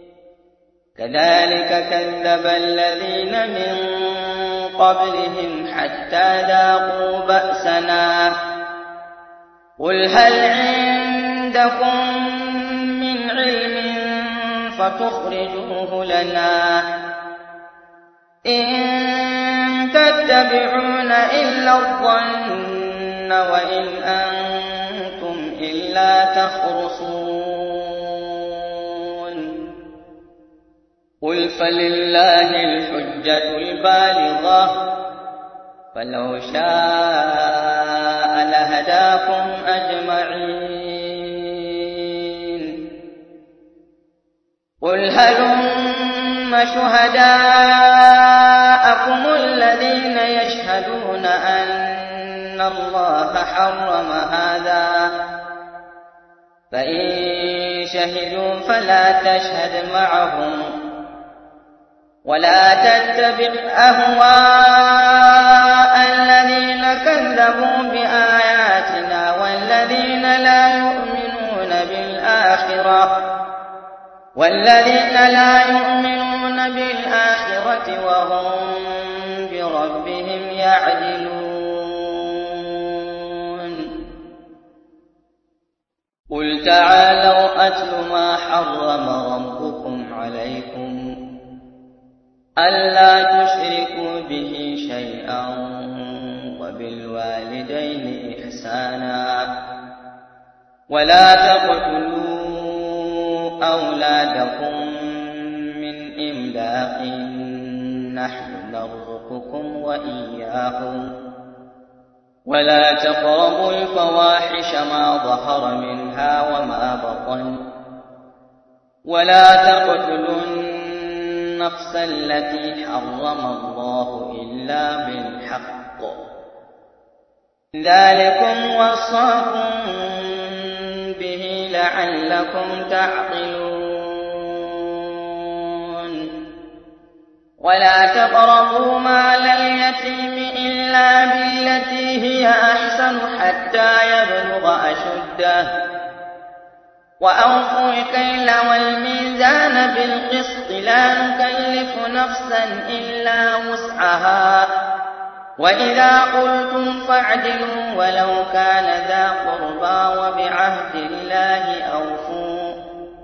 [SPEAKER 1] كذلك كذب الذين من قبلهم حتى ذاقوا بأسنا قل هل عندكم من علم فتخرجوه لنا إن تتبعون إلا الظن وإن أنتم إلا تخرصون. قل فلله الحجة البالغة فلو شاء لهداكم أجمعين. قل هلم شهداءكم الذين يشهدون أن الله حرم هذا، فإن شهدوا فلا تشهد معهم، ولا تتبع أهواء الذين كذبوا بآياتنا والذين لا يؤمنون بالآخرة والذين لا يؤمنون بالآخرة وهم بربهم يعدلون. قل تعالوا أتل ما حرم ربكم عليكم ألا تشركوا به شيئا وبالوالدين إحسانا ولا تقتلوا أولادكم من إملاق نحن نرزقكم وإياهم ولا تقربوا الفواحش ما ظهر منها وما بطن ولا تقتلوا النفس التي حرم الله إلا بالحق ذلكم وصاكم به لعلكم تعقلون. ولا تقربوا مال اليتيم إلا بالتي هي أحسن حتى يبلغ أشده وأوفوا الكيل والميزان بالقسط لا نكلف نفسا إلا وسعها وإذا قلتم فاعدلوا ولو كان ذا قربى وبعهد الله أوفوا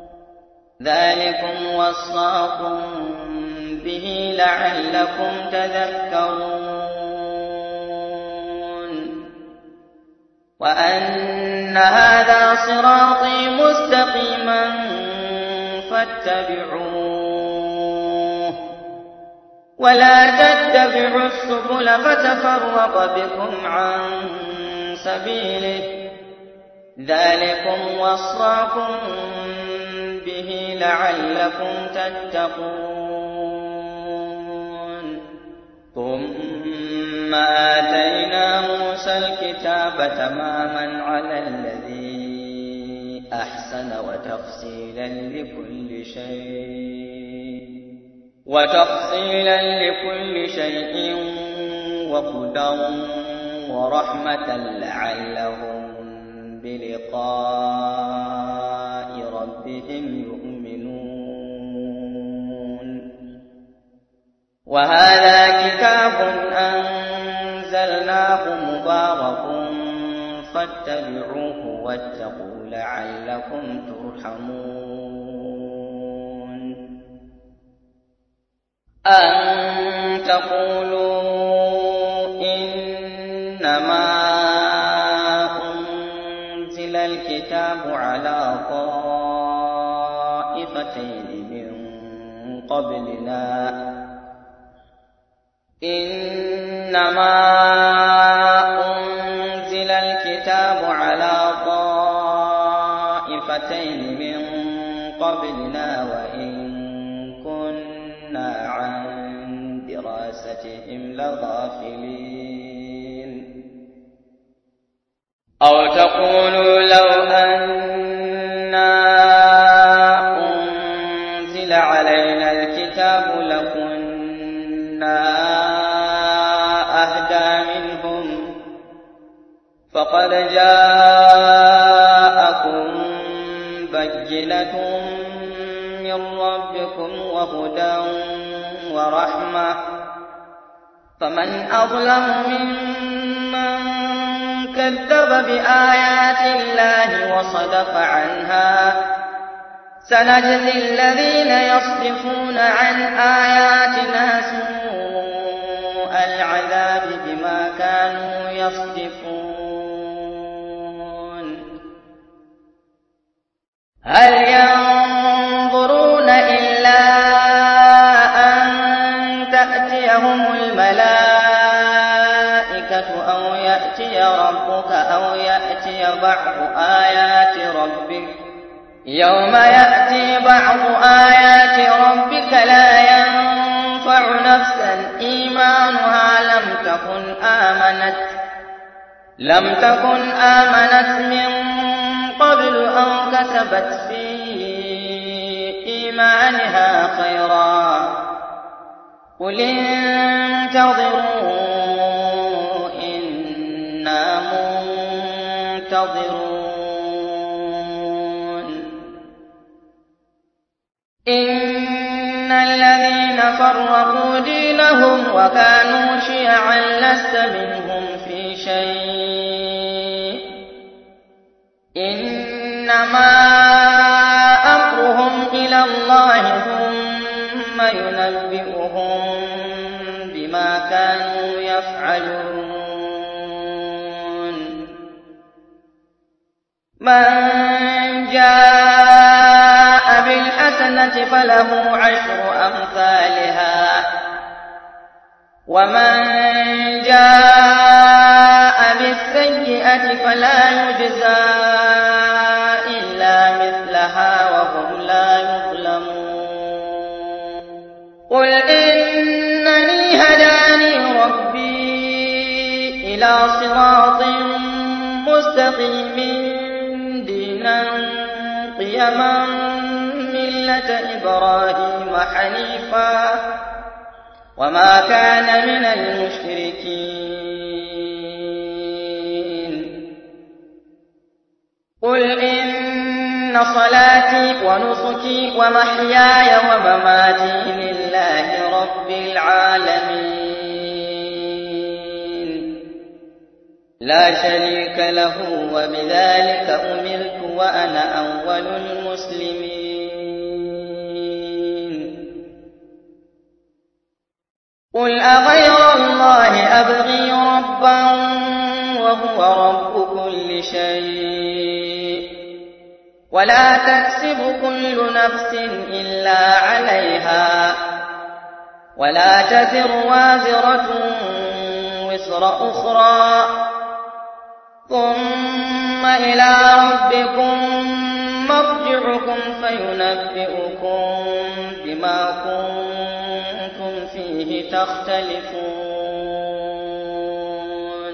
[SPEAKER 1] ذلكم وصاكم به لعلكم تذكرون. وأن هذا صراطي مستقيما فاتبعوه ولا تتبعوا السبل فتفرق بكم عن سبيله ذلكم وصاكم به لعلكم تتقون. ثم آتينا موسى الكتاب تماما على الذي أحسن وتفصيلا لكل شيء وتفصيلا لكل شيء وهدى ورحمة لعلهم بلقاء ربهم يؤمنون. وهذا كتاب أنزلناه مبارك فاتبعوه واتقوا لعلكم ترحمون. أن تقولوا إنما أنزل الكتاب على طائفتين من قبلنا إنما أنزل الكتاب على طائفتين من قبلنا وإن كنا عن دراستهم لغافلين. أو تقولوا لو أنا أنزل علينا الكتاب لكنا أهدى منهم فقد جاءكم بينة من ربكم وهدى ورحمة فمن أظلم ممن كذب بآيات الله وصدف عنها سنجزي الذين يصدفون عن آياتنا سوء العذاب بما كانوا يصدفون. هل ينظرون إلا أن تأتيهم الملائكة بعض آيات ربك يوم يأتي بعض آيات ربك لا ينفع نفسا إيمانها لم تكن آمنت لم تكن آمنت من قبل أو كسبت في إيمانها خيرا قل انتظروا إنا منتظرون إن الذين فرقوا دينهم وكانوا شيعا لست منهم في شيء إنما أمرهم إلى الله ثم ينبئهم بما كانوا يفعلون من جاء بالحسنة فله عشر أمثالها ومن جاء بالسيئة فلا يجزى إلا مثلها وهم لا يظلمون قل إنني هداني ربي إلى صراط مستقيم دينا قيما ملة إبراهيم حنيفا وما كان من المشركين قل إن صلاتي ونسكي ومحياي ومماتي لله رب العالمين لا شريك له وبذلك أمرت وأنا أول المسلمين قل أغير الله أبغي ربا وهو رب كل شيء ولا تكسب كل نفس إلا عليها ولا تزر وازرة وزر أخرى ثم إلى ربكم مرجعكم فينبئكم بما كنتم فيه تختلفون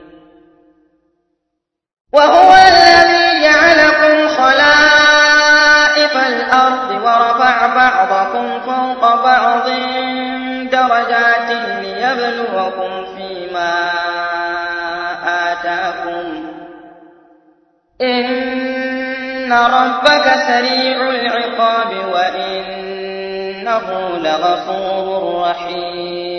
[SPEAKER 1] وهو الذي جعلكم خلائف الأرض ورفع بعضكم فوق بعض درجات ليبلوكم فيما آتاكم إن ربك سريع العقاب وإنه لغفور رحيم